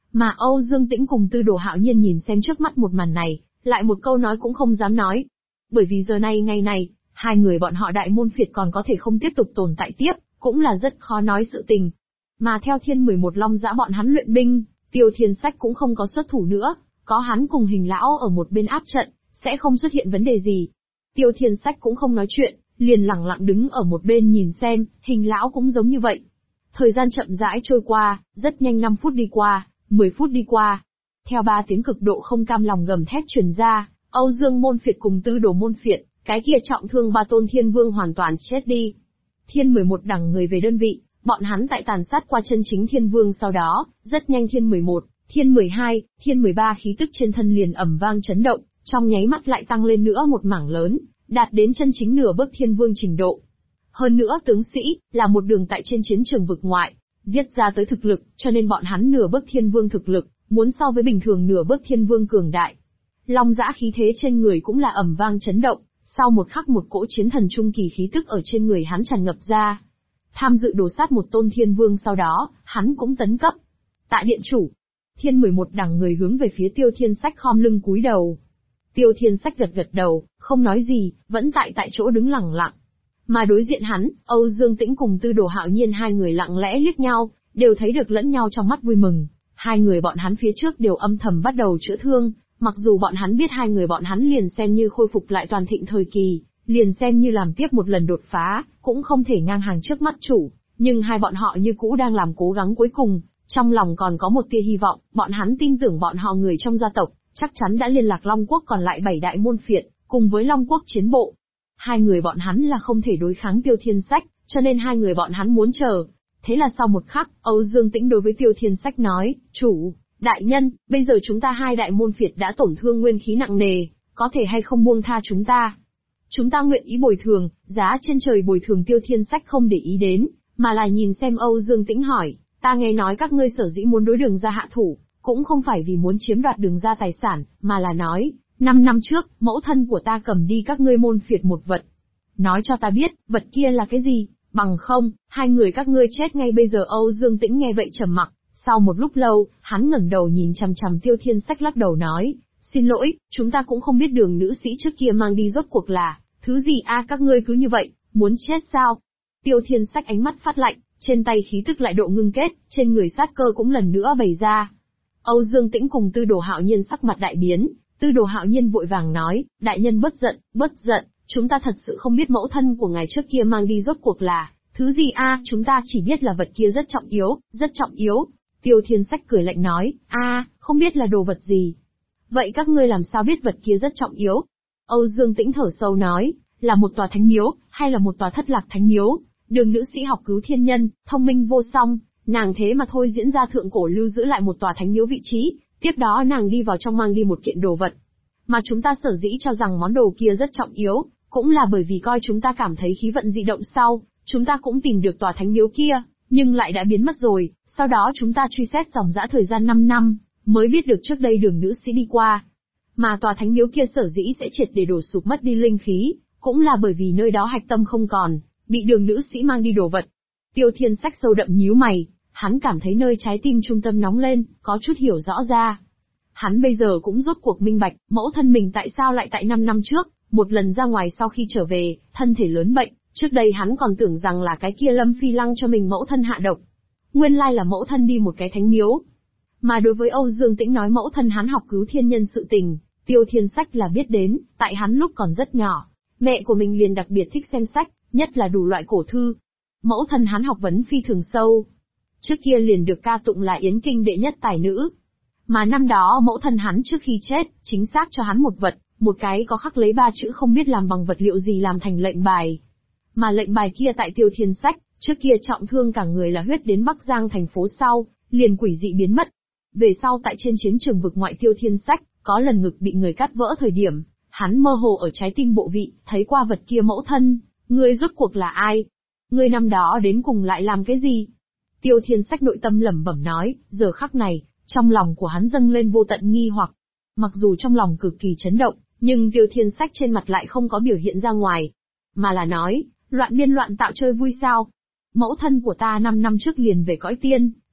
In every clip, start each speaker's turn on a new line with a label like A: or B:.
A: Mà Âu Dương Tĩnh cùng Tư Đồ Hạo Nhiên nhìn xem trước mắt một màn này, lại một câu nói cũng không dám nói. Bởi vì giờ này ngày này, hai người bọn họ Đại Môn Phiệt còn có thể không tiếp tục tồn tại tiếp, cũng là rất khó nói sự tình. Mà theo Thiên 11 Long Dã bọn hắn luyện binh, Tiêu Thiên Sách cũng không có xuất thủ nữa, có hắn cùng Hình Lão ở một bên áp trận, sẽ không xuất hiện vấn đề gì. Tiêu Thiên Sách cũng không nói chuyện, liền lặng lặng đứng ở một bên nhìn xem, Hình Lão cũng giống như vậy. Thời gian chậm rãi trôi qua, rất nhanh 5 phút đi qua, 10 phút đi qua. Theo 3 tiếng cực độ không cam lòng gầm thét truyền ra, Âu Dương Môn Phiệt cùng Tư Đồ Môn Phiệt, cái kia trọng thương 3 tôn thiên vương hoàn toàn chết đi. Thiên 11 đẳng người về đơn vị, bọn hắn tại tàn sát qua chân chính thiên vương sau đó, rất nhanh Thiên 11, Thiên 12, Thiên 13 khí tức trên thân liền ầm vang chấn động, trong nháy mắt lại tăng lên nữa một mảng lớn, đạt đến chân chính nửa bước thiên vương trình độ. Hơn nữa tướng sĩ, là một đường tại trên chiến trường vực ngoại, giết ra tới thực lực, cho nên bọn hắn nửa bước thiên vương thực lực, muốn so với bình thường nửa bước thiên vương cường đại. Long dã khí thế trên người cũng là ầm vang chấn động, sau một khắc một cỗ chiến thần trung kỳ khí tức ở trên người hắn tràn ngập ra. Tham dự đổ sát một tôn thiên vương sau đó, hắn cũng tấn cấp. Tạ điện chủ, Thiên 11 đẳng người hướng về phía Tiêu Thiên Sách khom lưng cúi đầu. Tiêu Thiên Sách gật gật đầu, không nói gì, vẫn tại chỗ đứng lặng lặng. Mà đối diện hắn, Âu Dương Tĩnh cùng Tư Đồ Hạo Nhiên hai người lặng lẽ liếc nhau, đều thấy được lẫn nhau trong mắt vui mừng. Hai người bọn hắn phía trước đều âm thầm bắt đầu chữa thương, mặc dù bọn hắn biết hai người bọn hắn liền xem như khôi phục lại toàn thịnh thời kỳ, liền xem như làm tiếp một lần đột phá, cũng không thể ngang hàng trước mắt chủ, nhưng hai bọn họ như cũ đang làm cố gắng cuối cùng, trong lòng còn có một tia hy vọng, bọn hắn tin tưởng bọn họ người trong gia tộc, chắc chắn đã liên lạc Long Quốc còn lại 7 đại môn phiệt, cùng với Long Quốc chiến bộ. Hai người bọn hắn là không thể đối kháng Tiêu Thiên Sách, cho nên hai người bọn hắn muốn chờ. Thế là sau một khắc, Âu Dương Tĩnh đối với Tiêu Thiên Sách nói, chủ, đại nhân, bây giờ chúng ta hai đại môn phiệt đã tổn thương nguyên khí nặng nề, có thể hay không buông tha chúng ta? Chúng ta nguyện ý bồi thường, giá trên trời bồi thường. Tiêu Thiên Sách không để ý đến, mà là nhìn xem Âu Dương Tĩnh hỏi, ta nghe nói các ngươi sở dĩ muốn đối Đường gia hạ thủ, cũng không phải vì muốn chiếm đoạt Đường gia tài sản, mà là nói, 5 năm trước, mẫu thân của ta cầm đi các ngươi môn phiệt một vật. Nói cho ta biết, vật kia là cái gì, bằng không, hai người các ngươi chết ngay bây giờ. Âu Dương Tĩnh nghe vậy trầm mặc, sau một lúc lâu, hắn ngẩng đầu nhìn chằm chằm Tiêu Thiên Sách lắc đầu nói, xin lỗi, chúng ta cũng không biết Đường nữ sĩ trước kia mang đi rốt cuộc là thứ gì a. Các ngươi cứ như vậy, muốn chết sao? Tiêu Thiên Sách ánh mắt phát lạnh, trên tay khí tức lại độ ngưng kết, trên người sát cơ cũng lần nữa bày ra. Âu Dương Tĩnh cùng Tư Đồ Hạo Nhiên sắc mặt đại biến, Tư Đồ Hạo Nhiên vội vàng nói, đại nhân bất giận, chúng ta thật sự không biết mẫu thân của ngài trước kia mang đi rốt cuộc là thứ gì a. Chúng ta chỉ biết là vật kia rất trọng yếu, rất trọng yếu. Tiêu Thiên Sách cười lạnh nói, không biết là đồ vật gì. Vậy các ngươi làm sao biết vật kia rất trọng yếu? Âu Dương Tĩnh thở sâu nói, là một tòa thánh miếu, hay là một tòa thất lạc thánh miếu? Đường nữ sĩ học cứu thiên nhân, thông minh vô song, nàng thế mà thôi diễn ra thượng cổ lưu giữ lại một tòa thánh miếu vị trí, tiếp đó nàng đi vào trong mang đi một kiện đồ vật. Mà chúng ta sở dĩ cho rằng món đồ kia rất trọng yếu, cũng là bởi vì coi chúng ta cảm thấy khí vận dị động sau, chúng ta cũng tìm được tòa thánh miếu kia, nhưng lại đã biến mất rồi, sau đó chúng ta truy xét dòng dã thời gian 5 năm, mới biết được trước đây Đường nữ sĩ đi qua. Mà tòa thánh miếu kia sở dĩ sẽ triệt để đổ sụp mất đi linh khí, cũng là bởi vì nơi đó hạch tâm không còn, bị Đường nữ sĩ mang đi đồ vật. Tiêu Thiên Sách sâu đậm nhíu mày, hắn cảm thấy nơi trái tim trung tâm nóng lên, có chút hiểu rõ ra. Hắn bây giờ cũng rốt cuộc minh bạch, mẫu thân mình tại sao lại tại 5 năm trước, một lần ra ngoài sau khi trở về, thân thể lớn bệnh, trước đây hắn còn tưởng rằng là cái kia Lâm Phi Lăng cho mình mẫu thân hạ độc. Nguyên lai là mẫu thân đi một cái thánh miếu. Mà đối với Âu Dương Tĩnh nói mẫu thân hắn học cứu thiên nhân sự tình, Tiêu Thiên Sách là biết đến, tại hắn lúc còn rất nhỏ, mẹ của mình liền đặc biệt thích xem sách, nhất là đủ loại cổ thư. Mẫu thân hắn học vấn phi thường sâu. Trước kia liền được ca tụng là Yến Kinh đệ nhất tài nữ. Mà năm đó mẫu thân hắn trước khi chết, chính xác cho hắn một vật, một cái có khắc lấy 3 chữ không biết làm bằng vật liệu gì làm thành lệnh bài. Mà lệnh bài kia tại Tiêu Thiên Sách, trước kia trọng thương cả người là huyết đến Bắc Giang thành phố sau, liền quỷ dị biến mất. Về sau tại trên chiến trường vực ngoại Tiêu Thiên Sách, có lần ngực bị người cắt vỡ thời điểm, hắn mơ hồ ở trái tim bộ vị, thấy qua vật kia. Mẫu thân, ngươi rốt cuộc là ai? Ngươi năm đó đến cùng lại làm cái gì? Tiêu Thiên Sách nội tâm lẩm bẩm nói, giờ khắc này, trong lòng của hắn dâng lên vô tận nghi hoặc. Mặc dù trong lòng cực kỳ chấn động, nhưng Tiêu Thiên Sách trên mặt lại không có biểu hiện ra ngoài, mà là nói, loạn biên loạn tạo chơi vui sao? Mẫu thân của ta 5 năm trước liền về cõi tiên,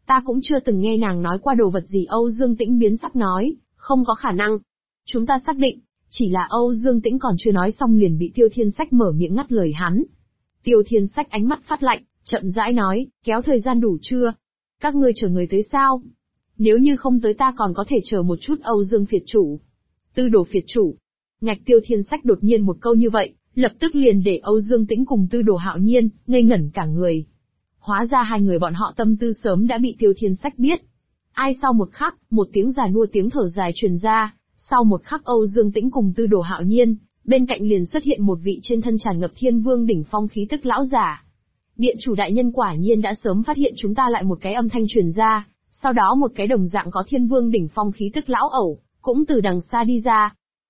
A: Ta cũng chưa từng nghe nàng nói qua đồ vật gì. Âu Dương Tĩnh biến sắc nói, không có khả năng. Chúng ta xác định, chỉ là Âu Dương Tĩnh còn chưa nói xong liền bị Tiêu Thiên Sách mở miệng ngắt lời hắn. Tiêu Thiên Sách ánh mắt phát lạnh, chậm rãi nói, kéo thời gian đủ chưa? Các ngươi chờ người tới sao? Nếu như không tới ta còn có thể chờ một chút. Âu Dương phiệt chủ. Tư đồ phiệt chủ. Ngạch Tiêu Thiên Sách đột nhiên một câu như vậy, lập tức liền để Âu Dương Tĩnh cùng Tư đồ Hạo Nhiên ngây ngẩn cả người. Hóa ra hai người bọn họ tâm tư sớm đã bị Tiêu Thiên Sách biết. Ai sau một khắc, một tiếng già nua tiếng thở dài truyền ra, sau một khắc Âu Dương Tĩnh cùng Tư đồ Hạo Nhiên, bên cạnh liền xuất hiện một vị trên thân tràn ngập Thiên Vương đỉnh phong khí tức lão giả. Điện chủ đại nhân quả nhiên đã sớm phát hiện chúng ta. Lại một cái âm thanh truyền ra, sau đó một cái đồng dạng có Thiên Vương đỉnh phong khí tức lão ẩu, cũng từ đằng xa đi ra.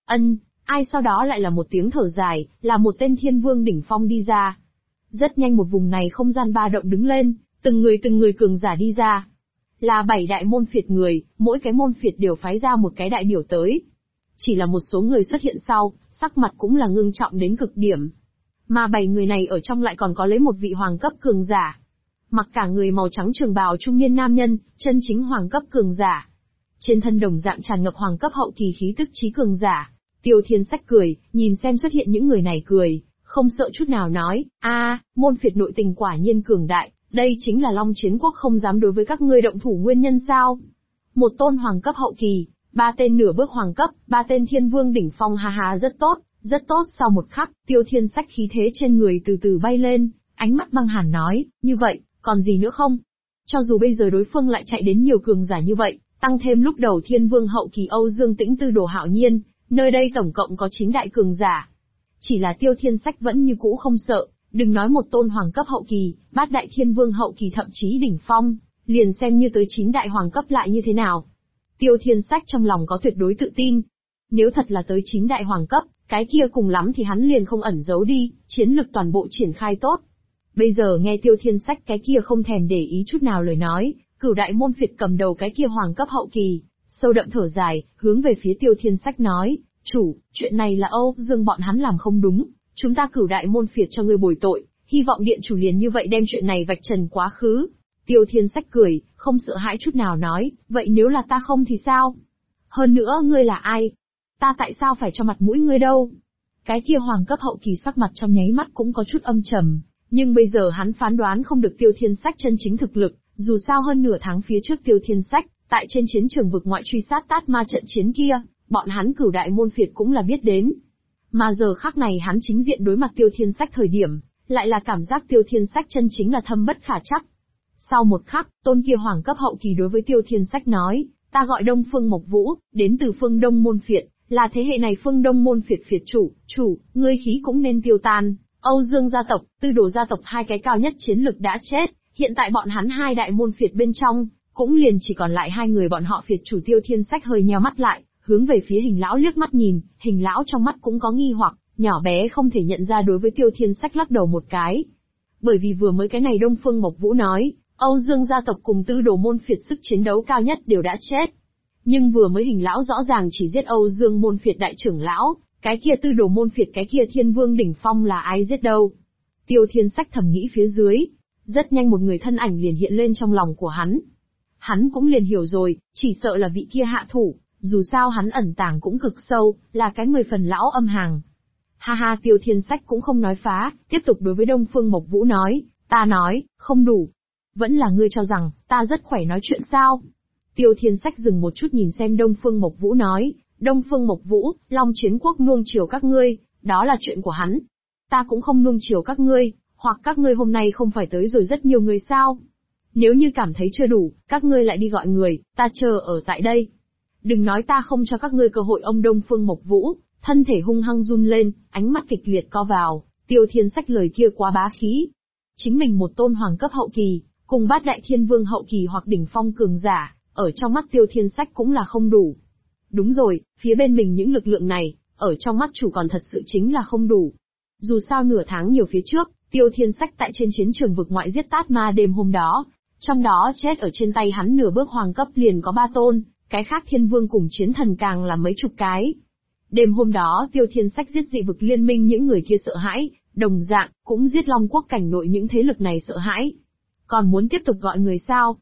A: Ai sau đó lại là một tiếng thở dài, là một tên Thiên Vương đỉnh phong đi ra. Rất nhanh một vùng này không gian ba động đứng lên, từng người cường giả đi ra. Là 7 đại môn phiệt người, mỗi cái môn phiệt đều phái ra một cái đại biểu tới. Chỉ là một số người xuất hiện sau, sắc mặt cũng là ngưng trọng đến cực điểm. Mà 7 người này ở trong lại còn có lấy một vị hoàng cấp cường giả. Mặc cả người màu trắng trường bào trung niên nam nhân, chân chính hoàng cấp cường giả. Trên thân đồng dạng tràn ngập hoàng cấp hậu kỳ khí tức trí cường giả. Tiêu Thiên Sách cười, nhìn xem xuất hiện những người này cười, không sợ chút nào nói, môn phiệt nội tình quả nhiên cường đại, đây chính là Long Chiến Quốc không dám đối với các ngươi động thủ nguyên nhân sao? Một tôn hoàng cấp hậu kỳ, 3 tên nửa bước hoàng cấp, 3 tên Thiên Vương đỉnh phong, ha ha, rất tốt, rất tốt. Sau một khắc, Tiêu Thiên Sách khí thế trên người từ từ bay lên, ánh mắt băng hàn nói, như vậy, còn gì nữa không? Cho dù bây giờ đối phương lại chạy đến nhiều cường giả như vậy, tăng thêm lúc đầu Thiên Vương hậu kỳ Âu Dương Tĩnh Tư đồ Hạo Nhiên, nơi đây tổng cộng có 9 đại cường giả. Chỉ là Tiêu Thiên Sách vẫn như cũ không sợ, đừng nói một tôn hoàng cấp hậu kỳ, 8 đại Thiên Vương hậu kỳ thậm chí đỉnh phong, liền xem như tới 9 đại hoàng cấp lại như thế nào. Tiêu Thiên Sách trong lòng có tuyệt đối tự tin. Nếu thật là tới 9 đại hoàng cấp, cái kia cùng lắm thì hắn liền không ẩn giấu đi, chiến lực toàn bộ triển khai tốt. Bây giờ nghe Tiêu Thiên Sách cái kia không thèm để ý chút nào lời nói, cửu đại môn phiệt cầm đầu cái kia hoàng cấp hậu kỳ, sâu đậm thở dài, hướng về phía Tiêu Thiên Sách nói, chủ, chuyện này là Âu Dương bọn hắn làm không đúng, chúng ta cửu đại môn phiệt cho ngươi bồi tội, hy vọng điện chủ liền như vậy đem chuyện này vạch trần quá khứ. Tiêu Thiên Sách cười, không sợ hãi chút nào nói, vậy nếu là ta không thì sao? Hơn nữa ngươi là ai? Ta tại sao phải cho mặt mũi ngươi đâu? Cái kia hoàng cấp hậu kỳ sắc mặt trong nháy mắt cũng có chút âm trầm, nhưng bây giờ hắn phán đoán không được Tiêu Thiên Sách chân chính thực lực, dù sao hơn nửa tháng phía trước Tiêu Thiên Sách, tại trên chiến trường vực ngoại truy sát Tát Ma trận chiến kia, bọn hắn cửu đại môn phiệt cũng là biết đến. Mà giờ khắc này hắn chính diện đối mặt Tiêu Thiên Sách thời điểm, lại là cảm giác Tiêu Thiên Sách chân chính là thâm bất khả trắc. Sau một khắc, tôn kia hoàng cấp hậu kỳ đối với Tiêu Thiên Sách nói, ta gọi Đông Phương Mộc Vũ, đến từ phương Đông môn phiệt, là thế hệ này phương Đông môn phiệt phiệt chủ, ngươi khí cũng nên tiêu tan. Âu Dương gia tộc, Tư đồ gia tộc hai cái cao nhất chiến lực đã chết, hiện tại bọn hắn hai đại môn phiệt bên trong, cũng liền chỉ còn lại hai người bọn họ phiệt chủ. Tiêu Thiên Sách hơi nheo mắt lại, hướng về phía Hình lão liếc mắt nhìn, Hình lão trong mắt cũng có nghi hoặc, nhỏ bé không thể nhận ra đối với Tiêu Thiên Sách lắc đầu một cái. Bởi vì vừa mới cái này Đông Phương Mộc Vũ nói, Âu Dương gia tộc cùng Tư đồ môn phiệt sức chiến đấu cao nhất đều đã chết. Nhưng vừa mới Hình lão rõ ràng chỉ giết Âu Dương môn phiệt đại trưởng lão, cái kia Tư đồ môn phiệt cái kia Thiên Vương đỉnh phong là ai giết đâu? Tiêu Thiên Sách thầm nghĩ phía dưới, rất nhanh một người thân ảnh liền hiện lên trong lòng của hắn. Hắn cũng liền hiểu rồi, chỉ sợ là vị kia hạ thủ, dù sao hắn ẩn tàng cũng cực sâu, là cái 10 phần lão âm hàng. Ha ha, Tiêu Thiên Sách cũng không nói phá, tiếp tục đối với Đông Phương Mộc Vũ nói, ta nói, không đủ. Vẫn là ngươi cho rằng, ta rất khỏe nói chuyện sao? Tiêu Thiên Sách dừng một chút nhìn xem Đông Phương Mộc Vũ nói, Đông Phương Mộc Vũ, Long Chiến Quốc nuông chiều các ngươi, đó là chuyện của hắn. Ta cũng không nuông chiều các ngươi, hoặc các ngươi hôm nay không phải tới rồi rất nhiều người sao? Nếu như cảm thấy chưa đủ, các ngươi lại đi gọi người, ta chờ ở tại đây. Đừng nói ta không cho các ngươi cơ hội. Ông Đông Phương Mộc Vũ, thân thể hung hăng run lên, ánh mắt kịch liệt co vào, Tiêu Thiên Sách lời kia quá bá khí. Chính mình một tôn hoàng cấp hậu kỳ, cùng 8 đại Thiên Vương hậu kỳ hoặc đỉnh phong cường giả, ở trong mắt Tiêu Thiên Sách cũng là không đủ. Đúng rồi, phía bên mình những lực lượng này, ở trong mắt chủ còn thật sự chính là không đủ. Dù sao nửa tháng nhiều phía trước, Tiêu Thiên Sách tại trên chiến trường vực ngoại giết Tát Ma đêm hôm đó, trong đó chết ở trên tay hắn nửa bước hoàng cấp liền có 3 tôn, cái khác Thiên Vương cùng chiến thần càng là mấy chục cái. Đêm hôm đó Tiêu Thiên Sách giết dị vực liên minh những người kia sợ hãi, đồng dạng, cũng giết Long Quốc cảnh nội những thế lực này sợ hãi. Còn muốn tiếp tục gọi người sao?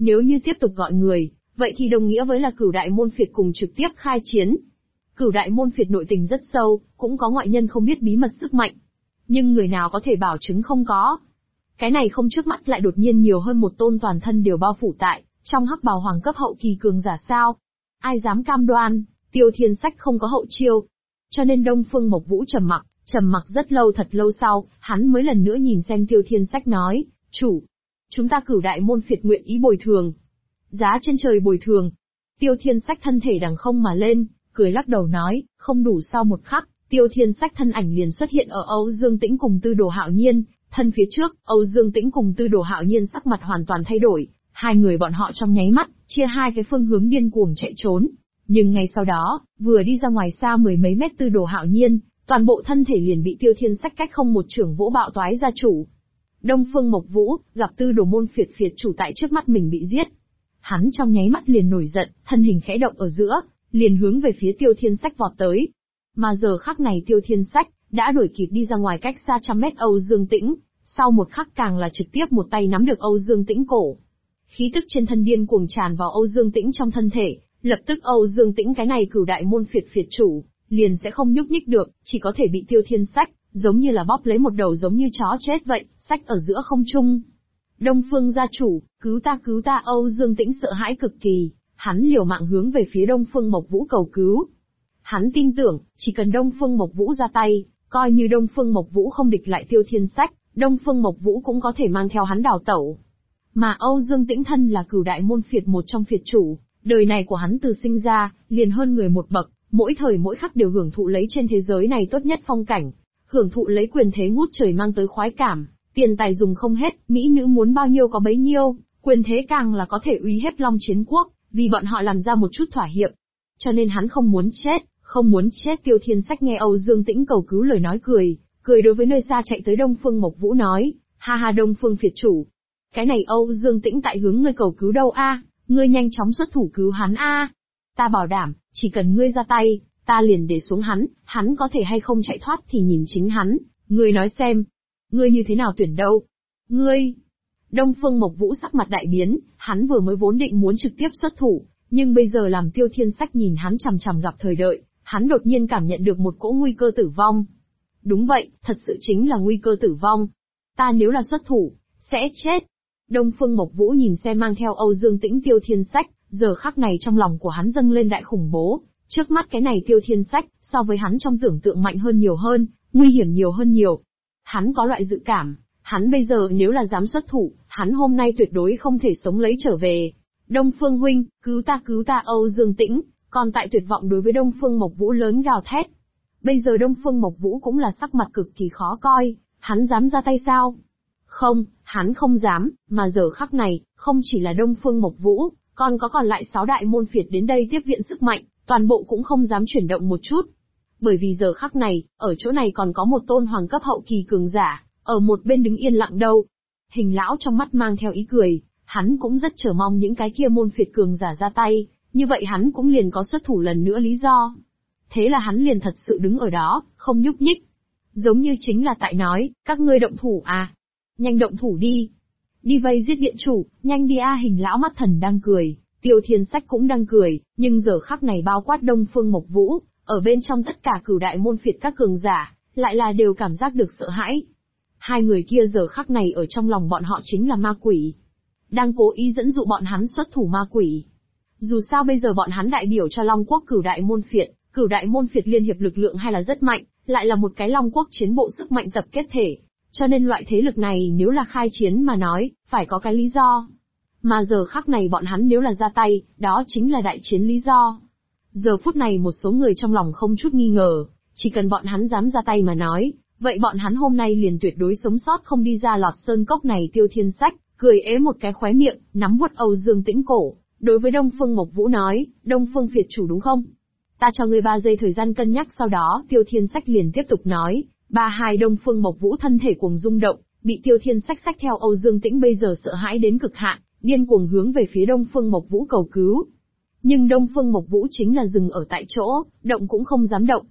A: Nếu như tiếp tục gọi người, vậy thì đồng nghĩa với là Cửu Đại Môn Phiệt cùng trực tiếp khai chiến. Cửu Đại Môn Phiệt nội tình rất sâu, cũng có ngoại nhân không biết bí mật sức mạnh. Nhưng người nào có thể bảo chứng không có. Cái này không, trước mắt lại đột nhiên nhiều hơn một tôn toàn thân đều bao phủ tại, trong hắc bào hoàng cấp hậu kỳ cường giả sao? Ai dám cam đoan, Tiêu Thiên Sách không có hậu chiêu. Cho nên Đông Phương Mộc Vũ trầm mặc rất lâu, thật lâu sau, hắn mới lần nữa nhìn xem Tiêu Thiên Sách nói, chủ, chúng ta Cửu Đại Môn Phiệt nguyện ý bồi thường. Giá trên trời bồi thường. Tiêu Thiên Sách thân thể đằng không mà lên, cười lắc đầu nói, không đủ. Sau một khắc, Tiêu Thiên Sách thân ảnh liền xuất hiện ở Âu Dương Tĩnh cùng Tư Đồ Hạo Nhiên, thân phía trước, Âu Dương Tĩnh cùng Tư Đồ Hạo Nhiên sắc mặt hoàn toàn thay đổi, hai người bọn họ trong nháy mắt, chia hai cái phương hướng điên cuồng chạy trốn. Nhưng ngay sau đó, vừa đi ra ngoài xa mười mấy mét Tư Đồ Hạo Nhiên, toàn bộ thân thể liền bị Tiêu Thiên Sách cách không một chưởng vỗ bạo toái ra chủ. Đông Phương Mộc Vũ, gặp Tư Đồ môn phiệt chủ tại trước mắt mình bị giết. Hắn trong nháy mắt liền nổi giận, thân hình khẽ động ở giữa, liền hướng về phía Tiêu Thiên Sách vọt tới. Mà giờ khắc này Tiêu Thiên Sách đã đuổi kịp đi ra ngoài cách xa trăm mét Âu Dương Tĩnh, sau một khắc càng là trực tiếp một tay nắm được Âu Dương Tĩnh cổ. Khí tức trên thân điên cuồng tràn vào Âu Dương Tĩnh trong thân thể, lập tức Âu Dương Tĩnh cái này Cửu Đại Môn Phiệt chủ, liền sẽ không nhúc nhích được, chỉ có thể bị Tiêu Thiên Sách giống như là bóp lấy một đầu giống như chó chết vậy, sách ở giữa không trung. Đông Phương gia chủ, cứu ta! Âu Dương Tĩnh sợ hãi cực kỳ, hắn liều mạng hướng về phía Đông Phương Mộc Vũ cầu cứu. Hắn tin tưởng, chỉ cần Đông Phương Mộc Vũ ra tay, coi như Đông Phương Mộc Vũ không địch lại Tiêu Thiên Sách, Đông Phương Mộc Vũ cũng có thể mang theo hắn đào tẩu. Mà Âu Dương Tĩnh thân là Cửu Đại Môn Phiệt một trong phiệt chủ, đời này của hắn từ sinh ra, liền hơn người một bậc, mỗi thời mỗi khắc đều hưởng thụ lấy trên thế giới này tốt nhất phong cảnh, hưởng thụ lấy quyền thế ngút trời mang tới khoái cảm, tiền tài dùng không hết, mỹ nữ muốn bao nhiêu có bấy nhiêu, quyền thế càng là có thể uy hiếp Long Chiến Quốc, vì bọn họ làm ra một chút thỏa hiệp. Cho nên hắn không muốn chết. Tiêu Thiên Sách nghe Âu Dương Tĩnh cầu cứu lời nói cười đối với nơi xa chạy tới Đông Phương Mộc Vũ nói, ha Đông Phương phiệt chủ. Cái này Âu Dương Tĩnh tại hướng ngươi cầu cứu đâu a, ngươi nhanh chóng xuất thủ cứu hắn a. Ta bảo đảm, chỉ cần ngươi ra tay, ta liền để xuống hắn có thể hay không chạy thoát thì nhìn chính hắn, ngươi nói xem. Ngươi như thế nào tuyển đâu? Ngươi! Đông Phương Mộc Vũ sắc mặt đại biến, hắn vừa mới vốn định muốn trực tiếp xuất thủ, nhưng bây giờ làm Tiêu Thiên Sách nhìn hắn chằm chằm gặp thời đợi, hắn đột nhiên cảm nhận được một cỗ nguy cơ tử vong. Đúng vậy, thật sự chính là nguy cơ tử vong. Ta nếu là xuất thủ, sẽ chết. Đông Phương Mộc Vũ nhìn xem mang theo Âu Dương Tĩnh Tiêu Thiên Sách, giờ khắc này trong lòng của hắn dâng lên đại khủng bố. Trước mắt cái này Tiêu Thiên Sách, so với hắn trong tưởng tượng mạnh hơn nhiều hơn, nguy hiểm nhiều hơn nhiều. Hắn có loại dự cảm, hắn bây giờ nếu là dám xuất thủ, hắn hôm nay tuyệt đối không thể sống lấy trở về. Đông Phương huynh, cứu ta! Âu Dương Tĩnh, còn tại tuyệt vọng đối với Đông Phương Mộc Vũ lớn gào thét. Bây giờ Đông Phương Mộc Vũ cũng là sắc mặt cực kỳ khó coi, hắn dám ra tay sao? Không, hắn không dám, mà giờ khắc này, không chỉ là Đông Phương Mộc Vũ, còn lại 6 đại môn phiệt đến đây tiếp viện sức mạnh, toàn bộ cũng không dám chuyển động một chút. Bởi vì giờ khắc này, ở chỗ này còn có một tôn hoàng cấp hậu kỳ cường giả, ở một bên đứng yên lặng đâu. Hình lão trong mắt mang theo ý cười, hắn cũng rất chờ mong những cái kia môn phiệt cường giả ra tay, như vậy hắn cũng liền có xuất thủ lần nữa lý do. Thế là hắn liền thật sự đứng ở đó, không nhúc nhích. Giống như chính là tại nói, các ngươi động thủ à? Nhanh động thủ đi. Đi vây giết điện chủ, nhanh đi a. Hình lão mắt thần đang cười, Tiêu Thiên Sách cũng đang cười, nhưng giờ khắc này bao quát Đông Phương Mộc Vũ, ở bên trong tất cả Cửu Đại Môn Phiệt các cường giả, lại là đều cảm giác được sợ hãi. Hai người kia giờ khắc này ở trong lòng bọn họ chính là ma quỷ. Đang cố ý dẫn dụ bọn hắn xuất thủ ma quỷ. Dù sao bây giờ bọn hắn đại biểu cho Long Quốc Cửu Đại Môn Phiệt liên hiệp lực lượng hay là rất mạnh, lại là một cái Long Quốc chiến bộ sức mạnh tập kết thể. Cho nên loại thế lực này nếu là khai chiến mà nói, phải có cái lý do. Mà giờ khắc này bọn hắn nếu là ra tay, đó chính là đại chiến lý do. Giờ phút này một số người trong lòng không chút nghi ngờ, chỉ cần bọn hắn dám ra tay mà nói, vậy bọn hắn hôm nay liền tuyệt đối sống sót không đi ra lọt sơn cốc này. Tiêu Thiên Sách, cười ế một cái khóe miệng, nắm vuốt Âu Dương Tĩnh cổ, đối với Đông Phương Mộc Vũ nói, Đông Phương phiệt chủ đúng không? Ta cho ngươi 3 giây thời gian cân nhắc. Sau đó Tiêu Thiên Sách liền tiếp tục nói, 32 Đông Phương Mộc Vũ thân thể cuồng rung động, bị Tiêu Thiên Sách xách theo Âu Dương Tĩnh bây giờ sợ hãi đến cực hạn, điên cuồng hướng về phía Đông Phương Mộc Vũ cầu cứu. Nhưng Đông Phương Mộc Vũ chính là dừng ở tại chỗ, động cũng không dám động.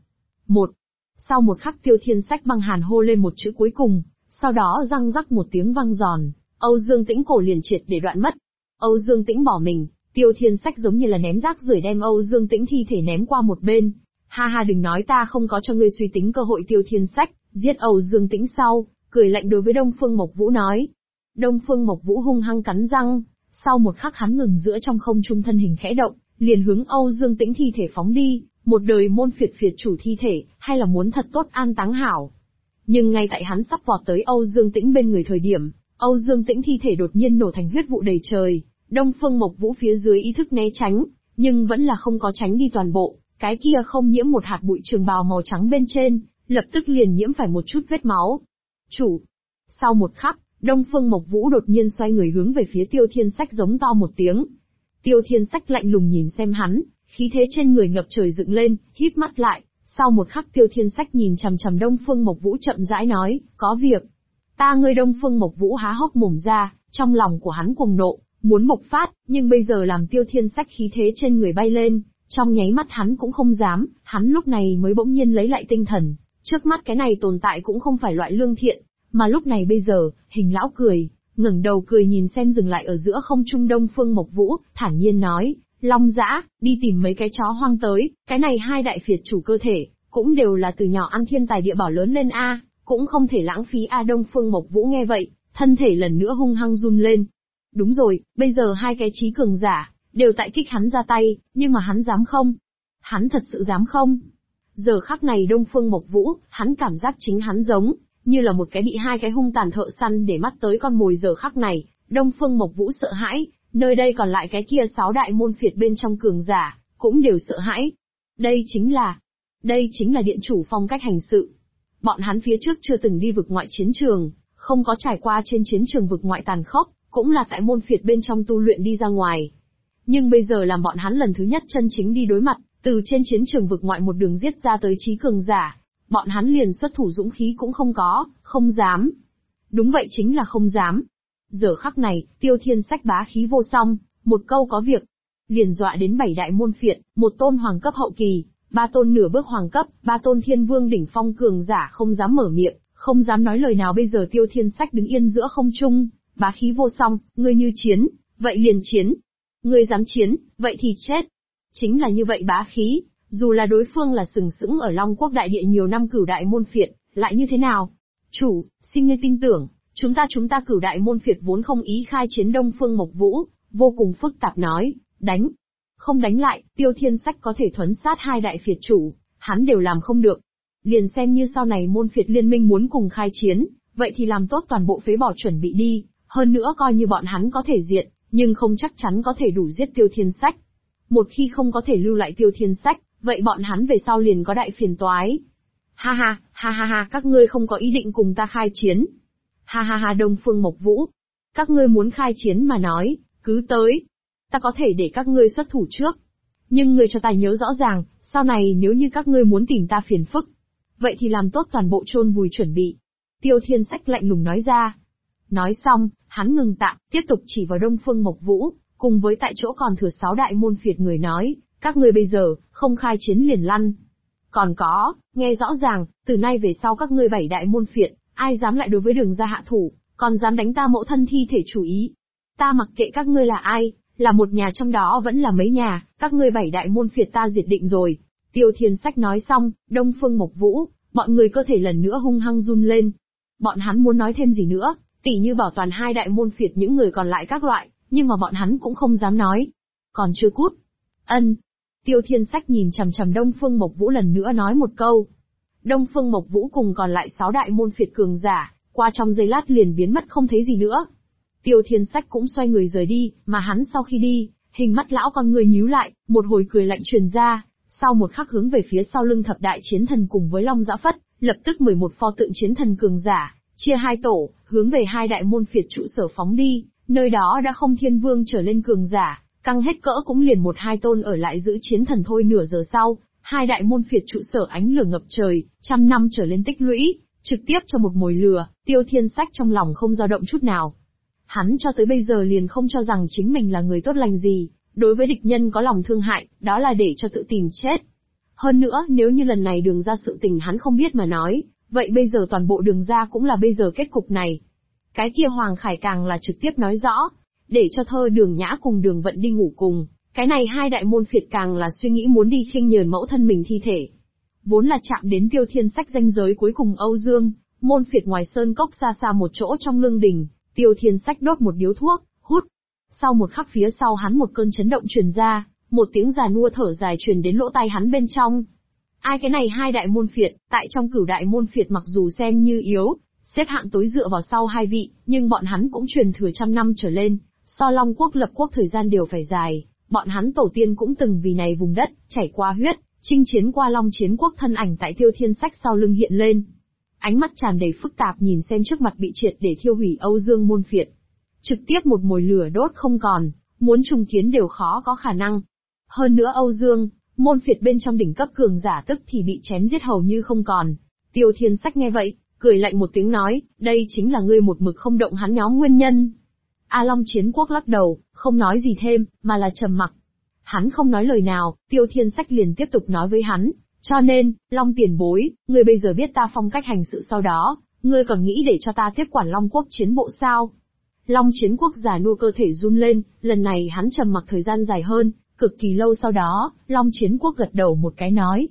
A: Sau một khắc Tiêu Thiên Sách băng hàn hô lên một chữ cuối cùng, sau đó răng rắc một tiếng vang giòn, Âu Dương Tĩnh cổ liền triệt để đoạn mất. Âu Dương Tĩnh bỏ mình, Tiêu Thiên Sách giống như là ném rác rưởi đem Âu Dương Tĩnh thi thể ném qua một bên. Ha ha, đừng nói ta không có cho ngươi suy tính cơ hội. Tiêu Thiên Sách giết Âu Dương Tĩnh sau, cười lạnh đối với Đông Phương Mộc Vũ nói. Đông Phương Mộc Vũ hung hăng cắn răng, sau một khắc hắn ngừng giữa trong không trung, thân hình khẽ động, liền hướng Âu Dương Tĩnh thi thể phóng đi. Một đời môn phiệt phiệt chủ thi thể, hay là muốn thật tốt an táng hảo. Nhưng ngay tại hắn sắp vọt tới Âu Dương Tĩnh bên người thời điểm, Âu Dương Tĩnh thi thể đột nhiên nổ thành huyết vụ đầy trời. Đông Phương Mộc Vũ phía dưới ý thức né tránh, nhưng vẫn là không có tránh đi toàn bộ, cái kia không nhiễm một hạt bụi trường bào màu trắng bên trên, lập tức liền nhiễm phải một chút vết máu. Chủ! Sau một khắc, Đông Phương Mộc Vũ đột nhiên xoay người hướng về phía Tiêu Thiên Sách giống to một tiếng. Tiêu Thiên Sách lạnh lùng nhìn xem hắn, khí thế trên người ngập trời dựng lên, híp mắt lại. Sau một khắc Tiêu Thiên Sách nhìn chằm chằm Đông Phương Mộc Vũ chậm rãi nói, có việc. Ngươi Đông Phương Mộc Vũ há hốc mồm ra, trong lòng của hắn cuồng nộ, muốn bộc phát, nhưng bây giờ làm Tiêu Thiên Sách khí thế trên người bay lên, trong nháy mắt hắn cũng không dám, hắn lúc này mới bỗng nhiên lấy lại tinh thần. Trước mắt cái này tồn tại cũng không phải loại lương thiện, mà lúc này bây giờ, Hình lão cười, ngẩng đầu cười nhìn xem dừng lại ở giữa không trung Đông Phương Mộc Vũ, thản nhiên nói, Long Dã, đi tìm mấy cái chó hoang tới, cái này hai đại phiệt chủ cơ thể, cũng đều là từ nhỏ ăn thiên tài địa bảo lớn lên a, cũng không thể lãng phí a. Đông Phương Mộc Vũ nghe vậy, thân thể lần nữa hung hăng run lên. Đúng rồi, bây giờ hai cái trí cường giả, đều tại kích hắn ra tay, nhưng mà hắn dám không? Hắn thật sự dám không? Giờ khắc này Đông Phương Mộc Vũ, hắn cảm giác chính hắn giống như là một cái bị hai cái hung tàn thợ săn để mắt tới con mồi. Giờ khắc này, Đông Phương Mộc Vũ sợ hãi, nơi đây còn lại cái kia 6 đại môn phiệt bên trong cường giả, cũng đều sợ hãi. Đây chính là điện chủ phong cách hành sự. Bọn hắn phía trước chưa từng đi vực ngoại chiến trường, không có trải qua trên chiến trường vực ngoại tàn khốc, cũng là tại môn phiệt bên trong tu luyện đi ra ngoài. Nhưng bây giờ làm bọn hắn lần thứ nhất chân chính đi đối mặt, từ trên chiến trường vực ngoại một đường giết ra tới trí cường giả, bọn hắn liền xuất thủ dũng khí cũng không có, không dám. Đúng vậy, chính là không dám. Giờ khắc này, Tiêu Thiên Sách bá khí vô song, một câu có việc, liền dọa đến 7 đại môn phiệt, một tôn hoàng cấp hậu kỳ, 3 tôn nửa bước hoàng cấp, 3 tôn thiên vương đỉnh phong cường giả không dám mở miệng, không dám nói lời nào. Bây giờ Tiêu Thiên Sách đứng yên giữa không trung, bá khí vô song, ngươi như chiến, vậy liền chiến. Ngươi dám chiến, vậy thì chết. Chính là như vậy bá khí, dù là đối phương là sừng sững ở Long Quốc đại địa nhiều năm cửu đại môn phiệt, lại như thế nào? Chủ, xin ngươi tin tưởng, chúng ta cửu đại môn phiệt vốn không ý khai chiến. Đông Phương Mộc Vũ vô cùng phức tạp nói, đánh. Không đánh lại, Tiêu Thiên Sách có thể thuấn sát hai đại phiệt chủ, hắn đều làm không được. Liền xem như sau này môn phiệt liên minh muốn cùng khai chiến, vậy thì làm tốt toàn bộ phế bỏ chuẩn bị đi, hơn nữa coi như bọn hắn có thể diệt, nhưng không chắc chắn có thể đủ giết Tiêu Thiên Sách. Một khi không có thể lưu lại Tiêu Thiên Sách, vậy bọn hắn về sau liền có đại phiền toái. Ha ha, các ngươi không có ý định cùng ta khai chiến. Ha ha, Đông Phương Mộc Vũ. Các ngươi muốn khai chiến mà nói, cứ tới. Ta có thể để các ngươi xuất thủ trước. Nhưng ngươi cho ta nhớ rõ ràng, sau này nếu như các ngươi muốn tìm ta phiền phức, vậy thì làm tốt toàn bộ chôn vùi chuẩn bị. Tiêu Thiên Sách lạnh lùng nói ra. Nói xong, hắn ngừng tạm, tiếp tục chỉ vào Đông Phương Mộc Vũ, cùng với tại chỗ còn thừa 6 đại môn phiệt người nói, các ngươi bây giờ, không khai chiến liền lăn. Còn có, nghe rõ ràng, từ nay về sau các ngươi 7 đại môn phiệt, ai dám lại đối với Đường gia hạ thủ, còn dám đánh ta mẫu thân thi thể chủ ý. Ta mặc kệ các ngươi là ai, là một nhà trong đó vẫn là mấy nhà, các ngươi 7 đại môn phiệt ta diệt định rồi. Tiêu Thiên Sách nói xong, Đông Phương Mộc Vũ, bọn người cơ thể lần nữa hung hăng run lên. Bọn hắn muốn nói thêm gì nữa, tỉ như bảo toàn hai đại môn phiệt những người còn lại các loại, nhưng mà bọn hắn cũng không dám nói. Còn chưa cút. Ân. Tiêu Thiên Sách nhìn chằm chằm Đông Phương Mộc Vũ lần nữa nói một câu. Đông Phương Mộc Vũ cùng còn lại 6 đại môn phiệt cường giả, qua trong giây lát liền biến mất không thấy gì nữa. Tiêu Thiên Sách cũng xoay người rời đi, mà hắn sau khi đi, hình mắt lão con người nhíu lại, một hồi cười lạnh truyền ra, sau một khắc hướng về phía sau lưng thập đại chiến thần cùng với Long Dã Phất, lập tức 11 pho tượng chiến thần cường giả, chia hai tổ, hướng về hai đại môn phiệt trụ sở phóng đi, nơi đó đã không thiên vương trở lên cường giả, căng hết cỡ cũng liền 1-2 tôn ở lại giữ chiến thần thôi. Nửa giờ sau, hai đại môn phiệt trụ sở ánh lửa ngập trời, 100 năm trở lên tích lũy, trực tiếp cho một mồi lửa. Tiêu Thiên Sách trong lòng không dao động chút nào. Hắn cho tới bây giờ liền không cho rằng chính mình là người tốt lành gì, đối với địch nhân có lòng thương hại, đó là để cho tự tìm chết. Hơn nữa, nếu như lần này Đường gia sự tình hắn không biết mà nói, vậy bây giờ toàn bộ Đường gia cũng là bây giờ kết cục này. Cái kia Hoàng Khải càng là trực tiếp nói rõ, để cho Thơ Đường Nhã cùng Đường Vận đi ngủ cùng. Cái này hai đại môn phiệt càng là suy nghĩ muốn đi khiêng nhờn mẫu thân mình thi thể. Vốn là chạm đến Tiêu Thiên Sách ranh giới cuối cùng Âu Dương, môn phiệt ngoài sơn cốc xa xa một chỗ trong lương đình, Tiêu Thiên Sách đốt một điếu thuốc, hút. Sau một khắc phía sau hắn một cơn chấn động truyền ra, một tiếng già nua thở dài truyền đến lỗ tai hắn bên trong. Ai cái này hai đại môn phiệt, tại trong cửu đại môn phiệt mặc dù xem như yếu, xếp hạng tối dựa vào sau hai vị, nhưng bọn hắn cũng truyền thừa trăm năm trở lên, so Long Quốc lập quốc thời gian đều phải dài, bọn hắn tổ tiên cũng từng vì này vùng đất, chảy qua huyết, chinh chiến qua Long Chiến Quốc thân ảnh tại Tiêu Thiên Sách sau lưng hiện lên. Ánh mắt tràn đầy phức tạp nhìn xem trước mặt bị triệt để thiêu hủy Âu Dương môn phiệt. Trực tiếp một mồi lửa đốt không còn, muốn trùng kiến đều khó có khả năng. Hơn nữa Âu Dương, môn phiệt bên trong đỉnh cấp cường giả tức thì bị chém giết hầu như không còn. Tiêu Thiên Sách nghe vậy, cười lạnh một tiếng nói, đây chính là ngươi một mực không động hắn nhóm nguyên nhân. A Long Chiến Quốc lắc đầu, không nói gì thêm, mà là trầm mặc. Hắn không nói lời nào, Tiêu Thiên Sách liền tiếp tục nói với hắn, cho nên, Long tiền bối, ngươi bây giờ biết ta phong cách hành sự sau đó, ngươi còn nghĩ để cho ta tiếp quản Long Quốc chiến bộ sao? Long Chiến Quốc già nua cơ thể run lên, lần này hắn trầm mặc thời gian dài hơn, cực kỳ lâu sau đó, Long Chiến Quốc gật đầu một cái nói,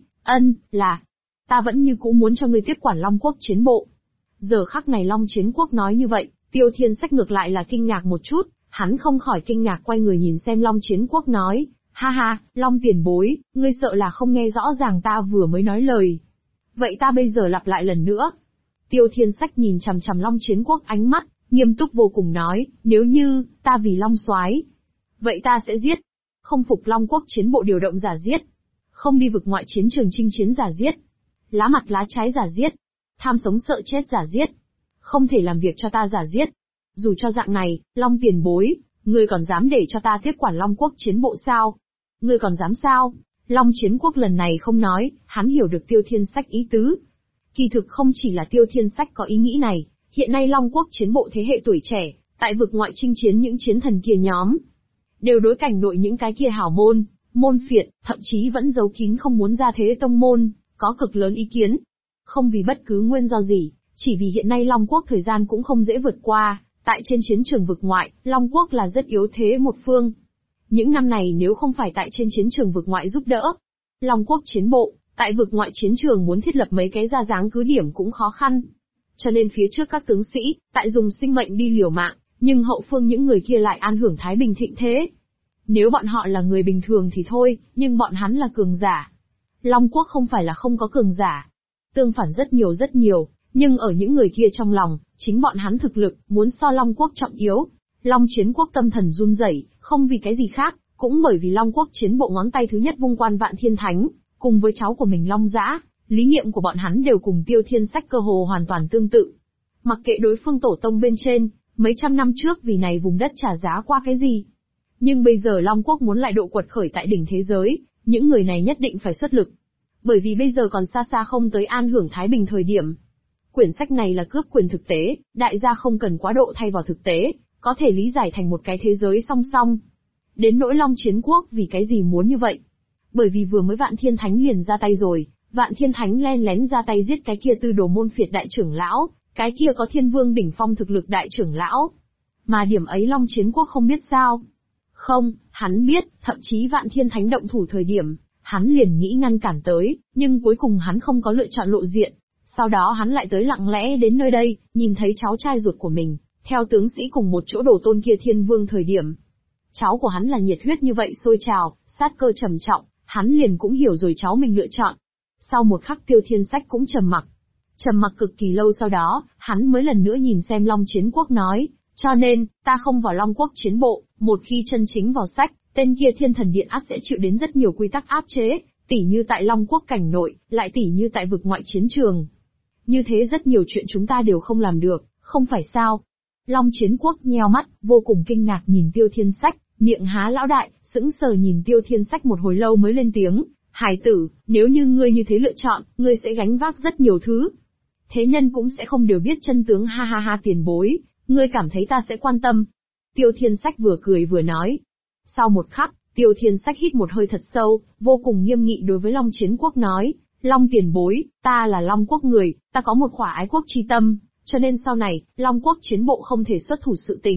A: là, ta vẫn như cũ muốn cho ngươi tiếp quản Long Quốc chiến bộ. Giờ khắc này Long Chiến Quốc nói như vậy, Tiêu Thiên Sách ngược lại là kinh ngạc một chút, hắn không khỏi kinh ngạc quay người nhìn xem Long Chiến Quốc nói, ha ha, Long tiền bối, ngươi sợ là không nghe rõ ràng ta vừa mới nói lời. Vậy ta bây giờ lặp lại lần nữa. Tiêu Thiên Sách nhìn chằm chằm Long Chiến Quốc ánh mắt, nghiêm túc vô cùng nói, nếu như, ta vì Long soái, vậy ta sẽ giết. Không phục Long Quốc chiến bộ điều động giả giết. Không đi vực ngoại chiến trường chinh chiến giả giết. Lá mặt lá trái giả giết. Tham sống sợ chết giả giết. Không thể làm việc cho ta giả giết. Dù cho dạng này, Long tiền bối, ngươi còn dám để cho ta tiếp quản Long Quốc chiến bộ sao? Ngươi còn dám sao? Long Chiến Quốc lần này không nói, hắn hiểu được Tiêu Thiên Sách ý tứ. Kỳ thực không chỉ là Tiêu Thiên Sách có ý nghĩ này, hiện nay Long Quốc chiến bộ thế hệ tuổi trẻ, tại vực ngoại chinh chiến những chiến thần kia nhóm, đều đối cảnh nội những cái kia hảo môn, môn phiệt, thậm chí vẫn giấu kín không muốn ra thế tông môn, có cực lớn ý kiến. Không vì bất cứ nguyên do gì, chỉ vì hiện nay Long Quốc thời gian cũng không dễ vượt qua, tại trên chiến trường vực ngoại, Long Quốc là rất yếu thế một phương. Những năm này nếu không phải tại trên chiến trường vực ngoại giúp đỡ, Long Quốc chiến bộ, tại vực ngoại chiến trường muốn thiết lập mấy cái ra dáng cứ điểm cũng khó khăn. Cho nên phía trước các tướng sĩ, tại dùng sinh mệnh đi liều mạng, nhưng hậu phương những người kia lại an hưởng thái bình thịnh thế. Nếu bọn họ là người bình thường thì thôi, nhưng bọn hắn là cường giả. Long Quốc không phải là không có cường giả. Tương phản rất nhiều, nhưng ở những người kia trong lòng, chính bọn hắn thực lực, muốn so Long Quốc trọng yếu. Long Chiến Quốc tâm thần run rẩy, không vì cái gì khác, cũng bởi vì Long Quốc chiến bộ ngón tay thứ nhất vung quan vạn thiên thánh, cùng với cháu của mình Long Dã, lý niệm của bọn hắn đều cùng Tiêu Thiên Sách cơ hồ hoàn toàn tương tự. Mặc kệ đối phương tổ tông bên trên, mấy trăm năm trước vì này vùng đất trả giá qua cái gì. Nhưng bây giờ Long Quốc muốn lại độ quật khởi tại đỉnh thế giới, những người này nhất định phải xuất lực. Bởi vì bây giờ còn xa xa không tới an hưởng thái bình thời điểm. Quyển sách này là cướp quyền thực tế, đại gia không cần quá độ thay vào thực tế, có thể lý giải thành một cái thế giới song song. Đến nỗi Long Chiến Quốc vì cái gì muốn như vậy? Bởi vì vừa mới Vạn Thiên Thánh liền ra tay rồi, Vạn Thiên Thánh len lén ra tay giết cái kia tư đồ môn phiệt đại trưởng lão, cái kia có thiên vương đỉnh phong thực lực đại trưởng lão. Mà điểm ấy Long Chiến Quốc không biết sao? Không, hắn biết, thậm chí Vạn Thiên Thánh động thủ thời điểm, hắn liền nghĩ ngăn cản tới, nhưng cuối cùng hắn không có lựa chọn lộ diện. Sau đó hắn lại tới lặng lẽ đến nơi đây, nhìn thấy cháu trai ruột của mình, theo tướng sĩ cùng một chỗ đổ tôn kia thiên vương thời điểm. Cháu của hắn là nhiệt huyết như vậy sôi trào, sát cơ trầm trọng, hắn liền cũng hiểu rồi cháu mình lựa chọn. Sau một khắc Tiêu Thiên Sách cũng trầm mặc. Trầm mặc cực kỳ lâu sau đó, hắn mới lần nữa nhìn xem Long Chiến Quốc nói, cho nên, ta không vào Long Quốc chiến bộ, một khi chân chính vào sách, tên kia Thiên Thần Điện áp sẽ chịu đến rất nhiều quy tắc áp chế, tỉ như tại Long Quốc cảnh nội, lại tỉ như tại vực ngoại chiến trường. Như thế rất nhiều chuyện chúng ta đều không làm được, không phải sao? Long Chiến Quốc nheo mắt, vô cùng kinh ngạc nhìn Tiêu Thiên Sách, miệng há lão đại, sững sờ nhìn Tiêu Thiên Sách một hồi lâu mới lên tiếng, hài tử, nếu như ngươi như thế lựa chọn, ngươi sẽ gánh vác rất nhiều thứ. Thế nhân cũng sẽ không đều biết chân tướng, ha ha ha tiền bối, ngươi cảm thấy ta sẽ quan tâm. Tiêu Thiên Sách vừa cười vừa nói. Sau một khắc, Tiêu Thiên Sách hít một hơi thật sâu, vô cùng nghiêm nghị đối với Long Chiến Quốc nói, Long tiền bối, ta là Long Quốc người, ta có một khỏa ái quốc chi tâm, cho nên sau này, Long Quốc chiến bộ không thể xuất thủ sự tình,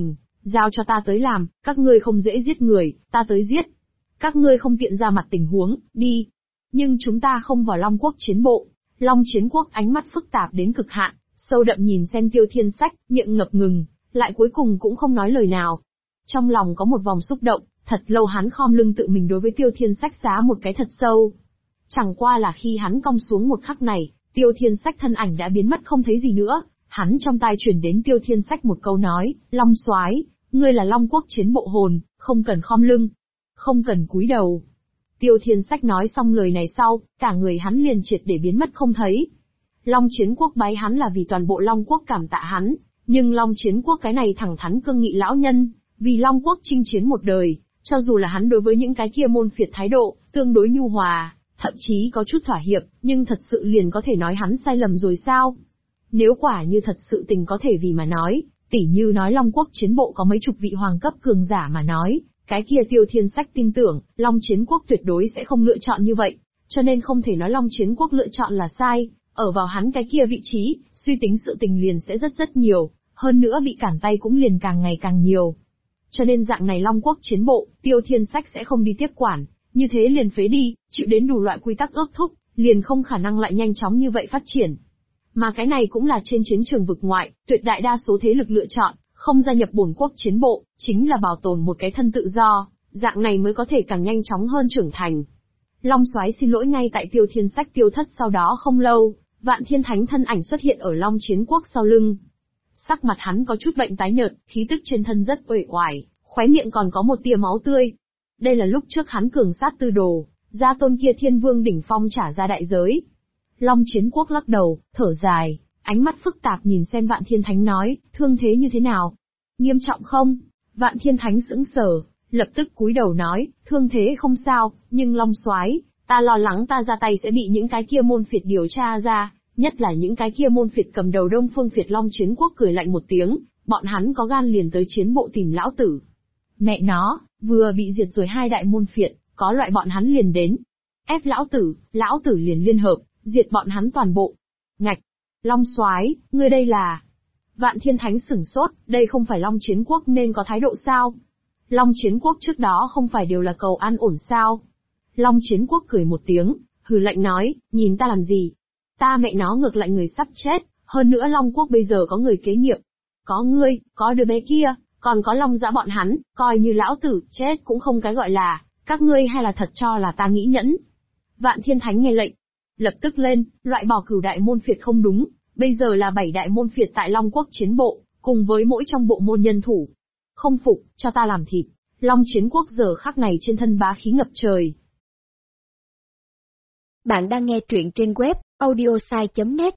A: Giao cho ta tới làm, các ngươi không dễ giết người, ta tới giết. Các ngươi không tiện ra mặt tình huống, đi. Nhưng chúng ta không vào Long Quốc chiến bộ. Long Chiến Quốc ánh mắt phức tạp đến cực hạn, sâu đậm nhìn xem Tiêu Thiên Sách, miệng ngập ngừng, lại cuối cùng cũng không nói lời nào. Trong lòng có một vòng xúc động, thật lâu hắn khom lưng tự mình đối với Tiêu Thiên Sách xá một cái thật sâu. Chẳng qua là khi hắn cong xuống một khắc này, Tiêu Thiên Sách thân ảnh đã biến mất không thấy gì nữa, hắn trong tai truyền đến Tiêu Thiên Sách một câu nói, Long Soái, ngươi là Long Quốc chiến bộ hồn, không cần khom lưng, không cần cúi đầu. Tiêu Thiên Sách nói xong lời này sau, cả người hắn liền triệt để biến mất không thấy. Long Chiến Quốc bái hắn là vì toàn bộ Long Quốc cảm tạ hắn, nhưng Long Chiến Quốc cái này thẳng thắn cương nghị lão nhân, vì Long Quốc chinh chiến một đời, cho dù là hắn đối với những cái kia môn phiệt thái độ, tương đối nhu hòa, thậm chí có chút thỏa hiệp, nhưng thật sự liền có thể nói hắn sai lầm rồi sao? Nếu quả như thật sự tình có thể vì mà nói, tỉ như nói Long Quốc chiến bộ có mấy chục vị hoàng cấp cường giả mà nói, cái kia Tiêu Thiên Sách tin tưởng, Long Chiến Quốc tuyệt đối sẽ không lựa chọn như vậy, cho nên không thể nói Long Chiến Quốc lựa chọn là sai, ở vào hắn cái kia vị trí, suy tính sự tình liền sẽ rất nhiều, hơn nữa bị cản tay cũng liền càng ngày càng nhiều. Cho nên dạng này Long Quốc chiến bộ, Tiêu Thiên Sách sẽ không đi tiếp quản, như thế liền phế đi, chịu đến đủ loại quy tắc ước thúc, liền không khả năng lại nhanh chóng như vậy phát triển. Mà cái này cũng là trên chiến trường vực ngoại, tuyệt đại đa số thế lực lựa chọn, không gia nhập bổn quốc chiến bộ, chính là bảo tồn một cái thân tự do, dạng này mới có thể càng nhanh chóng hơn trưởng thành. Long Soái xin lỗi. Ngay tại Tiêu Thiên Sách tiêu thất sau đó không lâu, Vạn Thiên Thánh thân ảnh xuất hiện ở Long Chiến Quốc sau lưng. Sắc mặt hắn có chút bệnh tái nhợt, khí tức trên thân rất uể oải, khóe miệng còn có một tia máu tươi. Đây là lúc trước hắn cường sát tư đồ, gia tôn kia Thiên Vương đỉnh phong trả ra đại giới. Long Chiến Quốc lắc đầu, thở dài, ánh mắt phức tạp nhìn xem Vạn Thiên Thánh nói, thương thế như thế nào? Nghiêm trọng không? Vạn Thiên Thánh sững sờ, lập tức cúi đầu nói, thương thế không sao, nhưng Long Soái, ta lo lắng ta ra tay sẽ bị những cái kia môn phiệt điều tra ra, nhất là những cái kia môn phiệt cầm đầu Đông Phương phiệt. Long Chiến Quốc cười lạnh một tiếng, bọn hắn có gan liền tới chiến bộ tìm lão tử. Mẹ nó, vừa bị diệt rồi hai đại môn phiệt, có loại bọn hắn liền đến. Ép lão tử liền liên hợp, diệt bọn hắn toàn bộ. Ngạch! Long Soái, ngươi đây là... Vạn Thiên Thánh sửng sốt, đây không phải Long Chiến Quốc nên có thái độ sao? Long Chiến Quốc trước đó không phải đều là cầu an ổn sao? Long Chiến Quốc cười một tiếng, hừ lạnh nói, nhìn ta làm gì? Ta mẹ nó ngược lại người sắp chết, hơn nữa Long Quốc bây giờ có người kế nghiệp. Có ngươi, có đứa bé kia, còn có Long Dã bọn hắn, coi như lão tử chết cũng không cái gọi là, các ngươi hay là thật cho là ta nghĩ nhẫn. Vạn Thiên Thánh nghe lệnh, lập tức lên, loại bỏ cửu đại môn phiệt không đúng, bây giờ là 7 đại môn phiệt tại Long Quốc chiến bộ, cùng với mỗi trong bộ môn nhân thủ. Không phục, cho ta làm thịt. Long Chiến Quốc giờ khắc này trên thân bá khí ngập trời.
B: Bạn đang nghe truyện trên web audiosai.net.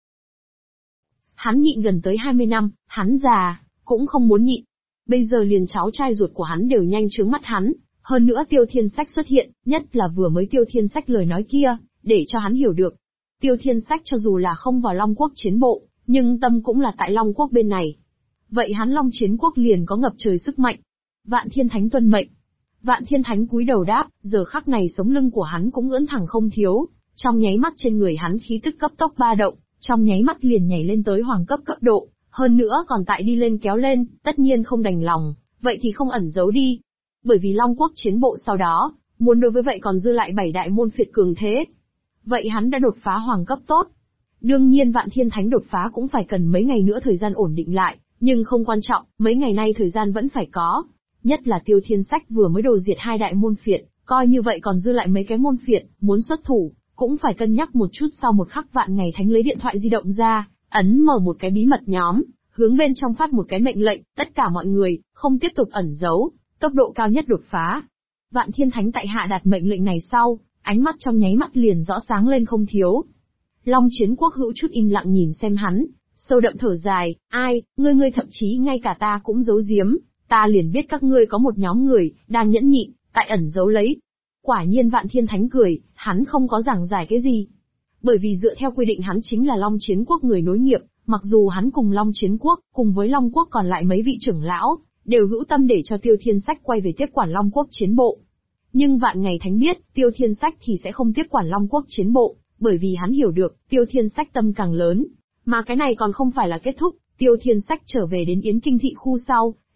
A: Hắn nhịn gần tới 20 năm, hắn già, cũng không muốn nhịn. Bây giờ liền cháu trai ruột của hắn đều nhanh trướng mắt hắn, hơn nữa Tiêu Thiên Sách xuất hiện, nhất là vừa mới Tiêu Thiên Sách lời nói kia, để cho hắn hiểu được. Tiêu Thiên Sách cho dù là không vào Long Quốc chiến bộ, nhưng tâm cũng là tại Long Quốc bên này. Vậy hắn Long Chiến Quốc liền có ngập trời sức mạnh. Vạn Thiên Thánh tuân mệnh. Vạn Thiên Thánh cúi đầu đáp, giờ khắc này sống lưng của hắn cũng ưỡn thẳng không thiếu, trong nháy mắt trên người hắn khí tức cấp tốc ba động, trong nháy mắt liền nhảy lên tới hoàng cấp cấp độ, hơn nữa còn tại đi lên kéo lên, tất nhiên không đành lòng, vậy thì không ẩn giấu đi. Bởi vì Long Quốc chiến bộ sau đó, muốn đối với vậy còn dư lại 7 đại môn phiệt cường thế. Vậy hắn đã đột phá hoàng cấp tốt. Đương nhiên Vạn Thiên Thánh đột phá cũng phải cần mấy ngày nữa thời gian ổn định lại, nhưng không quan trọng, mấy ngày nay thời gian vẫn phải có. Nhất là Tiêu Thiên Sách vừa mới đồ diệt hai đại môn phiệt, coi như vậy còn dư lại mấy cái môn phiệt, muốn xuất thủ, cũng phải cân nhắc một chút. Sau một khắc Vạn Ngày Thánh lấy điện thoại di động ra, ấn mở một cái bí mật nhóm, hướng bên trong phát một cái mệnh lệnh, tất cả mọi người, không tiếp tục ẩn giấu, tốc độ cao nhất đột phá. Vạn Thiên Thánh tại hạ đạt mệnh lệnh này sau, ánh mắt trong nháy mắt liền rõ sáng lên không thiếu. Long Chiến Quốc hữu chút im lặng nhìn xem hắn, sâu đậm thở dài, ai, ngươi thậm chí ngay cả ta cũng giấu giếm, ta liền biết các ngươi có một nhóm người, đang nhẫn nhịn, tại ẩn giấu lấy. Quả nhiên Vạn Thiên Thánh cười, hắn không có giảng giải cái gì. Bởi vì dựa theo quy định hắn chính là Long Chiến Quốc người nối nghiệp, mặc dù hắn cùng Long Chiến Quốc, cùng với Long Quốc còn lại mấy vị trưởng lão, đều hữu tâm để cho Tiêu Thiên Sách quay về tiếp quản Long Quốc chiến bộ. Nhưng Vạn Ngày Thánh biết, Tiêu Thiên Sách thì sẽ không tiếp quản Long Quốc chiến bộ, bởi vì hắn hiểu được, Tiêu Thiên Sách tâm càng lớn. Mà cái này còn không phải là kết thúc, Tiêu Thiên Sách trở về đến Yến Kinh thị khu sau,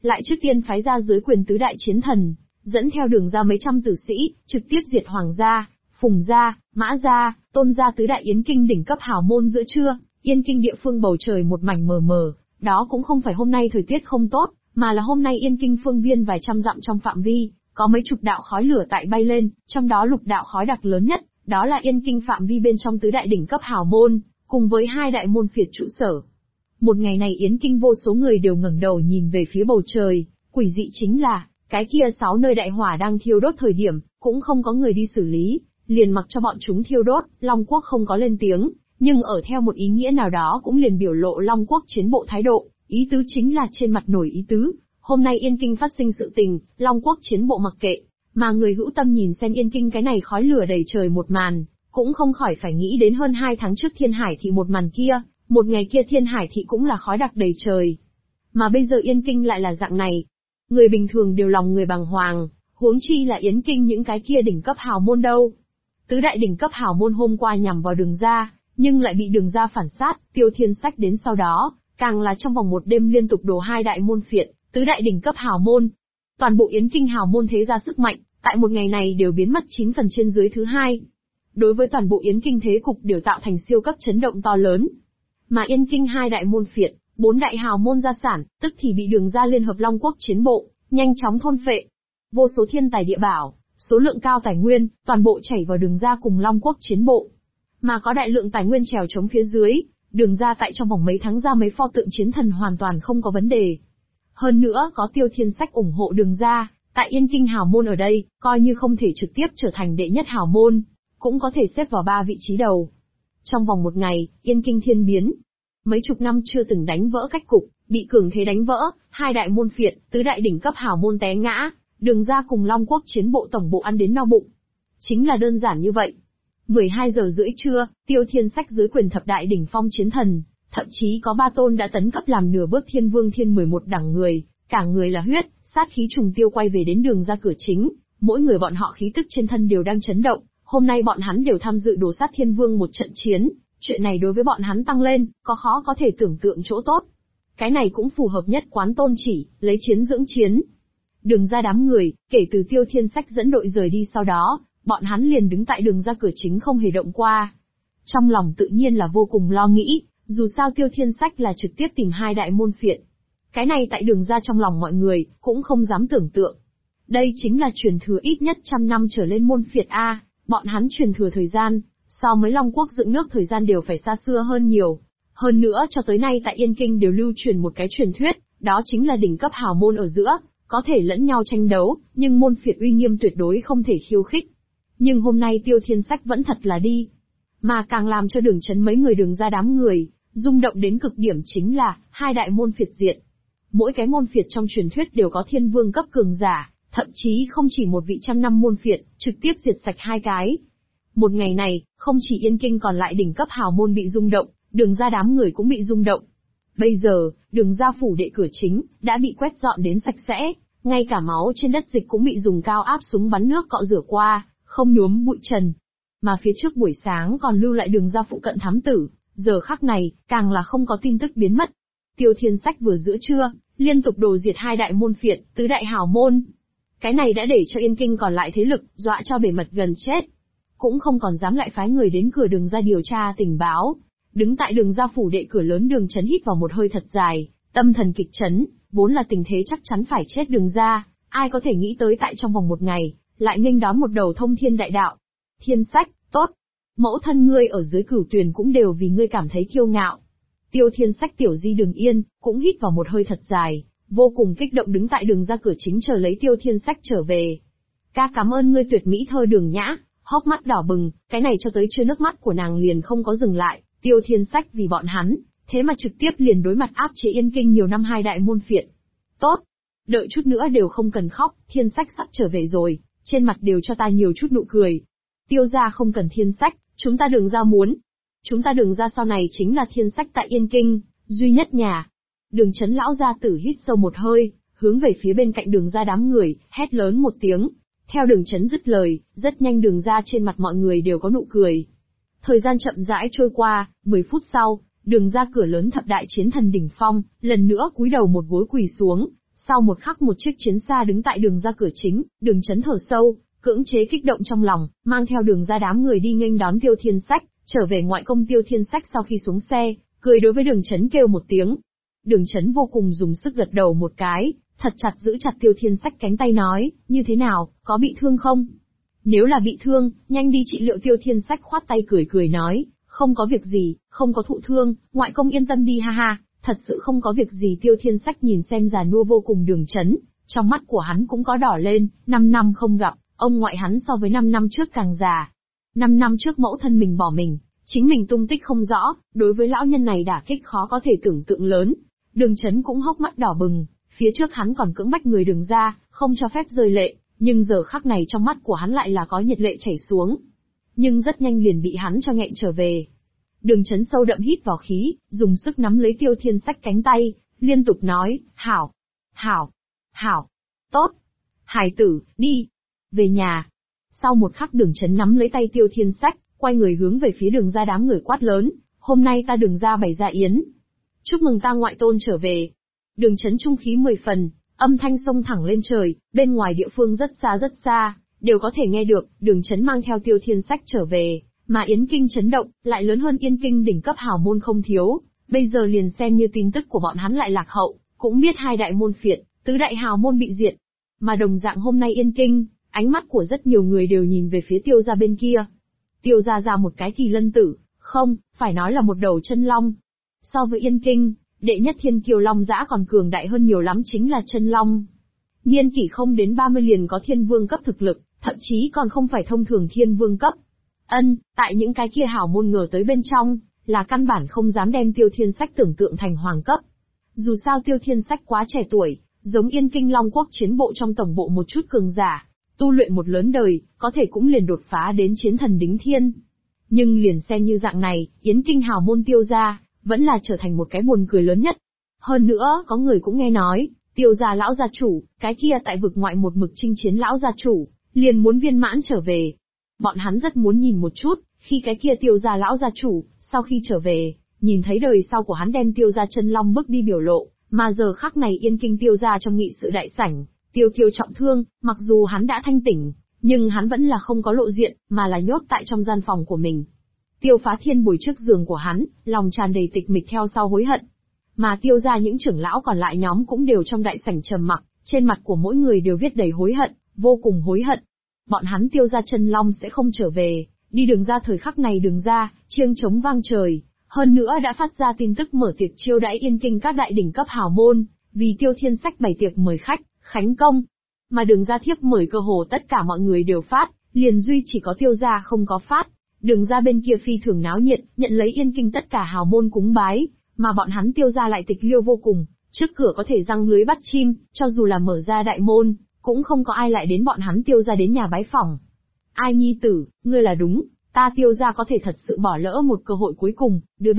A: lại trước tiên phái ra dưới quyền tứ đại chiến thần, dẫn theo Đường gia mấy trăm tử sĩ, trực tiếp diệt Hoàng gia, Phùng gia, Mã gia, Tôn gia tứ đại yến kinh đỉnh cấp hào môn. Giữa trưa, Yên Kinh địa phương bầu trời một mảnh mờ mờ, đó cũng không phải hôm nay thời tiết không tốt, mà là hôm nay Yên Kinh phương viên vài trăm dặm trong phạm vi, có mấy chục đạo khói lửa tại bay lên, trong đó lục đạo khói đặc lớn nhất, đó là Yên Kinh phạm vi bên trong tứ đại đỉnh cấp hào môn, cùng với hai đại môn phiệt trụ sở. Một ngày này Yến Kinh vô số người đều ngẩng đầu nhìn về phía bầu trời, quỷ dị chính là, cái kia 6 nơi đại hỏa đang thiêu đốt thời điểm, cũng không có người đi xử lý, liền mặc cho bọn chúng thiêu đốt. Long Quốc không có lên tiếng, nhưng ở theo một ý nghĩa nào đó cũng liền biểu lộ Long Quốc chiến bộ thái độ, ý tứ chính là trên mặt nổi ý tứ. Hôm nay Yên Kinh phát sinh sự tình, Long Quốc chiến bộ mặc kệ, mà người hữu tâm nhìn xem Yên Kinh cái này khói lửa đầy trời một màn, cũng không khỏi phải nghĩ đến hơn 2 tháng trước Thiên Hải thị một màn kia, một ngày kia Thiên Hải thị cũng là khói đặc đầy trời. Mà bây giờ Yên Kinh lại là dạng này. Người bình thường đều lòng người bàng hoàng, huống chi là Yến Kinh những cái kia đỉnh cấp hào môn đâu. Tứ đại đỉnh cấp hào môn hôm qua nhằm vào Đường gia, nhưng lại bị Đường gia phản sát. Tiêu Thiên Sách đến sau đó, càng là trong vòng một đêm liên tục đổ hai đại môn phiệt, tứ đại đỉnh cấp hào môn. Toàn bộ Yến Kinh hào môn thế gia sức mạnh, tại một ngày này đều biến mất 9 phần trên dưới thứ hai. Đối với toàn bộ Yến Kinh thế cục đều tạo thành siêu cấp chấn động to lớn. Mà Yên Kinh hai đại môn phiệt, 4 đại hào môn gia sản, tức thì bị Đường gia liên hợp Long Quốc chiến bộ, nhanh chóng thôn phệ. Vô số thiên tài địa bảo, số lượng cao tài nguyên, toàn bộ chảy vào Đường gia cùng Long Quốc chiến bộ. Mà có đại lượng tài nguyên trèo chống phía dưới, Đường gia tại trong vòng mấy tháng ra mấy pho tượng chiến thần hoàn toàn không có vấn đề. Hơn nữa có Tiêu Thiên Sách ủng hộ Đường gia, tại Yên Kinh hào môn ở đây, coi như không thể trực tiếp trở thành đệ nhất hào môn, cũng có thể xếp vào 3 vị trí đầu. Trong vòng một ngày, Yên Kinh thiên biến. Mấy chục năm chưa từng đánh vỡ cách cục, bị cường thế đánh vỡ, hai đại môn phiệt, tứ đại đỉnh cấp hào môn té ngã, Đường gia cùng Long Quốc chiến bộ tổng bộ ăn đến no bụng. Chính là đơn giản như vậy. 12 giờ rưỡi trưa, Tiêu Thiên Sách dưới quyền thập đại đỉnh phong chiến thần, thậm chí có 3 tôn đã tấn cấp làm nửa bước thiên vương thiên 11 đẳng người, cả người là huyết, sát khí trùng tiêu quay về đến Đường gia cửa chính, mỗi người bọn họ khí tức trên thân đều đang chấn động. Hôm nay bọn hắn đều tham dự đồ sát thiên vương một trận chiến, chuyện này đối với bọn hắn tăng lên, có khó có thể tưởng tượng chỗ tốt. Cái này cũng phù hợp nhất quán tôn chỉ, lấy chiến dưỡng chiến. Đường gia đám người, kể từ Tiêu Thiên Sách dẫn đội rời đi sau đó, bọn hắn liền đứng tại Đường gia cửa chính không hề động qua. Trong lòng tự nhiên là vô cùng lo nghĩ, dù sao Tiêu Thiên Sách là trực tiếp tìm hai đại môn phiệt. Cái này tại Đường gia trong lòng mọi người, cũng không dám tưởng tượng. Đây chính là truyền thừa ít nhất 100 năm trở lên môn phiệt A, bọn hắn truyền thừa thời gian, so với Long Quốc dựng nước thời gian đều phải xa xưa hơn nhiều. Hơn nữa cho tới nay tại Yên Kinh đều lưu truyền một cái truyền thuyết, đó chính là đỉnh cấp hào môn ở giữa, có thể lẫn nhau tranh đấu, nhưng môn phiệt uy nghiêm tuyệt đối không thể khiêu khích. Nhưng hôm nay Tiêu Thiên Sách vẫn thật là đi. Mà càng làm cho Đường Chấn mấy người Đường gia đám người, rung động đến cực điểm chính là, hai đại môn phiệt diệt. Mỗi cái môn phiệt trong truyền thuyết đều có thiên vương cấp cường giả, thậm chí không chỉ một vị 100 năm môn phiệt, trực tiếp diệt sạch hai cái. Một ngày này, không chỉ Yên Kinh còn lại đỉnh cấp hào môn bị rung động, Đường gia đám người cũng bị rung động. Bây giờ, Đường gia phủ đệ cửa chính, đã bị quét dọn đến sạch sẽ, ngay cả máu trên đất dịch cũng bị dùng cao áp súng bắn nước cọ rửa qua, không nhuốm bụi trần. Mà phía trước buổi sáng còn lưu lại Đường gia phụ cận thám tử, giờ khắc này, càng là không có tin tức biến mất. Tiêu Thiên Sách vừa giữa trưa, liên tục đồ diệt hai đại môn phiệt, tứ đại hào môn. Cái này đã để cho Yên Kinh còn lại thế lực, dọa cho bề mặt gần chết. Cũng không còn dám lại phái người đến cửa Đường gia điều tra tình báo. Đứng tại Đường gia phủ đệ cửa lớn, Đường Chấn hít vào một hơi thật dài, tâm thần kịch chấn, vốn là tình thế chắc chắn phải chết Đường gia, ai có thể nghĩ tới tại trong vòng một ngày, lại nghênh đón một đầu thông thiên đại đạo. Thiên Sách, tốt. Mẫu thân ngươi ở dưới Cửu Tuyền cũng đều vì ngươi cảm thấy kiêu ngạo. Tiêu Thiên Sách tiểu di Đường Yên, cũng hít vào một hơi thật dài, vô cùng kích động đứng tại Đường gia cửa chính chờ lấy Tiêu Thiên Sách trở về. Ca cảm ơn ngươi tuyệt mỹ thơ Đường Nhã, hốc mắt đỏ bừng, cái này cho tới chưa nước mắt của nàng liền không có dừng lại. Tiêu Thiên Sách vì bọn hắn, thế mà trực tiếp liền đối mặt áp chế Yên Kinh nhiều năm hai đại môn phiệt. Tốt, đợi chút nữa đều không cần khóc, Thiên Sách sắp trở về rồi, trên mặt đều cho ta nhiều chút nụ cười. Tiêu gia không cần Thiên Sách, chúng ta Đường gia muốn. Chúng ta Đường gia sau này chính là Thiên Sách tại Yên Kinh, duy nhất nhà. Đường Chấn lão gia tử hít sâu một hơi, hướng về phía bên cạnh Đường gia đám người, hét lớn một tiếng. Theo Đường Chấn dứt lời, rất nhanh Đường gia trên mặt mọi người đều có nụ cười. Thời gian chậm rãi trôi qua, 10 phút sau, Đường gia cửa lớn thập đại chiến thần đỉnh phong, lần nữa cúi đầu một gối quỳ xuống, Sau một khắc một chiếc chiến xa đứng tại đường ra cửa chính, Đường Chấn thở sâu, cưỡng chế kích động trong lòng, mang theo đường ra đám người đi nghênh đón Tiêu Thiên Sách, trở về ngoại công. Tiêu Thiên Sách sau khi xuống xe, cười đối với Đường Chấn kêu một tiếng. Đường Chấn vô cùng dùng sức gật đầu một cái, thật chặt giữ chặt Tiêu Thiên Sách cánh tay nói, như thế nào, có bị thương không? Nếu là bị thương, nhanh đi trị liệu. Tiêu Thiên Sách khoát tay cười cười nói, không có việc gì, không có thụ thương, ngoại công yên tâm đi ha ha, thật sự không có việc gì. Tiêu Thiên Sách nhìn xem già nua vô cùng Đường Chấn, trong mắt của hắn cũng có đỏ lên, 5 năm không gặp, ông ngoại hắn so với 5 năm trước càng già. 5 năm trước mẫu thân mình bỏ mình, chính mình tung tích không rõ, đối với lão nhân này đả kích khó có thể tưởng tượng lớn. Đường Chấn cũng hốc mắt đỏ bừng, phía trước hắn còn cưỡng bách người Đường ra, không cho phép rơi lệ, nhưng giờ khắc này trong mắt của hắn lại là có nhiệt lệ chảy xuống. Nhưng rất nhanh liền bị hắn cho nghẹn trở về. Đường Chấn sâu đậm hít vào khí, dùng sức nắm lấy Tiêu Thiên Sách cánh tay, liên tục nói, hảo, hảo, hảo, tốt, hài tử, đi, về nhà. Sau một khắc Đường Chấn nắm lấy tay Tiêu Thiên Sách, quay người hướng về phía Đường ra đám người quát lớn, hôm nay ta Đường ra bày ra yến. Chúc mừng ta ngoại tôn trở về. Đường Chấn trung khí 10 phần, âm thanh xông thẳng lên trời, bên ngoài địa phương rất xa, đều có thể nghe được. Đường Chấn mang theo Tiêu Thiên Sách trở về, mà Yến Kinh chấn động, lại lớn hơn Yên Kinh đỉnh cấp hào môn không thiếu. Bây giờ liền xem như tin tức của bọn hắn lại lạc hậu, cũng biết 2 đại môn phiệt, tứ đại hào môn bị diệt. Mà đồng dạng hôm nay Yên Kinh, ánh mắt của rất nhiều người đều nhìn về phía Tiêu gia bên kia. Tiêu gia ra một cái Kỳ Lân tử, không, phải nói là một đầu chân long. So với Yên Kinh, đệ nhất thiên kiêu Long Dã còn cường đại hơn nhiều lắm, chính là chân long. Niên kỷ không đến 30 liền có thiên vương cấp thực lực, thậm chí còn không phải thông thường thiên vương cấp. Tại những cái kia hảo môn ngờ tới bên trong, là căn bản không dám đem Tiêu Thiên Sách tưởng tượng thành hoàng cấp. Dù sao Tiêu Thiên Sách quá trẻ tuổi, giống Yên Kinh Long Quốc chiến bộ trong tổng bộ một chút cường giả, tu luyện một lớn đời, có thể cũng liền đột phá đến chiến thần đính thiên. Nhưng liền xem như dạng này, Yến Kinh hào môn Tiêu gia, vẫn là trở thành một cái buồn cười lớn nhất. Hơn nữa, có người cũng nghe nói, Tiêu gia lão gia chủ, cái kia tại vực ngoại một mực chinh chiến lão gia chủ, liền muốn viên mãn trở về. Bọn hắn rất muốn nhìn một chút, khi cái kia Tiêu gia lão gia chủ, sau khi trở về, nhìn thấy đời sau của hắn đem Tiêu gia chân long bước đi biểu lộ, mà giờ khắc này Yên Kinh Tiêu gia trong nghị sự đại sảnh, Tiêu Kiêu trọng thương, mặc dù hắn đã thanh tỉnh, nhưng hắn vẫn là không có lộ diện, mà là nhốt tại trong gian phòng của mình. Tiêu Phá Thiên bồi trước giường của hắn, lòng tràn đầy tịch mịch theo sau hối hận. Mà Tiêu gia những trưởng lão còn lại nhóm cũng đều trong đại sảnh trầm mặc, trên mặt của mỗi người đều viết đầy hối hận, vô cùng hối hận. Bọn hắn Tiêu gia chân long sẽ không trở về, đi Đường ra thời khắc này Đường ra, chiêng trống vang trời, hơn nữa đã phát ra tin tức mở tiệc chiêu đãi Yên Kinh các đại đỉnh cấp hào môn, vì Tiêu Thiên Sách bày tiệc mời khách, khánh công. Mà Đường ra thiếp mời cơ hồ tất cả mọi người đều phát, liền duy chỉ có Tiêu gia không có phát. Đường ra bên kia phi thường náo nhiệt, nhận lấy Yên Kinh tất cả hào môn cúng bái, mà bọn hắn Tiêu gia lại tịch liêu vô cùng, trước cửa có thể giăng lưới bắt chim, cho dù là mở ra đại môn, cũng không có ai lại đến bọn hắn Tiêu gia đến nhà bái phỏng. Ai nhi tử, ngươi là đúng, ta Tiêu gia có thể thật sự bỏ lỡ một cơ hội cuối cùng. Đứa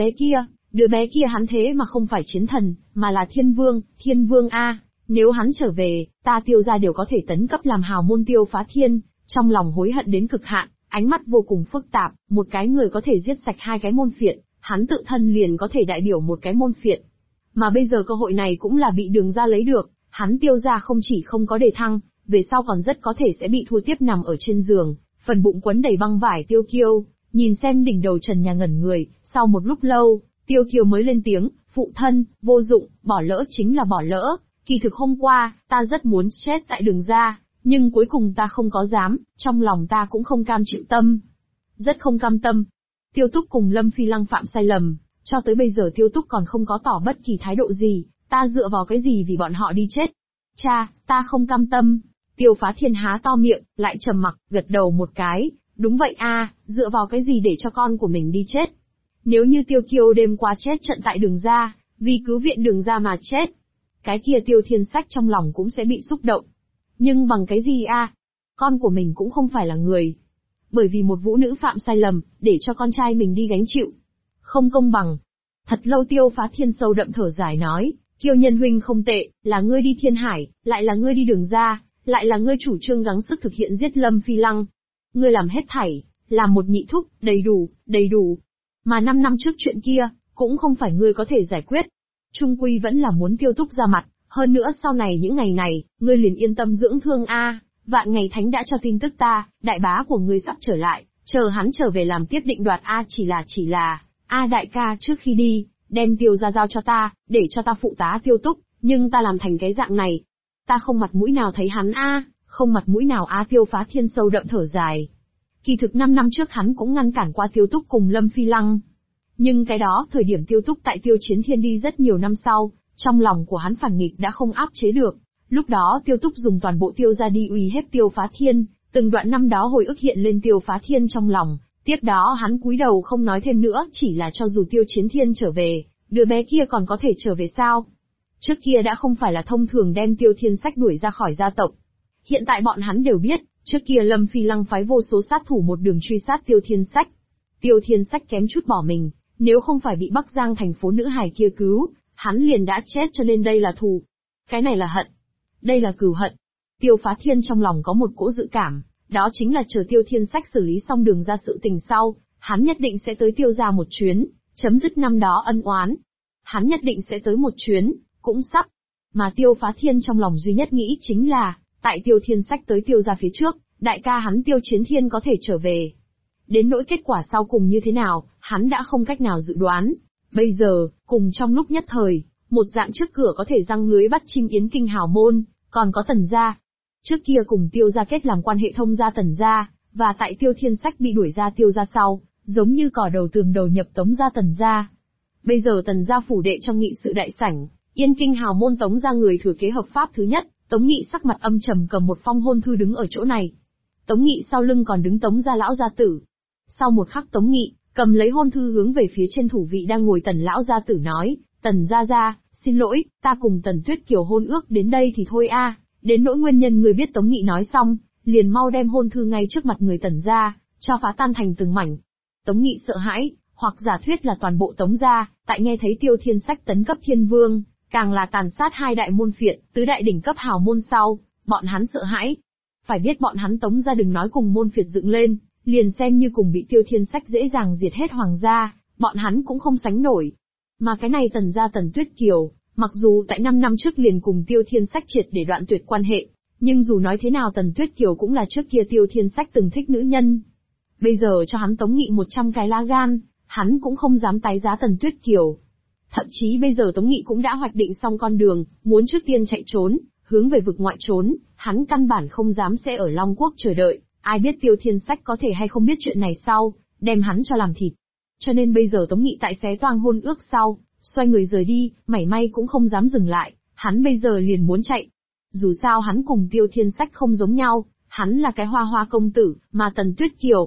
A: bé kia hắn thế mà không phải chiến thần, mà là thiên vương a, nếu hắn trở về, ta Tiêu gia đều có thể tấn cấp làm hào môn. Tiêu Phá Thiên, trong lòng hối hận đến cực hạn, ánh mắt vô cùng phức tạp, một cái người có thể giết sạch 2 cái môn phiệt, hắn tự thân liền có thể đại biểu một cái môn phiệt. Mà bây giờ cơ hội này cũng là bị Đường ra lấy được, hắn Tiêu gia không chỉ không có đề thăng, về sau còn rất có thể sẽ bị thua tiếp nằm ở trên giường, phần bụng quấn đầy băng vải. Tiêu Kiêu, nhìn xem đỉnh đầu trần nhà ngẩn người, sau một lúc lâu, Tiêu Kiêu mới lên tiếng, phụ thân, vô dụng, bỏ lỡ chính là bỏ lỡ, kỳ thực hôm qua, ta rất muốn chết tại Đường ra, nhưng cuối cùng ta không có dám, trong lòng ta cũng không cam chịu tâm. Rất không cam tâm. Tiêu Túc cùng Lâm Phi Lăng phạm sai lầm, cho tới bây giờ Tiêu Túc còn không có tỏ bất kỳ thái độ gì, ta dựa vào cái gì vì bọn họ đi chết? Cha, ta không cam tâm. Tiêu Phá Thiên há to miệng, lại trầm mặc, gật đầu một cái, đúng vậy a, dựa vào cái gì để cho con của mình đi chết? Nếu như Tiêu Kiêu đêm qua chết trận tại Đường ra, vì cứu viện Đường ra mà chết, cái kia Tiêu Thiên Sách trong lòng cũng sẽ bị xúc động. Nhưng bằng cái gì a? Con của mình cũng không phải là người. Bởi vì một vũ nữ phạm sai lầm, để cho con trai mình đi gánh chịu. Không công bằng. Thật lâu Tiêu Phá Thiên sâu đậm thở dài nói, Kiêu nhân huynh không tệ, là ngươi đi Thiên Hải, lại là ngươi đi Đường ra, lại là ngươi chủ trương gắng sức thực hiện giết Lâm Phi Lăng. Ngươi làm hết thảy, làm một nhị thúc, đầy đủ. Mà 5 năm trước chuyện kia, cũng không phải ngươi có thể giải quyết. Trung quy vẫn là muốn Tiêu Túc ra mặt, Hơn nữa sau này những ngày này, ngươi liền yên tâm dưỡng thương a. Vạn Ngày Thánh đã cho tin tức ta, đại bá của ngươi sắp trở lại, chờ hắn trở về làm tiếp định đoạt a. Chỉ là, đại ca trước khi đi, đem Tiêu gia giao cho ta, để cho ta phụ tá Tiêu Túc, nhưng ta làm thành cái dạng này. Ta không mặt mũi nào thấy hắn a, không mặt mũi nào a. Tiêu Phá Thiên sâu đậm thở dài. Kỳ thực 5 năm trước hắn cũng ngăn cản qua Tiêu Túc cùng Lâm Phi Lăng. Nhưng cái đó, thời điểm Tiêu Túc tại Tiêu Chiến Thiên đi rất nhiều năm sau, trong lòng của hắn phản nghịch đã không áp chế được. Lúc đó Tiêu Túc dùng toàn bộ Tiêu gia đi uy hiếp Tiêu Phá Thiên, từng đoạn năm đó hồi ức hiện lên Tiêu Phá Thiên trong lòng. Tiếp đó hắn cúi đầu không nói thêm nữa, chỉ là cho dù Tiêu Chiến Thiên trở về, đứa bé kia còn có thể trở về sao? Trước kia đã không phải là thông thường đem Tiêu Thiên Sách đuổi ra khỏi gia tộc. Hiện tại bọn hắn đều biết, trước kia Lâm Phi Lăng phái vô số sát thủ một đường truy sát Tiêu Thiên Sách. Tiêu Thiên Sách kém chút bỏ mình, nếu không phải bị Bắc Giang thành phố nữ hài kia cứu, hắn liền đã chết, cho nên đây là thù. Cái này là hận. Đây là cừu hận. Tiêu Phá Thiên trong lòng có một cỗ dự cảm, đó chính là chờ Tiêu Thiên Sách xử lý xong đường ra sự tình sau, hắn nhất định sẽ tới Tiêu gia một chuyến, chấm dứt năm đó ân oán. Hắn nhất định sẽ tới một chuyến, cũng sắp. Mà Tiêu Phá Thiên trong lòng duy nhất nghĩ chính là, tại Tiêu Thiên Sách tới Tiêu gia phía trước, đại ca hắn Tiêu Chiến Thiên có thể trở về. Đến nỗi kết quả sau cùng như thế nào, hắn đã không cách nào dự đoán. Bây giờ, cùng trong lúc nhất thời, một dạng trước cửa có thể răng lưới bắt chim Yến Kinh hào môn, còn có Tần gia. Trước kia cùng Tiêu gia kết làm quan hệ thông gia Tần gia, và tại Tiêu Thiên Sách bị đuổi ra Tiêu gia sau, giống như cỏ đầu tường đầu nhập Tống gia Tần gia. Bây giờ Tần gia phủ đệ trong nghị sự đại sảnh, Yên Kinh hào môn Tống gia người thừa kế hợp pháp thứ nhất, Tống Nghị sắc mặt âm trầm cầm một phong hôn thư đứng ở chỗ này. Tống Nghị sau lưng còn đứng Tống gia lão gia tử. Sau một khắc Tống Nghị cầm lấy hôn thư hướng về phía trên thủ vị đang ngồi Tần lão gia tử nói, Tần gia gia, xin lỗi, ta cùng Tần Tuyết Kiều hôn ước đến đây thì thôi a. Đến nỗi nguyên nhân người biết. Tống Nghị nói xong, liền mau đem hôn thư ngay trước mặt người Tần gia, cho phá tan thành từng mảnh. Tống Nghị sợ hãi, hoặc giả thuyết là toàn bộ Tống gia, tại nghe thấy Tiêu Thiên Sách tấn cấp Thiên Vương, càng là tàn sát hai đại môn phiện, tứ đại đỉnh cấp hào môn sau, bọn hắn sợ hãi. Phải biết bọn hắn Tống gia đừng nói cùng môn phiệt dựng lên, liền xem như cùng bị Tiêu Thiên Sách dễ dàng diệt hết hoàng gia, bọn hắn cũng không sánh nổi. Mà cái này Tần gia Tần Tuyết Kiều, mặc dù tại 5 năm trước liền cùng Tiêu Thiên Sách triệt để đoạn tuyệt quan hệ, nhưng dù nói thế nào Tần Tuyết Kiều cũng là trước kia Tiêu Thiên Sách từng thích nữ nhân. Bây giờ cho hắn Tống Nghị 100 cái lá gan, hắn cũng không dám tái giá Tần Tuyết Kiều. Thậm chí bây giờ Tống Nghị cũng đã hoạch định xong con đường, muốn trước tiên chạy trốn, hướng về vực ngoại trốn, hắn căn bản không dám sẽ ở Long Quốc chờ đợi, ai biết Tiêu Thiên Sách có thể hay không biết chuyện này sau, đem hắn cho làm thịt. Cho nên bây giờ Tống Nghị tại xé toang hôn ước sau, xoay người rời đi, mảy may cũng không dám dừng lại, hắn bây giờ liền muốn chạy. Dù sao hắn cùng Tiêu Thiên Sách không giống nhau, hắn là cái hoa hoa công tử, mà Tần Tuyết Kiều.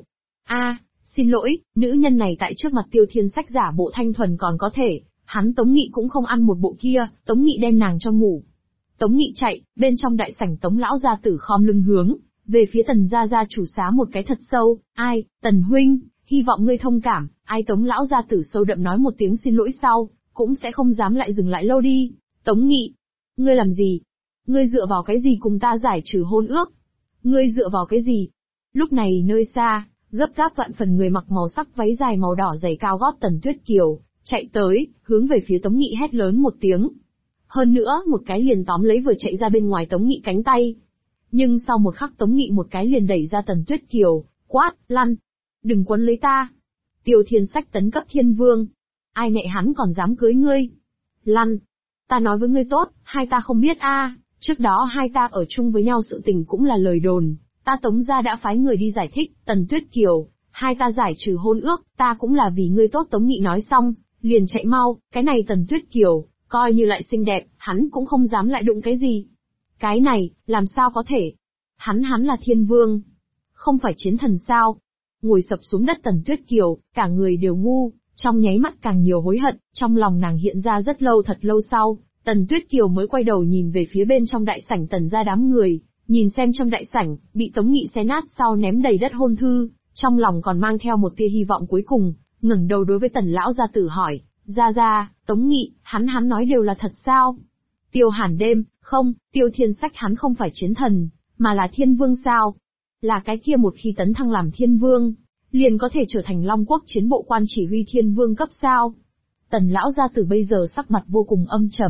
A: Xin lỗi, nữ nhân này tại trước mặt Tiêu Thiên Sách giả bộ thanh thuần còn có thể, hắn Tống Nghị cũng không ăn một bộ kia, Tống Nghị đem nàng cho ngủ. Tống Nghị chạy, bên trong đại sảnh Tống lão gia tử khom lưng hướng về phía Tần gia gia chủ xá một cái thật sâu, ai, Tần huynh, hy vọng ngươi thông cảm, ai Tống lão gia tử sâu đậm nói một tiếng xin lỗi sau, cũng sẽ không dám lại dừng lại lâu đi. Tống Nghị, ngươi làm gì? Ngươi dựa vào cái gì cùng ta giải trừ hôn ước? Ngươi dựa vào cái gì? Lúc này nơi xa, gấp gáp vạn phần người mặc màu sắc váy dài màu đỏ giày cao gót Tần Tuyết Kiều, chạy tới, hướng về phía Tống Nghị hét lớn một tiếng. Hơn nữa, một cái liền tóm lấy vừa chạy ra bên ngoài Tống Nghị cánh tay. Nhưng sau một khắc Tống Nghị một cái liền đẩy ra Tần Tuyết Kiều, quát, lăn. Đừng quấn lấy ta. Tiêu Thiên Sách tấn cấp Thiên Vương. Ai mẹ hắn còn dám cưới ngươi? Lăn. Ta nói với ngươi tốt, hai ta không biết trước đó hai ta ở chung với nhau sự tình cũng là lời đồn. Ta Tống gia đã phái người đi giải thích, Tần Tuyết Kiều, hai ta giải trừ hôn ước, ta cũng là vì ngươi tốt. Tống Nghị nói xong, liền chạy mau, cái này Tần Tuyết Kiều, coi như lại xinh đẹp, hắn cũng không dám lại đụng cái gì. Cái này, làm sao có thể? Hắn là Thiên Vương, không phải chiến thần sao? Ngồi sập xuống đất Tần Tuyết Kiều, cả người đều ngu, trong nháy mắt càng nhiều hối hận, trong lòng nàng hiện ra rất lâu thật lâu sau, Tần Tuyết Kiều mới quay đầu nhìn về phía bên trong đại sảnh Tần gia đám người, nhìn xem trong đại sảnh, bị Tống Nghị xé nát sau ném đầy đất hôn thư, trong lòng còn mang theo một tia hy vọng cuối cùng, ngẩng đầu đối với Tần lão gia tử hỏi, gia, Tống Nghị, hắn nói đều là thật sao? Tiêu Hàn Đêm, không, Tiêu Thiên Sách hắn không phải chiến thần, mà là Thiên Vương sao? Là cái kia một khi tấn thăng làm Thiên Vương, liền có thể trở thành Long Quốc chiến bộ quan chỉ huy Thiên Vương cấp sao? Tần lão gia tử bây giờ sắc mặt vô cùng âm trầm,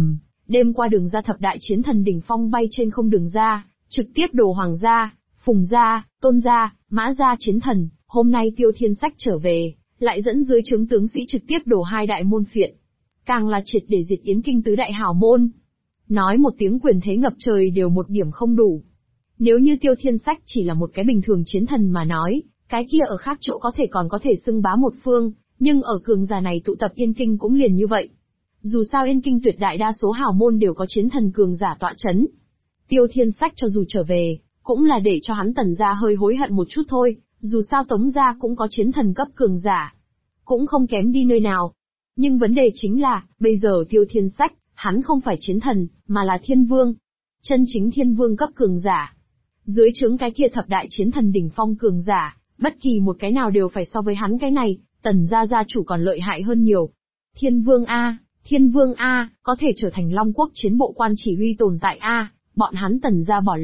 A: đêm qua đường ra thập đại chiến thần đỉnh phong bay trên không đường ra, trực tiếp đổ Hoàng gia, Phùng gia, Tôn gia, Mã gia chiến thần, hôm nay Tiêu Thiên Sách trở về, lại dẫn dưới trướng tướng sĩ trực tiếp đổ hai đại môn phiện. Càng là triệt để diệt Yến Kinh tứ đại hào môn. Nói một tiếng quyền thế ngập trời đều một điểm không đủ. Nếu như Tiêu Thiên Sách chỉ là một cái bình thường chiến thần mà nói, cái kia ở khác chỗ còn có thể xưng bá một phương, nhưng ở cường giả này tụ tập Yên Kinh cũng liền như vậy. Dù sao Yên Kinh tuyệt đại đa số hào môn đều có chiến thần cường giả tọa chấn. Tiêu Thiên Sách cho dù trở về, cũng là để cho hắn Tần gia hơi hối hận một chút thôi, dù sao Tống gia cũng có chiến thần cấp cường giả. Cũng không kém đi nơi nào. Nhưng vấn đề chính là, bây giờ Tiêu Thiên Sách, hắn không phải chiến thần, mà là thiên vương. Chân chính thiên vương cấp cường giả. Dưới trướng cái kia thập đại chiến thần đỉnh phong cường giả, bất kỳ một cái nào đều phải so với hắn cái này, Tần gia gia chủ còn lợi hại hơn nhiều. Thiên vương A, có thể trở thành Long Quốc chiến bộ quan chỉ huy tồn tại A, bọn hắn Tần gia bỏ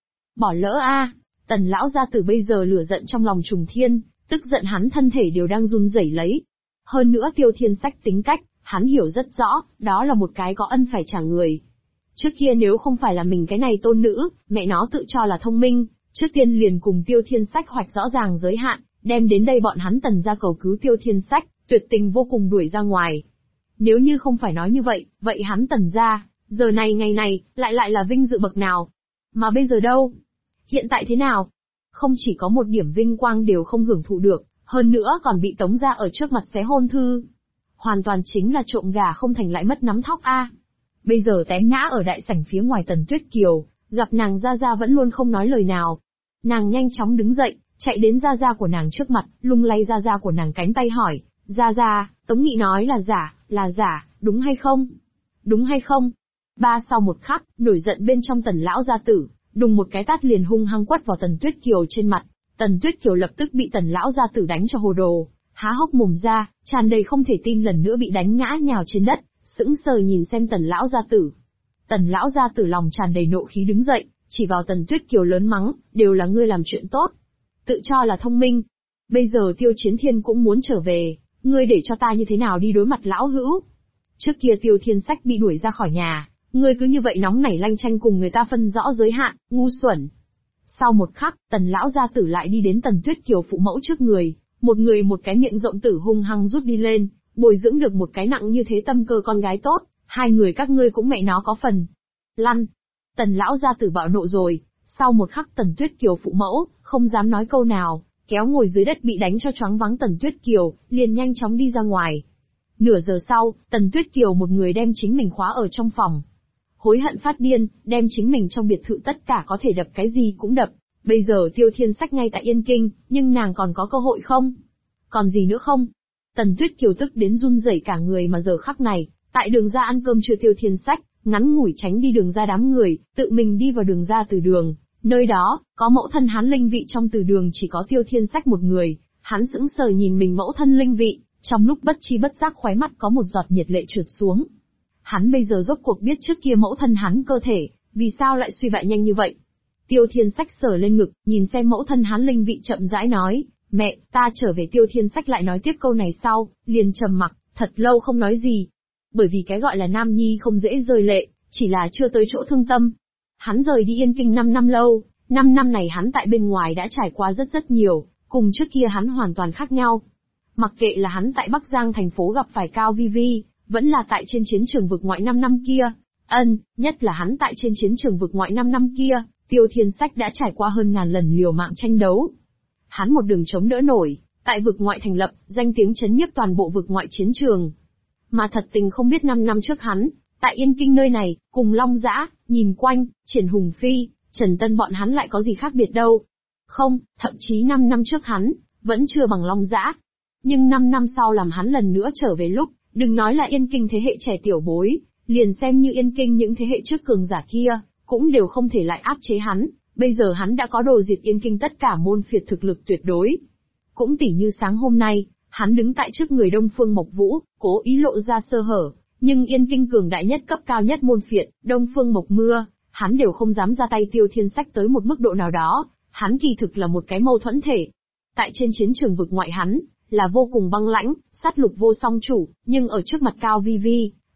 A: lỡ A. Tần lão gia tử bây giờ lửa giận trong lòng trùng thiên, tức giận hắn thân thể đều đang run rẩy lấy. Hơn nữa Tiêu Thiên Sách tính cách, hắn hiểu rất rõ, đó là một cái có ân phải trả người. Trước kia nếu không phải là mình cái này tôn nữ, mẹ nó tự cho là thông minh, trước tiên liền cùng Tiêu Thiên Sách hoạch rõ ràng giới hạn, đem đến đây bọn hắn Tần gia cầu cứu Tiêu Thiên Sách, tuyệt tình vô cùng đuổi ra ngoài. Nếu như không phải nói như vậy, vậy hắn Tần gia, giờ này ngày này, lại là vinh dự bậc nào? Mà bây giờ đâu? Hiện tại thế nào? Không chỉ có một điểm vinh quang đều không hưởng thụ được, hơn nữa còn bị Tống gia ở trước mặt xé hôn thư. Hoàn toàn chính là trộm gà không thành lại mất nắm thóc a. Bây giờ té ngã ở đại sảnh phía ngoài Tần Tuyết Kiều, gặp nàng Gia Gia vẫn luôn không nói lời nào. Nàng nhanh chóng đứng dậy, chạy đến Gia Gia của nàng trước mặt, lung lay Gia Gia của nàng cánh tay hỏi, Gia Gia, Tống Nghị nói là giả, đúng hay không? Đúng hay không? Sau một khắc, nổi giận bên trong Tần lão gia tử, đùng một cái tát liền hung hăng quất vào Tần Tuyết Kiều trên mặt. Tần Tuyết Kiều lập tức bị Tần lão gia tử đánh cho hồ đồ, há hốc mồm ra, tràn đầy không thể tin lần nữa bị đánh ngã nhào trên đất, sững sờ nhìn xem Tần lão gia tử. Tần lão gia tử lòng tràn đầy nộ khí đứng dậy, chỉ vào Tần Tuyết Kiều lớn mắng, đều là ngươi làm chuyện tốt, tự cho là thông minh. Bây giờ Tiêu Chiến Thiên cũng muốn trở về, ngươi để cho ta như thế nào đi đối mặt lão hữu? Trước kia Tiêu Thiên Sách bị đuổi ra khỏi nhà, ngươi cứ như vậy nóng nảy lanh chanh cùng người ta phân rõ giới hạn, ngu xuẩn. Sau một khắc, Tần lão gia tử lại đi đến Tần Tuyết Kiều phụ mẫu trước người một cái miệng rộng tử hung hăng rút đi lên, bồi dưỡng được một cái nặng như thế tâm cơ con gái tốt, hai người các ngươi cũng mẹ nó có phần. Lăn! Tần lão gia tử bạo nộ rồi, sau một khắc Tần Tuyết Kiều phụ mẫu, không dám nói câu nào, kéo ngồi dưới đất bị đánh cho choáng váng Tần Tuyết Kiều, liền nhanh chóng đi ra ngoài. Nửa giờ sau, Tần Tuyết Kiều một người đem chính mình khóa ở trong phòng. Hối hận phát điên, đem chính mình trong biệt thự tất cả có thể đập cái gì cũng đập. Bây giờ Tiêu Thiên Sách ngay tại Yên Kinh, nhưng nàng còn có cơ hội không? Còn gì nữa không? Tần Tuyết Kiều tức đến run rẩy cả người mà giờ khắc này, tại đường ra ăn cơm trưa Tiêu Thiên Sách, ngắn ngủi tránh đi đường ra đám người, tự mình đi vào đường ra từ đường. Nơi đó, có mẫu thân hắn Linh Vị trong từ đường chỉ có Tiêu Thiên Sách một người, hắn sững sờ nhìn mình mẫu thân Linh Vị, trong lúc bất chi bất giác khóe mắt có một giọt nhiệt lệ trượt xuống. Hắn bây giờ rốt cuộc biết trước kia mẫu thân hắn cơ thể, vì sao lại suy bại nhanh như vậy. Tiêu Thiên Sách sờ lên ngực, nhìn xem mẫu thân hắn Linh Vị chậm rãi nói, mẹ, ta trở về. Tiêu Thiên Sách lại nói tiếp câu này sau, liền trầm mặc, thật lâu không nói gì. Bởi vì cái gọi là nam nhi không dễ rơi lệ, chỉ là chưa tới chỗ thương tâm. Hắn rời đi Yên Kinh 5 năm lâu, 5 năm này hắn tại bên ngoài đã trải qua rất nhiều, cùng trước kia hắn hoàn toàn khác nhau. Mặc kệ là hắn tại Bắc Giang thành phố gặp phải Cao Vi Vi, vẫn là tại trên chiến trường vực ngoại 5 năm kia. Nhất là hắn tại trên chiến trường vực ngoại 5 năm kia, Tiêu Thiên Sách đã trải qua hơn ngàn lần liều mạng tranh đấu. Hắn một đường chống đỡ nổi, tại vực ngoại thành lập, danh tiếng chấn nhiếp toàn bộ vực ngoại chiến trường. Mà thật tình không biết 5 năm trước hắn, tại Yên Kinh nơi này, cùng Long Dã, Nhìn Quanh, Triển Hùng Phi, Trần Tân bọn hắn lại có gì khác biệt đâu. Không, thậm chí 5 năm trước hắn, vẫn chưa bằng Long Dã. Nhưng 5 năm sau làm hắn lần nữa trở về lúc, đừng nói là Yên Kinh thế hệ trẻ tiểu bối, liền xem như Yên Kinh những thế hệ trước cường giả kia, cũng đều không thể lại áp chế hắn. Bây giờ hắn đã có đồ diệt Yên Kinh tất cả môn phiệt thực lực tuyệt đối. Cũng tỉ như sáng hôm nay, hắn đứng tại trước người Đông Phương Mộc Vũ, cố ý lộ ra sơ hở, nhưng Yên Kinh cường đại nhất cấp cao nhất môn phiệt, Đông Phương Mộc Mưa, hắn đều không dám ra tay. Tiêu Thiên Sách tới một mức độ nào đó, hắn kỳ thực là một cái mâu thuẫn thể. Tại trên chiến trường vực ngoại hắn, là vô cùng băng lãnh, sát lục vô song chủ, nhưng ở trước mặt Cao Vi Vi,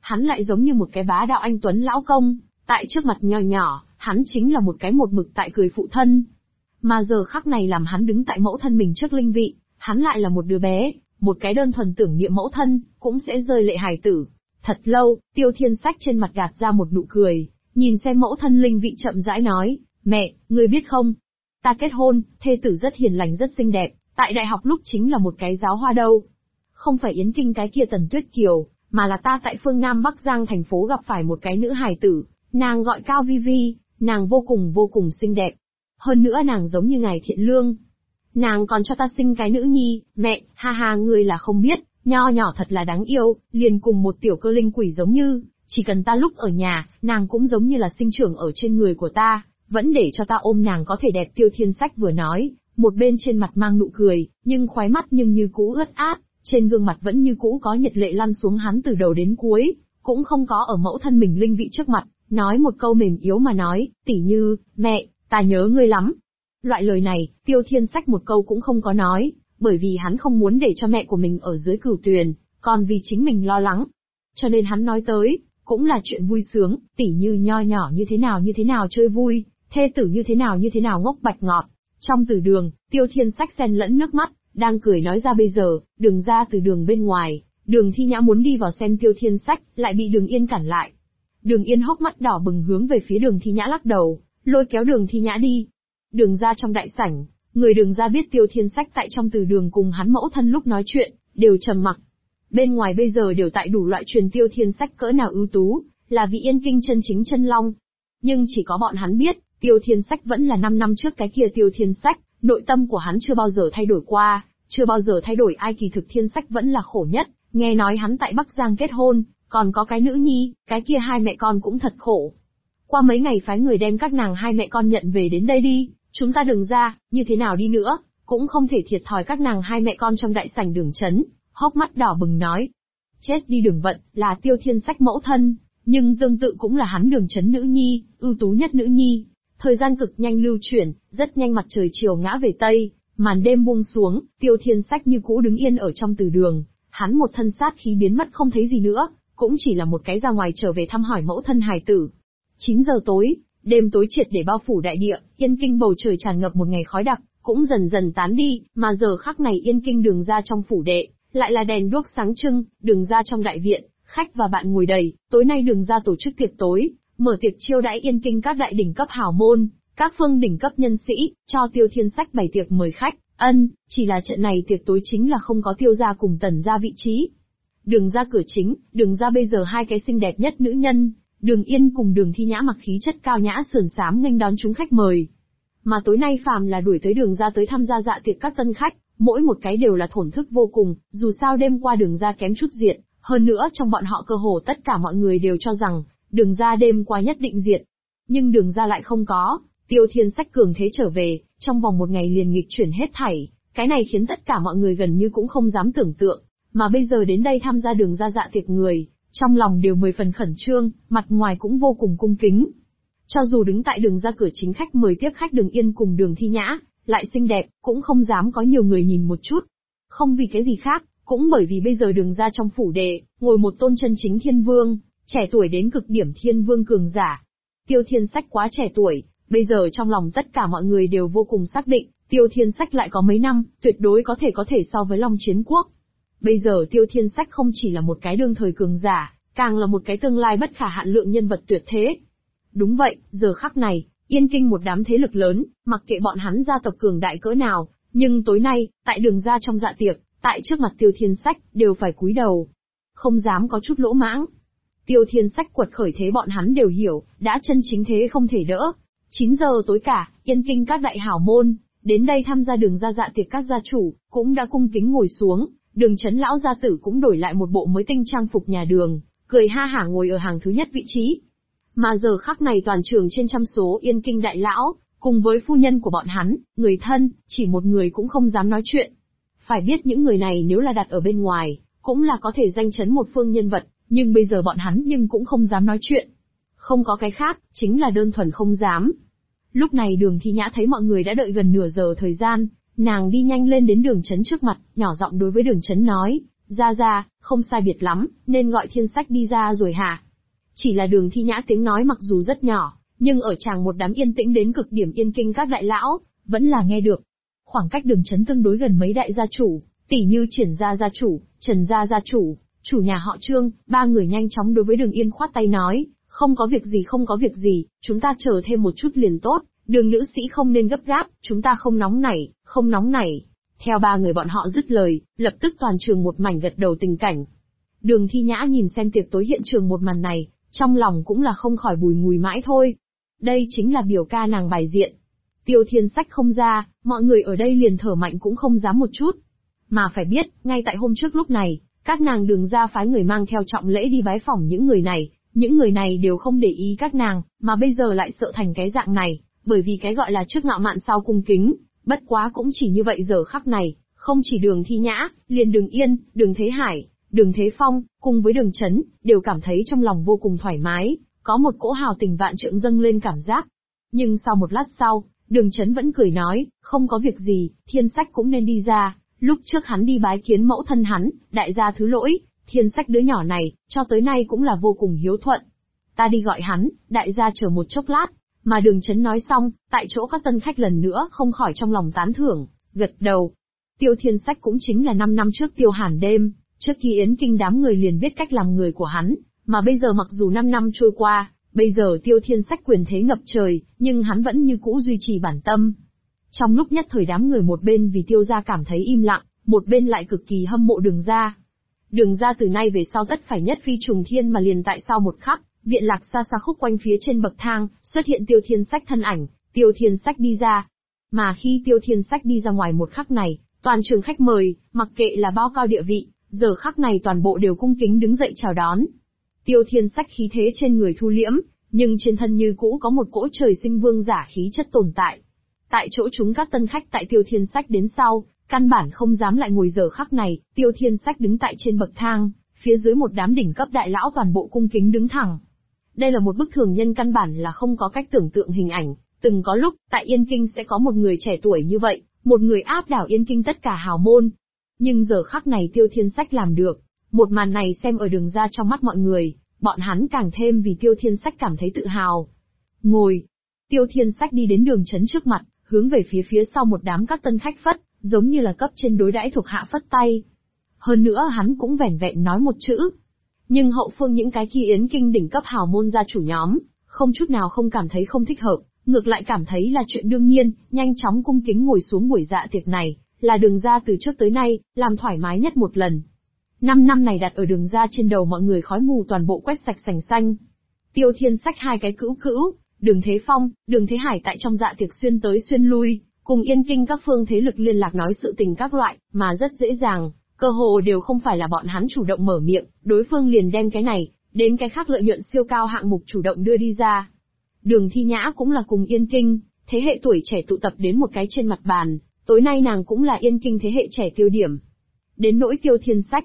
A: hắn lại giống như một cái bá đạo anh tuấn lão công, tại trước mặt nho nhỏ, hắn chính là một cái một mực tại cười phụ thân. Mà giờ khắc này làm hắn đứng tại mẫu thân mình trước linh vị, hắn lại là một đứa bé, một cái đơn thuần tưởng niệm mẫu thân, cũng sẽ rơi lệ hài tử. Thật lâu, Tiêu Thiên Sách trên mặt gạt ra một nụ cười, nhìn xem mẫu thân linh vị chậm rãi nói, mẹ, ngươi biết không? Ta kết hôn, thê tử rất hiền lành rất xinh đẹp, tại đại học lúc chính là một cái giáo hoa đâu. Không phải Yến Kinh cái kia Tần Tuyết Kiều, mà là ta tại phương Nam Bắc Giang thành phố gặp phải một cái nữ hài tử, nàng gọi Cao Vi Vi, nàng vô cùng xinh đẹp. Hơn nữa nàng giống như ngài thiện lương. Nàng còn cho ta sinh cái nữ nhi, mẹ, ha ha ngươi là không biết, nho nhỏ thật là đáng yêu, liền cùng một tiểu cơ linh quỷ giống như, chỉ cần ta lúc ở nhà, nàng cũng giống như là sinh trưởng ở trên người của ta, vẫn để cho ta ôm nàng có thể đẹp. Tiêu Thiên Sách vừa nói, một bên trên mặt mang nụ cười, nhưng khóe mắt nhưng như cũ ướt át, trên gương mặt vẫn như cũ có nhiệt lệ lăn xuống hắn từ đầu đến cuối, cũng không có ở mẫu thân mình linh vị trước mặt, nói một câu mềm yếu mà nói, tỉ như, mẹ, ta nhớ ngươi lắm. Loại lời này, Tiêu Thiên Sách một câu cũng không có nói, bởi vì hắn không muốn để cho mẹ của mình ở dưới cửu tuyền, còn vì chính mình lo lắng. Cho nên hắn nói tới, cũng là chuyện vui sướng, tỉ như nho nhỏ như thế nào chơi vui, thê tử như thế nào ngốc bạch ngọt. Trong từ đường, Tiêu Thiên Sách xen lẫn nước mắt, đang cười nói ra bây giờ, Đường ra từ đường bên ngoài, Đường Thi Nhã muốn đi vào xem Tiêu Thiên Sách, lại bị Đường Yên cản lại. Đường Yên hốc mắt đỏ bừng hướng về phía Đường Thi Nhã lắc đầu, lôi kéo Đường Thi Nhã đi. Đường ra trong đại sảnh, người Đường ra biết Tiêu Thiên Sách tại trong từ đường cùng hắn mẫu thân lúc nói chuyện, đều trầm mặc. Bên ngoài bây giờ đều tại đủ loại truyền Tiêu Thiên Sách cỡ nào ưu tú, là vị Yên Kinh chân chính chân long. Nhưng chỉ có bọn hắn biết, Tiêu Thiên Sách vẫn là 5 năm trước cái kia Tiêu Thiên Sách, nội tâm của hắn chưa bao giờ thay đổi qua, chưa bao giờ thay đổi ai. Kỳ thực Thiên Sách vẫn là khổ nhất, nghe nói hắn tại Bắc Giang kết hôn, còn có cái nữ nhi, cái kia hai mẹ con cũng thật khổ. Qua mấy ngày phái người đem các nàng hai mẹ con nhận về đến đây đi, chúng ta Đường ra, như thế nào đi nữa, cũng không thể thiệt thòi các nàng hai mẹ con. Trong đại sảnh Đường Chấn, hốc mắt đỏ bừng nói. Chết đi Đường Vận, là Tiêu Thiên Sách mẫu thân, nhưng tương tự cũng là hắn Đường Chấn nữ nhi, ưu tú nhất nữ nhi. Thời gian cực nhanh lưu chuyển, rất nhanh mặt trời chiều ngã về Tây, màn đêm buông xuống, Tiêu Thiên Sách như cũ đứng yên ở trong từ đường, hắn một thân sát khí biến mất không thấy gì nữa, cũng chỉ là một cái ra ngoài trở về thăm hỏi mẫu thân hài tử. 9 giờ tối, đêm tối triệt để bao phủ đại địa, Yên Kinh bầu trời tràn ngập một ngày khói đặc, cũng dần dần tán đi, mà giờ khắc này Yên Kinh Đường ra trong phủ đệ, lại là đèn đuốc sáng trưng, Đường ra trong đại viện, khách và bạn ngồi đầy, tối nay Đường ra tổ chức tiệc tối, mở tiệc chiêu đãi Yên Kinh các đại đỉnh cấp hào môn, các phương đỉnh cấp nhân sĩ, cho Tiêu Thiên Sách bày tiệc mời khách. Chỉ là trận này tiệc tối chính là không có Tiêu gia cùng Tần gia vị trí. Đường ra cửa chính, Đường ra bây giờ hai cái xinh đẹp nhất nữ nhân, Đường Yên cùng Đường Thi Nhã mặc khí chất cao nhã sườn xám nghênh đón chúng khách mời. Mà tối nay phàm là đuổi tới Đường ra tới tham gia dạ tiệc các tân khách, mỗi một cái đều là thổn thức vô cùng, dù sao đêm qua Đường ra kém chút diệt, hơn nữa trong bọn họ cơ hồ tất cả mọi người đều cho rằng Đường ra đêm qua nhất định diệt. Nhưng Đường ra lại không có, Tiêu Thiên Sách cường thế trở về, trong vòng một ngày liền nghịch chuyển hết thảy, cái này khiến tất cả mọi người gần như cũng không dám tưởng tượng, mà bây giờ đến đây tham gia Đường ra dạ tiệc người, trong lòng đều 10 phần khẩn trương, mặt ngoài cũng vô cùng cung kính. Cho dù đứng tại Đường ra cửa chính khách mời tiếp khách Đường Yên cùng Đường Thi Nhã, lại xinh đẹp, cũng không dám có nhiều người nhìn một chút. Không vì cái gì khác, cũng bởi vì bây giờ Đường ra trong phủ đệ, ngồi một tôn chân chính thiên vương, trẻ tuổi đến cực điểm thiên vương cường giả. Tiêu Thiên Sách quá trẻ tuổi, bây giờ trong lòng tất cả mọi người đều vô cùng xác định, Tiêu Thiên Sách lại có mấy năm, tuyệt đối có thể so với Long Chiến Quốc. Bây giờ Tiêu Thiên Sách không chỉ là một cái đương thời cường giả, càng là một cái tương lai bất khả hạn lượng nhân vật tuyệt thế. Đúng vậy, giờ khắc này, Yên Kinh một đám thế lực lớn, mặc kệ bọn hắn gia tộc cường đại cỡ nào, nhưng tối nay, tại Đường ra trong dạ tiệc, tại trước mặt Tiêu Thiên Sách, đều phải cúi đầu. Không dám có chút lỗ mãng. Tiêu Thiên Sách quật khởi thế bọn hắn đều hiểu, đã chân chính thế không thể đỡ. 9 giờ tối cả, Yên Kinh các đại hảo môn, đến đây tham gia Đường ra dạ tiệc các gia chủ, cũng đã cung kính ngồi xuống, Đường Chấn lão gia tử cũng đổi lại một bộ mới tinh trang phục nhà Đường, cười ha hả ngồi ở hàng thứ nhất vị trí. Mà giờ khắc này toàn trường trên trăm số Yên Kinh đại lão, cùng với phu nhân của bọn hắn, người thân, chỉ một người cũng không dám nói chuyện. Phải biết những người này nếu là đặt ở bên ngoài, cũng là có thể danh chấn một phương nhân vật, nhưng bây giờ bọn hắn nhưng cũng không dám nói chuyện. Không có cái khác, chính là đơn thuần không dám. Lúc này Đường Thi Nhã thấy mọi người đã đợi gần nửa giờ thời gian, nàng đi nhanh lên đến Đường Chấn trước mặt, nhỏ giọng đối với Đường Chấn nói, Ra, không sai biệt lắm, nên gọi Thiên Sách đi ra rồi hả? Chỉ là Đường Thi Nhã tiếng nói mặc dù rất nhỏ, nhưng ở tràng một đám yên tĩnh đến cực điểm yên kinh các đại lão, vẫn là nghe được. Khoảng cách Đường Chấn tương đối gần mấy đại gia chủ, tỷ như Triển gia gia chủ, Trần gia gia chủ, chủ nhà họ Trương, ba người nhanh chóng đối với Đường Yên khoát tay nói, không có việc gì, chúng ta chờ thêm một chút liền tốt, Đường nữ sĩ không nên gấp gáp, chúng ta không nóng nảy. Theo ba người bọn họ dứt lời, lập tức toàn trường một mảnh gật đầu tình cảnh. Đường Thi Nhã nhìn xem tiệc tối hiện trường một màn này, trong lòng cũng là không khỏi bùi ngùi mãi thôi. Đây chính là biểu ca nàng bài diện. Tiêu Thiên Sách không ra, mọi người ở đây liền thở mạnh cũng không dám một chút. Mà phải biết, ngay tại hôm trước lúc này, các nàng Đường ra phái người mang theo trọng lễ đi bái phỏng những người này đều không để ý các nàng, mà bây giờ lại sợ thành cái dạng này, bởi vì cái gọi là trước ngạo mạn sau cung kính, bất quá cũng chỉ như vậy giờ khắc này, không chỉ Đường Thi Nhã, liền Đường Yên, Đường Thế Hải, Đường Thế Phong, cùng với Đường Chấn, đều cảm thấy trong lòng vô cùng thoải mái, có một cỗ hào tình vạn trượng dâng lên cảm giác. Nhưng sau một lát sau, Đường Chấn vẫn cười nói, không có việc gì, Thiên Sách cũng nên đi ra, lúc trước hắn đi bái kiến mẫu thân hắn, đại gia thứ lỗi, Thiên Sách đứa nhỏ này, cho tới nay cũng là vô cùng hiếu thuận. Ta đi gọi hắn, đại gia chờ một chốc lát. Mà Đường Chấn nói xong, tại chỗ các tân khách lần nữa không khỏi trong lòng tán thưởng, gật đầu. Tiêu Thiên Sách cũng chính là 5 năm trước Tiêu Hàn đêm, trước khi yến kinh đám người liền biết cách làm người của hắn, mà bây giờ mặc dù 5 năm trôi qua, bây giờ Tiêu Thiên Sách quyền thế ngập trời, nhưng hắn vẫn như cũ duy trì bản tâm. Trong lúc nhất thời đám người một bên vì Tiêu gia cảm thấy im lặng, một bên lại cực kỳ hâm mộ Đường gia. Đường gia từ nay về sau tất phải nhất phi trùng thiên mà liền tại sau một khắc. Viện lạc xa xa khúc quanh phía trên bậc thang, xuất hiện Tiêu Thiên Sách thân ảnh, Tiêu Thiên Sách đi ra. Mà khi Tiêu Thiên Sách đi ra ngoài một khắc này, toàn trường khách mời, mặc kệ là bao cao địa vị, giờ khắc này toàn bộ đều cung kính đứng dậy chào đón. Tiêu Thiên Sách khí thế trên người thu liễm, nhưng trên thân như cũ có một cỗ trời sinh vương giả khí chất tồn tại. Tại chỗ chúng các tân khách tại Tiêu Thiên Sách đến sau, căn bản không dám lại ngồi giờ khắc này, Tiêu Thiên Sách đứng tại trên bậc thang, phía dưới một đám đỉnh cấp đại lão toàn bộ cung kính đứng thẳng. Đây là một bức thường nhân căn bản là không có cách tưởng tượng hình ảnh, từng có lúc, tại Yên Kinh sẽ có một người trẻ tuổi như vậy, một người áp đảo Yên Kinh tất cả hào môn. Nhưng giờ khắc này Tiêu Thiên Sách làm được, một màn này xem ở Đường ra trong mắt mọi người, bọn hắn càng thêm vì Tiêu Thiên Sách cảm thấy tự hào. Ngồi. Tiêu Thiên Sách đi đến Đường Chấn trước mặt, hướng về phía sau một đám các tân khách phất, giống như là cấp trên đối đãi thuộc hạ phất tay. Hơn nữa hắn cũng vẻn vẹn nói một chữ. Nhưng hậu phương những cái kia yến kinh đỉnh cấp hào môn gia chủ nhóm, không chút nào không cảm thấy không thích hợp, ngược lại cảm thấy là chuyện đương nhiên, nhanh chóng cung kính ngồi xuống buổi dạ tiệc này, là Đường ra từ trước tới nay, làm thoải mái nhất một lần. 5 năm này đặt ở Đường ra trên đầu mọi người khói mù toàn bộ quét sạch sành xanh. Tiêu Thiên Sách hai cái cữu, Đường Thế Phong, Đường Thế Hải tại trong dạ tiệc xuyên tới xuyên lui, cùng Yên Kinh các phương thế lực liên lạc nói sự tình các loại, mà rất dễ dàng. Cơ hồ đều không phải là bọn hắn chủ động mở miệng, đối phương liền đem cái này, đến cái khác lợi nhuận siêu cao hạng mục chủ động đưa đi ra. Đường Thi Nhã cũng là cùng Yên Kinh, thế hệ tuổi trẻ tụ tập đến một cái trên mặt bàn, tối nay nàng cũng là Yên Kinh thế hệ trẻ tiêu điểm. Đến nỗi Tiêu Thiên Sách,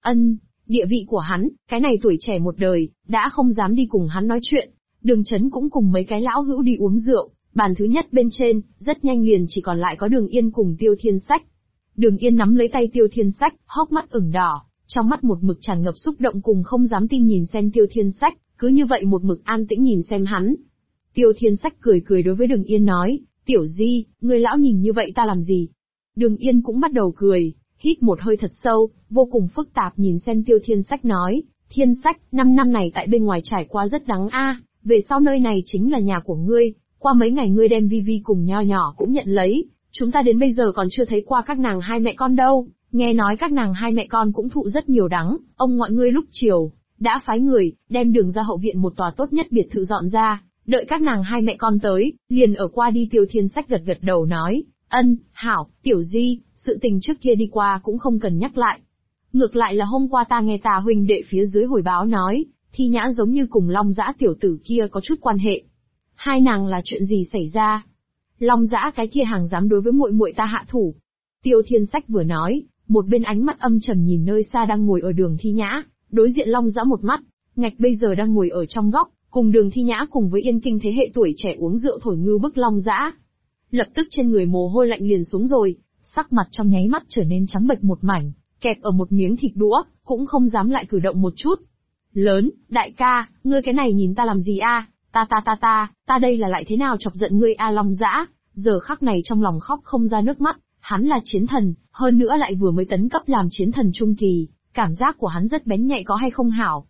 A: địa vị của hắn, cái này tuổi trẻ một đời, đã không dám đi cùng hắn nói chuyện. Đường Chấn cũng cùng mấy cái lão hữu đi uống rượu, bàn thứ nhất bên trên, rất nhanh liền chỉ còn lại có Đường Yên cùng Tiêu Thiên Sách. Đường Yên nắm lấy tay Tiêu Thiên Sách, hốc mắt ửng đỏ, trong mắt một mực tràn ngập xúc động cùng không dám tin nhìn xem Tiêu Thiên Sách, cứ như vậy một mực an tĩnh nhìn xem hắn. Tiêu Thiên Sách cười đối với Đường Yên nói, Tiểu Di, người lão nhìn như vậy ta làm gì? Đường Yên cũng bắt đầu cười, hít một hơi thật sâu, vô cùng phức tạp nhìn xem Tiêu Thiên Sách nói, Thiên Sách, 5 năm này tại bên ngoài trải qua rất đắng về sau nơi này chính là nhà của ngươi, qua mấy ngày ngươi đem Vi Vi cùng Nho Nhỏ cũng nhận lấy. Chúng ta đến bây giờ còn chưa thấy qua các nàng hai mẹ con đâu, nghe nói các nàng hai mẹ con cũng thụ rất nhiều đắng, ông ngoại ngươi lúc chiều, đã phái người, đem Đường ra hậu viện một tòa tốt nhất biệt thự dọn ra, đợi các nàng hai mẹ con tới, liền ở qua đi. Tiêu Thiên Sách gật đầu nói, hảo, Tiểu Di, sự tình trước kia đi qua cũng không cần nhắc lại. Ngược lại là hôm qua ta nghe Tà huynh đệ phía dưới hồi báo nói, Thi Nhã giống như cùng Long Dã tiểu tử kia có chút quan hệ. Hai nàng là chuyện gì xảy ra? Long Dã cái kia hàng dám đối với muội muội ta hạ thủ. Tiêu Thiên Sách vừa nói, một bên ánh mắt âm trầm nhìn nơi xa đang ngồi ở Đường Thi Nhã, đối diện Long Dã một mắt, ngạch bây giờ đang ngồi ở trong góc, cùng Đường Thi Nhã cùng với Yên Kinh thế hệ tuổi trẻ uống rượu thổi ngưu bức Long Dã. Lập tức trên người mồ hôi lạnh liền xuống rồi, sắc mặt trong nháy mắt trở nên trắng bệch một mảnh, kẹp ở một miếng thịt đũa, cũng không dám lại cử động một chút. Lớn, đại ca, ngươi cái này nhìn ta làm gì a? Ta đây là lại thế nào chọc giận ngươi a Long Dã? Giờ khắc này trong lòng khóc không ra nước mắt, hắn là chiến thần, hơn nữa lại vừa mới tấn cấp làm chiến thần trung kỳ, cảm giác của hắn rất bén nhạy có hay không hảo.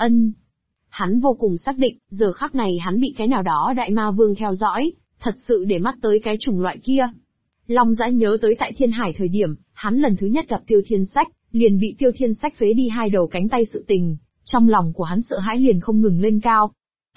A: Hắn vô cùng xác định, giờ khắc này hắn bị cái nào đó đại ma vương theo dõi, thật sự để mắt tới cái chủng loại kia. Long Dã nhớ tới tại Thiên Hải thời điểm, hắn lần thứ nhất gặp Tiêu Thiên Sách, liền bị Tiêu Thiên Sách phế đi 2 đầu cánh tay sự tình, trong lòng của hắn sợ hãi liền không ngừng lên cao.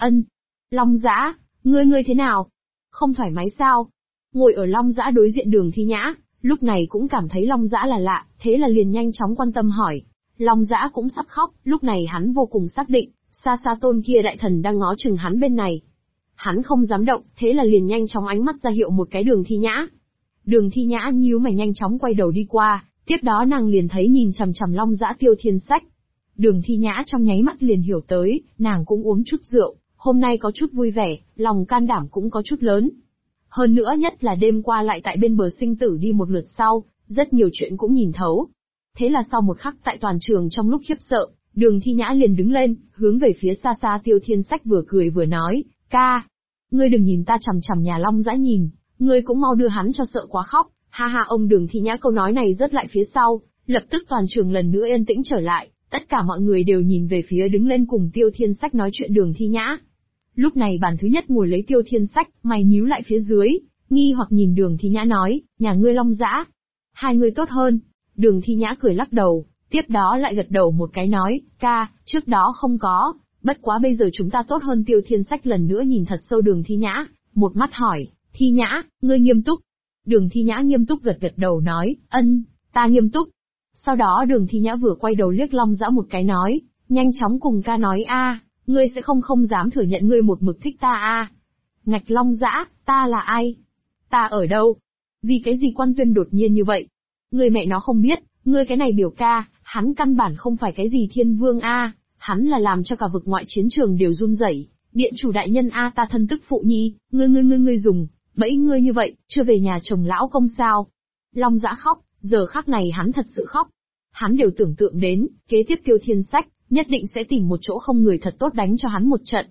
A: Long Dã, ngươi thế nào? Không thoải mái sao? Ngồi ở Long Dã đối diện Đường Thi Nhã, lúc này cũng cảm thấy Long Dã là lạ, thế là liền nhanh chóng quan tâm hỏi. Long Dã cũng sắp khóc, lúc này hắn vô cùng xác định, xa xa tôn kia đại thần đang ngó chừng hắn bên này. Hắn không dám động, thế là liền nhanh chóng ánh mắt ra hiệu một cái Đường Thi Nhã. Đường Thi Nhã nhíu mày nhanh chóng quay đầu đi qua, tiếp đó nàng liền thấy nhìn chằm chằm Long Dã Tiêu Thiên Sách. Đường Thi Nhã trong nháy mắt liền hiểu tới, nàng cũng uống chút rượu, hôm nay có chút vui vẻ, lòng can đảm cũng có chút lớn. Hơn nữa nhất là đêm qua lại tại bên bờ sinh tử đi một lượt sau, rất nhiều chuyện cũng nhìn thấu. Thế là sau một khắc tại toàn trường trong lúc khiếp sợ, Đường Thi Nhã liền đứng lên, hướng về phía xa xa Tiêu Thiên Sách vừa cười vừa nói, ca, ngươi đừng nhìn ta chằm chằm nhà Long Dã nhìn, ngươi cũng mau đưa hắn cho sợ quá khóc, ha ha. Ông Đường Thi Nhã câu nói này rớt lại phía sau, lập tức toàn trường lần nữa yên tĩnh trở lại, tất cả mọi người đều nhìn về phía đứng lên cùng Tiêu Thiên Sách nói chuyện Đường Thi Nhã. Lúc này bàn thứ nhất ngồi lấy Tiêu Thiên Sách, mày nhíu lại phía dưới, nghi hoặc nhìn Đường Thi Nhã nói, nhà ngươi Long Dã, hai người tốt hơn. Đường Thi Nhã cười lắc đầu, tiếp đó lại gật đầu một cái nói, ca, trước đó không có, bất quá bây giờ chúng ta tốt hơn. Tiêu Thiên Sách lần nữa nhìn thật sâu Đường Thi Nhã, một mắt hỏi, Thi Nhã, ngươi nghiêm túc? Đường Thi Nhã nghiêm túc gật gật đầu nói, ta nghiêm túc. Sau đó Đường Thi Nhã vừa quay đầu liếc Long Dã một cái nói, nhanh chóng cùng ca nói a, ngươi sẽ không dám thừa nhận ngươi một mực thích ta a. Ngạch Long Dã, ta là ai? Ta ở đâu? Vì cái gì Quan Tuyên đột nhiên như vậy? Ngươi mẹ nó không biết, ngươi cái này biểu ca, hắn căn bản không phải cái gì thiên vương a, hắn là làm cho cả vực ngoại chiến trường đều run rẩy. Điện chủ đại nhân a, ta thân tức phụ nhi, ngươi dùng bẫy ngươi như vậy, chưa về nhà chồng lão công sao? Long Dã khóc, giờ khắc này hắn thật sự khóc. Hắn đều tưởng tượng đến, kế tiếp Tiêu Thiên Sách nhất định sẽ tìm một chỗ không người thật tốt đánh cho hắn một trận.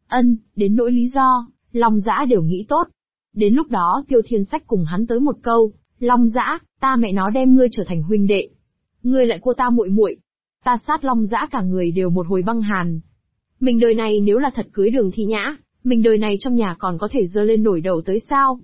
A: Đến nỗi lý do, Long Dã đều nghĩ tốt. Đến lúc đó Tiêu Thiên Sách cùng hắn tới một câu, Long Dã, ta mẹ nó đem ngươi trở thành huynh đệ. Ngươi lại cô ta muội muội. Ta sát Long Dã cả người đều một hồi băng hàn. Mình đời này nếu là thật cưới Đường Thi Nhã, mình đời này trong nhà còn có thể dơ lên nổi đầu tới sao?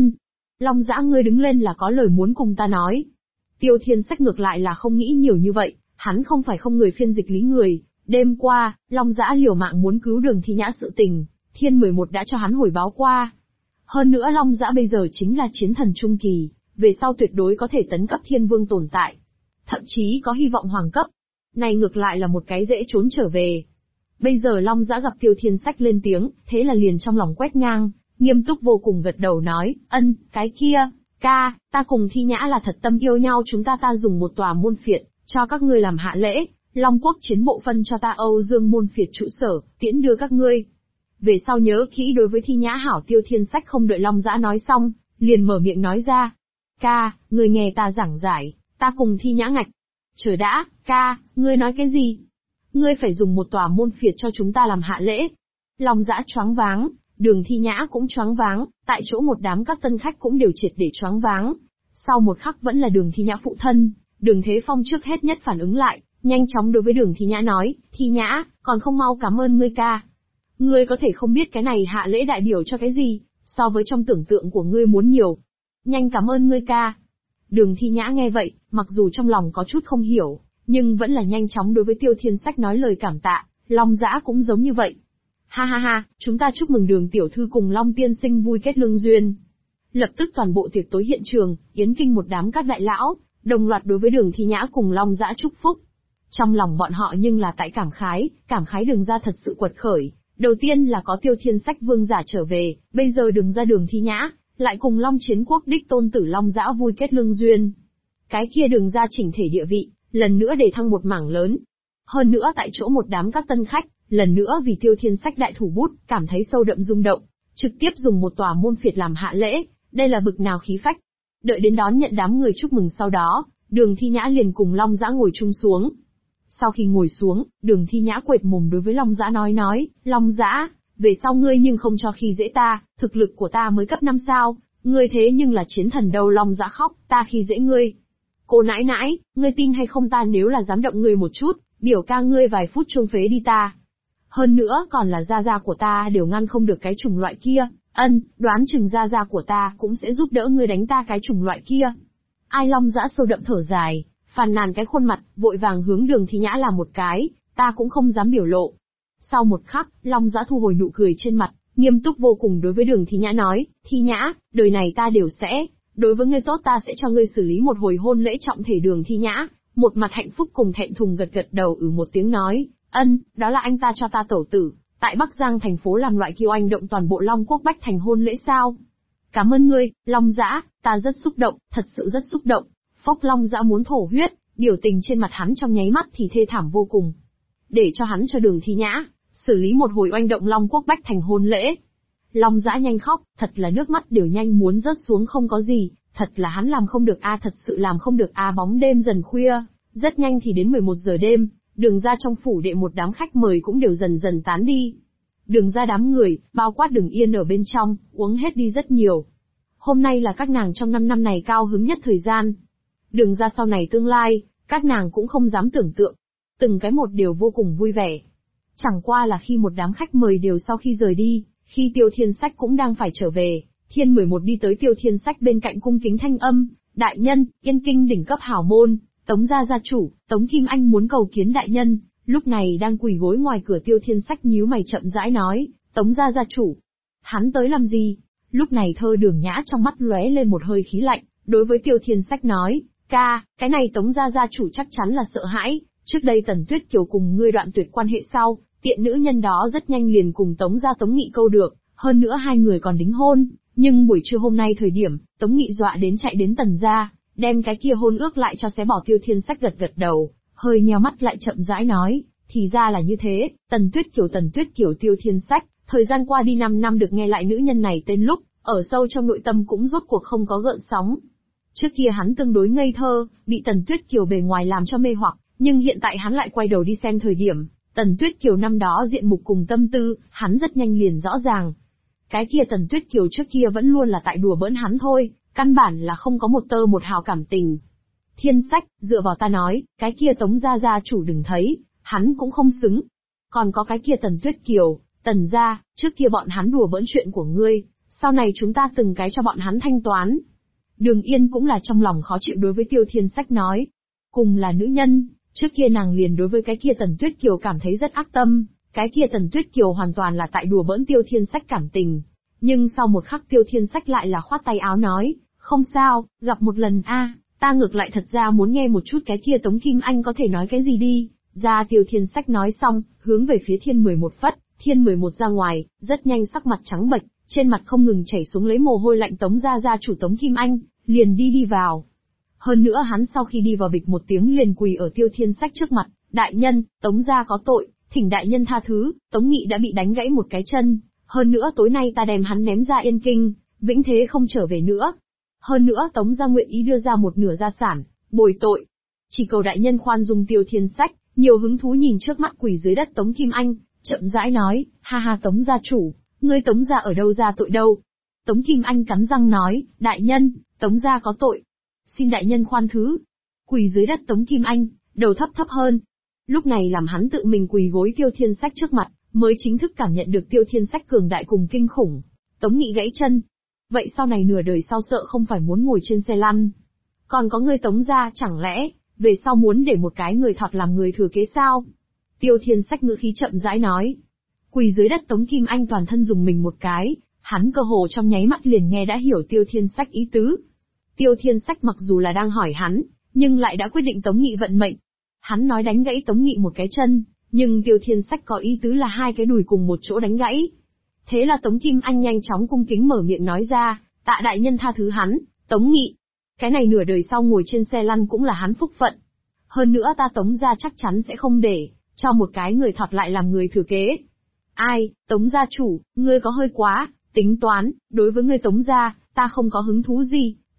A: Long Dã ngươi đứng lên là có lời muốn cùng ta nói. Tiêu Thiên Sách ngược lại là không nghĩ nhiều như vậy, hắn không phải không người phiên dịch lý người. Đêm qua, Long Dã liều mạng muốn cứu Đường Thi Nhã sự tình, Thiên 11 đã cho hắn hồi báo qua. Hơn nữa Long Dã bây giờ chính là chiến thần trung kỳ, về sau tuyệt đối có thể tấn cấp thiên vương tồn tại. Thậm chí có hy vọng hoàng cấp. Này ngược lại là một cái dễ trốn trở về. Bây giờ Long Dã gặp Tiêu Thiên Sách lên tiếng, thế là liền trong lòng quét ngang, nghiêm túc vô cùng gật đầu nói, cái kia, ca, ta cùng Thi Nhã là thật tâm yêu nhau, chúng ta dùng một tòa môn phiệt, cho các ngươi làm hạ lễ, Long Quốc chiến bộ phân cho ta Âu Dương môn phiệt trụ sở, tiễn đưa các ngươi. Về sau nhớ kỹ đối với Thi Nhã hảo. Tiêu Thiên Sách không đợi Long Dã nói xong, liền mở miệng nói ra, ca, ngươi nghe ta giảng giải, ta cùng Thi Nhã ngạch. Chờ đã, ca, ngươi nói cái gì? Ngươi phải dùng một tòa môn phiệt cho chúng ta làm hạ lễ. Long Dã choáng váng, Đường Thi Nhã cũng choáng váng, tại chỗ một đám các tân khách cũng đều triệt để choáng váng. Sau một khắc vẫn là Đường Thi Nhã phụ thân, Đường Thế Phong trước hết nhất phản ứng lại, nhanh chóng đối với Đường Thi Nhã nói, Thi Nhã, còn không mau cảm ơn ngươi ca. Ngươi có thể không biết cái này hạ lễ đại biểu cho cái gì, so với trong tưởng tượng của ngươi muốn nhiều. Nhanh cảm ơn ngươi ca. Đường Thi Nhã nghe vậy, mặc dù trong lòng có chút không hiểu, nhưng vẫn là nhanh chóng đối với Tiêu Thiên Sách nói lời cảm tạ. Long Dã cũng giống như vậy. Ha, chúng ta chúc mừng Đường tiểu thư cùng Long tiên sinh vui kết lương duyên. Lập tức toàn bộ tiệc tối hiện trường, yến kinh một đám các đại lão, đồng loạt đối với Đường Thi Nhã cùng Long Dã chúc phúc. Trong lòng bọn họ nhưng là tại cảm khái Đường gia thật sự quật khởi. Đầu tiên là có Tiêu Thiên Sách vương giả trở về, bây giờ Đường gia Đường Thi Nhã, lại cùng Long Chiến Quốc đích tôn tử Long Dã vui kết lương duyên. Cái kia Đường gia chỉnh thể địa vị, lần nữa để thăng một mảng lớn. Hơn nữa tại chỗ một đám các tân khách, lần nữa vì Tiêu Thiên Sách đại thủ bút, cảm thấy sâu đậm rung động, trực tiếp dùng một tòa môn phiệt làm hạ lễ, đây là bực nào khí phách. Đợi đến đón nhận đám người chúc mừng sau đó, Đường Thi Nhã liền cùng Long Dã ngồi chung xuống. Sau khi ngồi xuống, Đường Thi Nhã quệt mồm đối với Long Dã nói, Long Dã, về sau ngươi nhưng không cho khi dễ ta, thực lực của ta mới cấp 5 sao, ngươi thế nhưng là chiến thần đâu. Long Dã khóc, ta khi dễ ngươi. Cô nãi nãi, ngươi tin hay không, ta nếu là dám động ngươi một chút, biểu ca ngươi vài phút chuông phế đi ta. Hơn nữa còn là gia gia của ta đều ngăn không được cái chủng loại kia, đoán chừng gia gia của ta cũng sẽ giúp đỡ ngươi đánh ta cái chủng loại kia. Ai? Long Dã sâu đậm thở dài, phàn nàn cái khuôn mặt, vội vàng hướng Đường Thi Nhã làm một cái, ta cũng không dám biểu lộ. Sau một khắc, Long Dã thu hồi nụ cười trên mặt, nghiêm túc vô cùng đối với Đường Thi Nhã nói, Thi Nhã, đời này ta đều sẽ, đối với ngươi tốt, ta sẽ cho ngươi xử lý một hồi hôn lễ trọng thể. Đường Thi Nhã, một mặt hạnh phúc cùng thẹn thùng gật gật đầu một tiếng nói, đó là anh ta cho ta tẩu tử, tại Bắc Giang thành phố làm loại kiêu anh động toàn bộ Long Quốc Bách thành hôn lễ sao? Cảm ơn ngươi, Long Dã, ta rất xúc động, thật sự rất xúc động. Phốc, Long Dã muốn thổ huyết, biểu tình trên mặt hắn trong nháy mắt thì thê thảm vô cùng. Để cho hắn cho Đường Thi Nhã xử lý một hồi oanh động Long Quốc Bách thành hôn lễ. Long Dã nhanh khóc, thật là nước mắt đều nhanh muốn rớt xuống không có gì, thật là hắn làm không được a, thật sự làm không được a. Bóng đêm dần khuya, rất nhanh thì đến 11 giờ đêm, Đường ra trong phủ đệ một đám khách mời cũng đều dần dần tán đi. Đường ra đám người, bao quát Đường Yên ở bên trong, uống hết đi rất nhiều. Hôm nay là các nàng trong 5 năm này cao hứng nhất thời gian. Đường ra sau này tương lai, các nàng cũng không dám tưởng tượng. Từng cái một đều vô cùng vui vẻ. Chẳng qua là khi một đám khách mời đều sau khi rời đi, khi Tiêu Thiên Sách cũng đang phải trở về, Thiên 11 đi tới Tiêu Thiên Sách bên cạnh cung kính thanh âm, đại nhân, Yên Kinh đỉnh cấp hảo môn, Tống gia gia chủ, Tống Kim Anh muốn cầu kiến đại nhân. Lúc này đang quỳ gối ngoài cửa Tiêu Thiên Sách nhíu mày chậm rãi nói, Tống gia gia chủ, hắn tới làm gì? Lúc này Thơ Đường Nhã trong mắt lóe lên một hơi khí lạnh, đối với Tiêu Thiên Sách nói, ca, cái này Tống gia gia chủ chắc chắn là sợ hãi, trước đây Tần Tuyết Kiều cùng ngươi đoạn tuyệt quan hệ sau, tiện nữ nhân đó rất nhanh liền cùng Tống gia Tống Nghị câu được, hơn nữa hai người còn đính hôn, nhưng buổi trưa hôm nay thời điểm, Tống Nghị dọa đến chạy đến Tần gia, đem cái kia hôn ước lại cho xé bỏ. Tiêu Thiên Sách gật gật đầu, hơi nheo mắt lại chậm rãi nói, thì ra là như thế, Tần Tuyết Kiều. Tiêu Thiên Sách, thời gian qua đi 5 năm được nghe lại nữ nhân này tên lúc, ở sâu trong nội tâm cũng rốt cuộc không có gợn sóng. Trước kia hắn tương đối ngây thơ, bị Tần Tuyết Kiều bề ngoài làm cho mê hoặc, nhưng hiện tại hắn lại quay đầu đi xem thời điểm, Tần Tuyết Kiều năm đó diện mục cùng tâm tư, hắn rất nhanh liền rõ ràng. Cái kia Tần Tuyết Kiều trước kia vẫn luôn là tại đùa bỡn hắn thôi, căn bản là không có một tơ một hào cảm tình. Thiên Sách, dựa vào ta nói, cái kia Tống gia gia chủ đừng thấy, hắn cũng không xứng. Còn có cái kia Tần Tuyết Kiều, Tần gia, trước kia bọn hắn đùa bỡn chuyện của ngươi, sau này chúng ta từng cái cho bọn hắn thanh toán. Đường Yên cũng là trong lòng khó chịu đối với Tiêu Thiên Sách nói. Cùng là nữ nhân, trước kia nàng liền đối với cái kia Tần Tuyết Kiều cảm thấy rất ác tâm, cái kia Tần Tuyết Kiều hoàn toàn là tại đùa bỡn Tiêu Thiên Sách cảm tình. Nhưng sau một khắc Tiêu Thiên Sách lại là khoát tay áo nói, không sao, gặp một lần ta ngược lại thật ra muốn nghe một chút cái kia Tống Kim Anh có thể nói cái gì đi. Ra Tiêu Thiên Sách nói xong, hướng về phía Thiên 11 phất, Thiên 11 ra ngoài, rất nhanh sắc mặt trắng bệch, trên mặt không ngừng chảy xuống lấy mồ hôi lạnh. Tống gia chủ Tống Kim Anh, liền đi vào. Hơn nữa hắn sau khi đi vào bịch một tiếng liền quỳ ở Tiêu Thiên Sách trước mặt, đại nhân, Tống gia có tội, thỉnh đại nhân tha thứ, Tống Nghị đã bị đánh gãy một cái chân, hơn nữa tối nay ta đem hắn ném ra Yên Kinh, vĩnh thế không trở về nữa. Hơn nữa Tống gia nguyện ý đưa ra một nửa gia sản, bồi tội. Chỉ cầu đại nhân khoan dung. Tiêu Thiên Sách, nhiều hứng thú nhìn trước mắt quỳ dưới đất Tống Kim Anh, chậm rãi nói, ha ha Tống gia chủ, ngươi Tống gia ở đâu ra tội đâu. Tống Kim Anh cắn răng nói, đại nhân, Tống gia có tội. Xin đại nhân khoan thứ. Quỳ dưới đất Tống Kim Anh, đầu thấp hơn. Lúc này làm hắn tự mình quỳ gối Tiêu Thiên Sách trước mặt, mới chính thức cảm nhận được Tiêu Thiên Sách cường đại cùng kinh khủng. Tống Nghị gãy chân. Vậy sau này nửa đời sau sợ không phải muốn ngồi trên xe lăn. Còn có ngươi Tống gia chẳng lẽ, về sau muốn để một cái người thọt làm người thừa kế sao? Tiêu Thiên Sách ngữ khí chậm rãi nói. Quỳ dưới đất Tống Kim Anh toàn thân dùng mình một cái, hắn cơ hồ trong nháy mắt liền nghe đã hiểu Tiêu Thiên Sách ý tứ. Tiêu Thiên Sách mặc dù là đang hỏi hắn, nhưng lại đã quyết định Tống Nghị vận mệnh. Hắn nói đánh gãy Tống Nghị một cái chân, nhưng Tiêu Thiên Sách có ý tứ là hai cái đùi cùng một chỗ đánh gãy. Thế là Tống Kim Anh nhanh chóng cung kính mở miệng nói ra, tạ đại nhân tha thứ hắn, Tống Nghị. Cái này nửa đời sau ngồi trên xe lăn cũng là hắn phúc phận. Hơn nữa ta Tống gia chắc chắn sẽ không để cho một cái người thọt lại làm người thừa kế. Ai, Tống gia chủ, ngươi có hơi quá, tính toán, đối với ngươi Tống gia, ta không có hứng thú gì,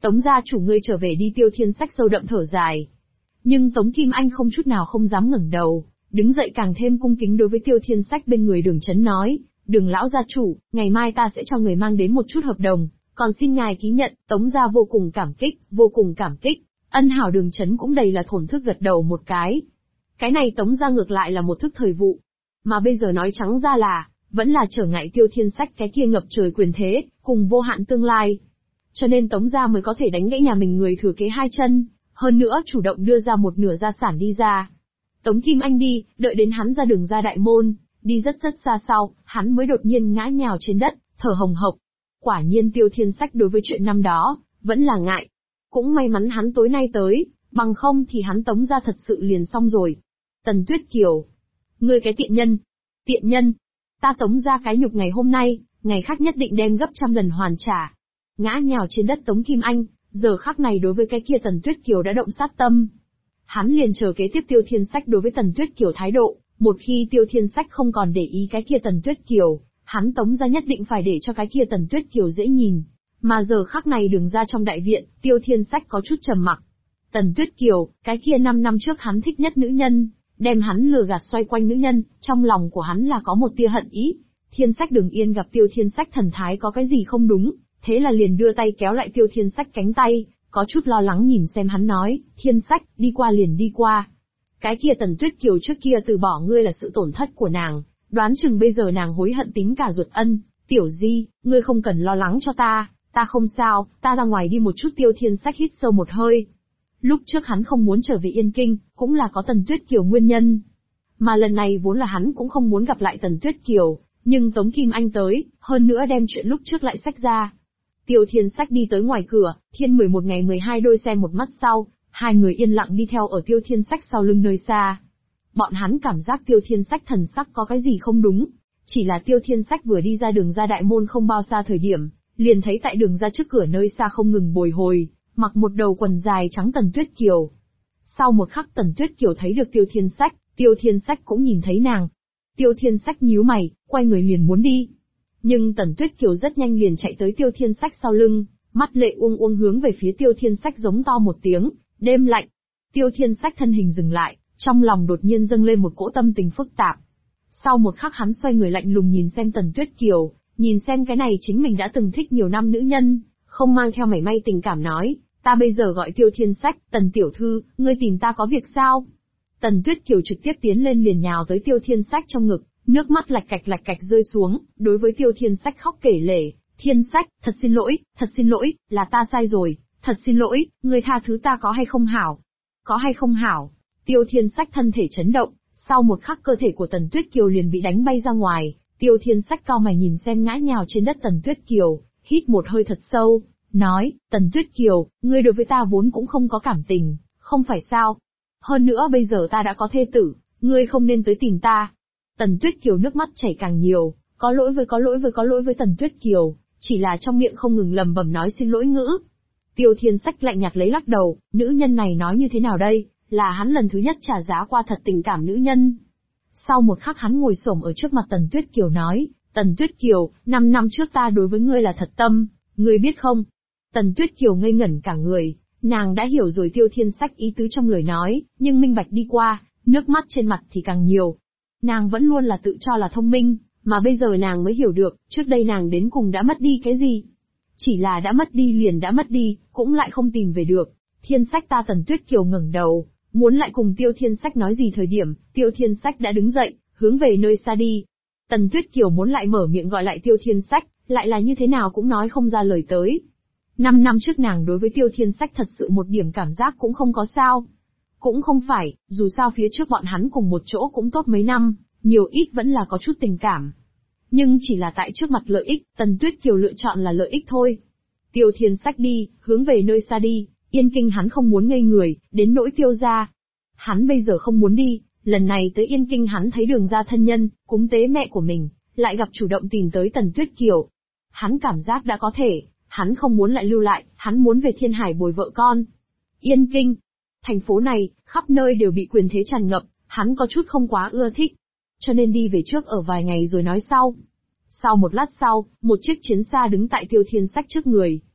A: Tống gia chủ ngươi trở về đi. Tiêu Thiên Sách sâu đậm thở dài. Nhưng Tống Kim Anh không chút nào không dám ngẩng đầu, đứng dậy càng thêm cung kính đối với Tiêu Thiên Sách bên người Đường Chấn nói, Đường lão gia chủ, ngày mai ta sẽ cho người mang đến một chút hợp đồng, còn xin ngài ký nhận. Tống gia vô cùng cảm kích, vô cùng cảm kích. Ân hảo. Đường Chấn cũng đầy là thổn thức gật đầu một cái. Cái này Tống gia ngược lại là một thức thời vụ, mà bây giờ nói trắng ra là, vẫn là trở ngại Tiêu Thiên Sách cái kia ngập trời quyền thế, cùng vô hạn tương lai. Cho nên Tống gia mới có thể đánh gãy nhà mình người thừa kế hai chân, hơn nữa chủ động đưa ra một nửa gia sản đi ra. Tống Kim Anh đi, đợi đến hắn ra đường ra đại môn, đi rất rất xa sau, hắn mới đột nhiên ngã nhào trên đất, thở hồng hộc. Quả nhiên Tiêu Thiên Sách đối với chuyện năm đó, vẫn là ngại. Cũng may mắn hắn tối nay tới, bằng không thì hắn Tống gia thật sự liền xong rồi. Tần Tuyết Kiều. Ngươi cái tiện nhân. Tiện nhân. Ta Tống gia cái nhục ngày hôm nay, ngày khác nhất định đem gấp trăm lần hoàn trả. Ngã nhào trên đất Tống Kim Anh, giờ khắc này đối với cái kia Tần Tuyết Kiều đã động sát tâm. Hắn liền chờ kế tiếp Tiêu Thiên Sách đối với Tần Tuyết Kiều thái độ, một khi Tiêu Thiên Sách không còn để ý cái kia Tần Tuyết Kiều, hắn Tống gia nhất định phải để cho cái kia Tần Tuyết Kiều dễ nhìn. Mà giờ khắc này đường ra trong đại viện, Tiêu Thiên Sách có chút trầm mặc. Tần Tuyết Kiều, cái kia 5 năm trước hắn thích nhất nữ nhân, đem hắn lừa gạt xoay quanh nữ nhân, trong lòng của hắn là có một tia hận ý. Thiên Sách Đường Yên gặp Tiêu Thiên Sách thần thái có cái gì không đúng, thế là liền đưa tay kéo lại Tiêu Thiên Sách cánh tay, có chút lo lắng nhìn xem hắn nói, Thiên Sách, đi qua liền đi qua. Cái kia Tần Tuyết Kiều trước kia từ bỏ ngươi là sự tổn thất của nàng, đoán chừng bây giờ nàng hối hận tính cả ruột ân. Tiểu Di, ngươi không cần lo lắng cho ta không sao, ta ra ngoài đi một chút. Tiêu Thiên Sách hít sâu một hơi. Lúc trước hắn không muốn trở về Yên Kinh, cũng là có Tần Tuyết Kiều nguyên nhân. Mà lần này vốn là hắn cũng không muốn gặp lại Tần Tuyết Kiều, nhưng Tống Kim Anh tới, hơn nữa đem chuyện lúc trước lại xách ra. Tiêu Thiên Sách đi tới ngoài cửa, Thiên 11 ngày 12 đôi xem một mắt sau, hai người yên lặng đi theo ở Tiêu Thiên Sách sau lưng nơi xa. Bọn hắn cảm giác Tiêu Thiên Sách thần sắc có cái gì không đúng, chỉ là Tiêu Thiên Sách vừa đi ra đường ra đại môn không bao xa thời điểm, liền thấy tại đường ra trước cửa nơi xa không ngừng bồi hồi, mặc một đầu quần dài trắng Tần Tuyết Kiều. Sau một khắc Tần Tuyết Kiều thấy được Tiêu Thiên Sách cũng nhìn thấy nàng. Tiêu Thiên Sách nhíu mày, quay người liền muốn đi. Nhưng Tần Tuyết Kiều rất nhanh liền chạy tới Tiêu Thiên Sách sau lưng, mắt lệ uông uông hướng về phía Tiêu Thiên Sách giống to một tiếng, đêm lạnh. Tiêu Thiên Sách thân hình dừng lại, trong lòng đột nhiên dâng lên một cỗ tâm tình phức tạp. Sau một khắc hắn xoay người lạnh lùng nhìn xem Tần Tuyết Kiều, nhìn xem cái này chính mình đã từng thích nhiều năm nữ nhân, không mang theo mảy may tình cảm nói, ta bây giờ gọi Tiêu Thiên Sách, Tần tiểu thư, ngươi tìm ta có việc sao? Tần Tuyết Kiều trực tiếp tiến lên liền nhào tới Tiêu Thiên Sách trong ngực, nước mắt lạch cạch rơi xuống, đối với Tiêu Thiên Sách khóc kể lể, Thiên Sách, thật xin lỗi, là ta sai rồi, thật xin lỗi, ngươi tha thứ ta có hay không hảo? Có hay không hảo? Tiêu Thiên Sách thân thể chấn động, sau một khắc cơ thể của Tần Tuyết Kiều liền bị đánh bay ra ngoài, Tiêu Thiên Sách cau mày nhìn xem ngã nhào trên đất Tần Tuyết Kiều, hít một hơi thật sâu, nói, Tần Tuyết Kiều, ngươi đối với ta vốn cũng không có cảm tình, không phải sao? Hơn nữa bây giờ ta đã có thê tử, ngươi không nên tới tìm ta. Tần Tuyết Kiều nước mắt chảy càng nhiều, có lỗi với Tần Tuyết Kiều, chỉ là trong miệng không ngừng lẩm bẩm nói xin lỗi ngữ. Tiêu Thiên Sách lạnh nhạt lấy lắc đầu, nữ nhân này nói như thế nào đây, là hắn lần thứ nhất trả giá qua thật tình cảm nữ nhân. Sau một khắc hắn ngồi xổm ở trước mặt Tần Tuyết Kiều nói, Tần Tuyết Kiều, 5 năm trước ta đối với ngươi là thật tâm, ngươi biết không? Tần Tuyết Kiều ngây ngẩn cả người, nàng đã hiểu rồi Tiêu Thiên Sách ý tứ trong lời nói, nhưng minh bạch đi qua, nước mắt trên mặt thì càng nhiều. Nàng vẫn luôn là tự cho là thông minh, mà bây giờ nàng mới hiểu được, trước đây nàng đến cùng đã mất đi cái gì. Chỉ là đã mất đi liền đã mất đi, cũng lại không tìm về được. Thiên Sách ta Tần Tuyết Kiều ngẩng đầu, muốn lại cùng Tiêu Thiên Sách nói gì thời điểm, Tiêu Thiên Sách đã đứng dậy, hướng về nơi xa đi. Tần Tuyết Kiều muốn lại mở miệng gọi lại Tiêu Thiên Sách, lại là như thế nào cũng nói không ra lời tới. 5 năm trước nàng đối với Tiêu Thiên Sách thật sự một điểm cảm giác cũng không có sao. Cũng không phải, dù sao phía trước bọn hắn cùng một chỗ cũng tốt mấy năm, nhiều ít vẫn là có chút tình cảm. Nhưng chỉ là tại trước mặt lợi ích, Tần Tuyết Kiều lựa chọn là lợi ích thôi. Tiêu Thiên Sách đi, hướng về nơi xa đi, Yên Kinh hắn không muốn ngây người, đến nỗi Tiêu gia. Hắn bây giờ không muốn đi, lần này tới Yên Kinh hắn thấy Đường gia thân nhân, cúng tế mẹ của mình, lại gặp chủ động tìm tới Tần Tuyết Kiều. Hắn cảm giác đã có thể, hắn không muốn lại lưu lại, hắn muốn về Thiên Hải bồi vợ con. Yên Kinh, thành phố này, khắp nơi đều bị quyền thế tràn ngập, hắn có chút không quá ưa thích. Cho nên đi về trước ở vài ngày rồi nói sau. Sau một lát sau, một chiếc chiến xa đứng tại Tiêu Thiên Sách trước người.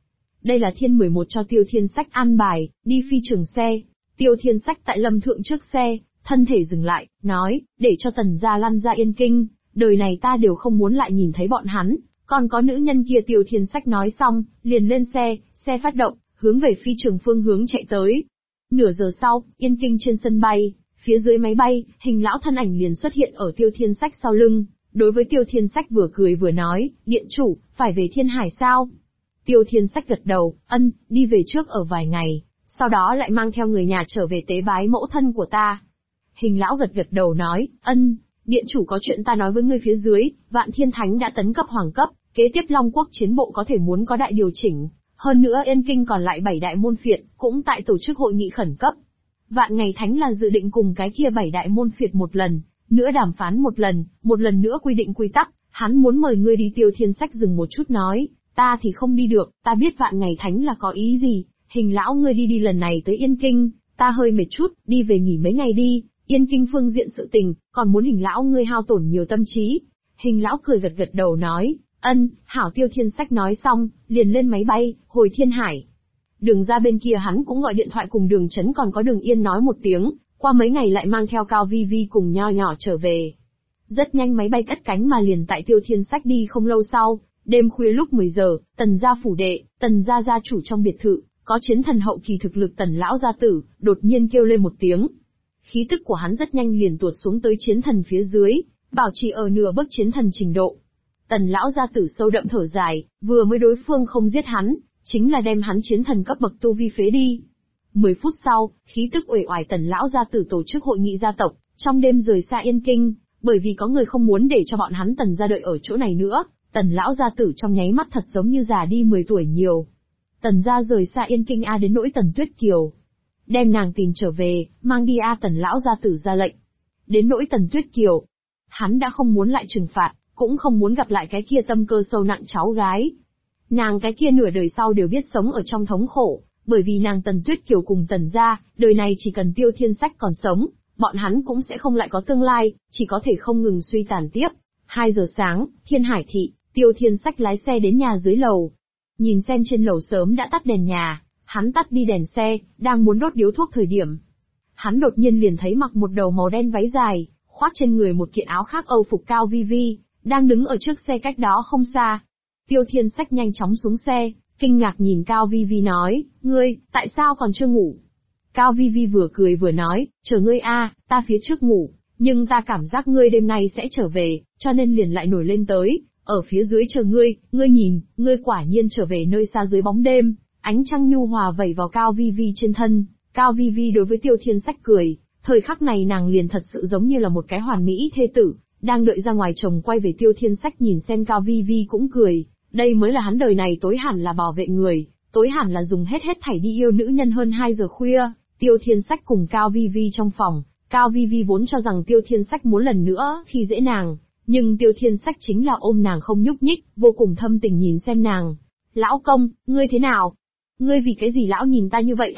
A: Đây là Thiên 11 cho Tiêu Thiên Sách an bài, đi phi trường xe. Tiêu Thiên Sách tại Lâm Thượng trước xe, thân thể dừng lại, nói, để cho Tần gia lăn ra Yên Kinh, đời này ta đều không muốn lại nhìn thấy bọn hắn, còn có nữ nhân kia. Tiêu Thiên Sách nói xong, liền lên xe phát động, hướng về phi trường phương hướng chạy tới. Nửa giờ sau, Yên Kinh trên sân bay, phía dưới máy bay, Hình lão thân ảnh liền xuất hiện ở Tiêu Thiên Sách sau lưng, đối với Tiêu Thiên Sách vừa cười vừa nói, điện chủ, phải về Thiên Hải sao? Tiêu Thiên Sách gật đầu, ân, đi về trước ở vài ngày, sau đó lại mang theo người nhà trở về tế bái mẫu thân của ta. Hình lão gật đầu nói, ân, điện chủ có chuyện ta nói với ngươi. Phía dưới, Vạn Thiên Thánh đã tấn cấp hoàng cấp, kế tiếp Long Quốc chiến bộ có thể muốn có đại điều chỉnh. Hơn nữa Yên Kinh còn lại 7 đại môn phiệt, cũng tại tổ chức hội nghị khẩn cấp. Vạn Ngày Thánh là dự định cùng cái kia 7 đại môn phiệt một lần, nữa đàm phán một lần nữa quy định quy tắc, hắn muốn mời ngươi đi. Tiêu Thiên Sách dừng một chút nói, ta thì không đi được, ta biết Vạn Ngày Thánh là có ý gì, Hình lão ngươi đi lần này tới Yên Kinh, ta hơi mệt chút, đi về nghỉ mấy ngày đi, Yên Kinh phương diện sự tình, còn muốn Hình lão ngươi hao tổn nhiều tâm trí. Hình lão cười gật đầu nói, ân, hảo. Tiêu Thiên Sách nói xong, liền lên máy bay, hồi Thiên Hải. Đường ra bên kia hắn cũng gọi điện thoại cùng Đường Chấn còn có Đường Yên nói một tiếng, qua mấy ngày lại mang theo Cao Vi Vi cùng Nho Nhỏ trở về. Rất nhanh máy bay cất cánh mà liền tại Tiêu Thiên Sách đi không lâu sau, đêm khuya lúc 10 giờ, Tần gia phủ đệ, Tần gia gia chủ trong biệt thự, có chiến thần hậu kỳ thực lực Tần lão gia tử, đột nhiên kêu lên một tiếng. Khí tức của hắn rất nhanh liền tuột xuống tới chiến thần phía dưới, bảo trì ở nửa bước chiến thần trình độ. Tần lão gia tử sâu đậm thở dài, vừa mới đối phương không giết hắn, chính là đem hắn chiến thần cấp bậc tu vi phế đi. 10 phút sau, khí tức uể oải Tần lão gia tử tổ chức hội nghị gia tộc, trong đêm rời xa Yên Kinh, bởi vì có người không muốn để cho bọn hắn Tần gia đợi ở chỗ này nữa, Tần lão gia tử trong nháy mắt thật giống như già đi 10 tuổi nhiều. Tần gia rời xa Yên Kinh đến nỗi Tần Tuyết Kiều, đem nàng tìm trở về, mang đi Tần lão gia tử ra lệnh. Đến nỗi Tần Tuyết Kiều, hắn đã không muốn lại trừng phạt, cũng không muốn gặp lại cái kia tâm cơ sâu nặng cháu gái. Nàng cái kia nửa đời sau đều biết sống ở trong thống khổ, bởi vì nàng Tần Tuyết Kiều cùng Tần gia, đời này chỉ cần Tiêu Thiên Sách còn sống, bọn hắn cũng sẽ không lại có tương lai, chỉ có thể không ngừng suy tàn tiếp. 2 giờ sáng, Thiên Hải thị, Tiêu Thiên Sách lái xe đến nhà dưới lầu. Nhìn xem trên lầu sớm đã tắt đèn nhà, hắn tắt đi đèn xe, đang muốn đốt điếu thuốc thời điểm. Hắn đột nhiên liền thấy mặc một đầu màu đen váy dài, khoác trên người một kiện áo khác Âu phục Cao Vi Vi, đang đứng ở trước xe cách đó không xa. Tiêu Thiên Sách nhanh chóng xuống xe, kinh ngạc nhìn Cao Vi Vi nói, ngươi, tại sao còn chưa ngủ? Cao Vi Vi vừa cười vừa nói, chờ ngươi ta phía trước ngủ, nhưng ta cảm giác ngươi đêm nay sẽ trở về, cho nên liền lại nổi lên tới, ở phía dưới chờ ngươi nhìn, ngươi quả nhiên trở về. Nơi xa dưới bóng đêm, ánh trăng nhu hòa vẩy vào Cao Vi Vi trên thân, Cao Vi Vi đối với Tiêu Thiên Sách cười, thời khắc này nàng liền thật sự giống như là một cái hoàn mỹ thê tử, đang đợi ra ngoài chồng quay về. Tiêu Thiên Sách nhìn xem Cao Vi Vi cũng cười, đây mới là hắn đời này tối hẳn là bảo vệ người, tối hẳn là dùng hết thảy đi yêu nữ nhân. Hơn 2 giờ khuya, Tiêu Thiên Sách cùng Cao Vi Vi trong phòng, Cao Vi Vi vốn cho rằng Tiêu Thiên Sách muốn lần nữa khi dễ nàng, nhưng Tiêu Thiên Sách chính là ôm nàng không nhúc nhích, vô cùng thâm tình nhìn xem nàng. Lão công, ngươi thế nào? Ngươi vì cái gì lão nhìn ta như vậy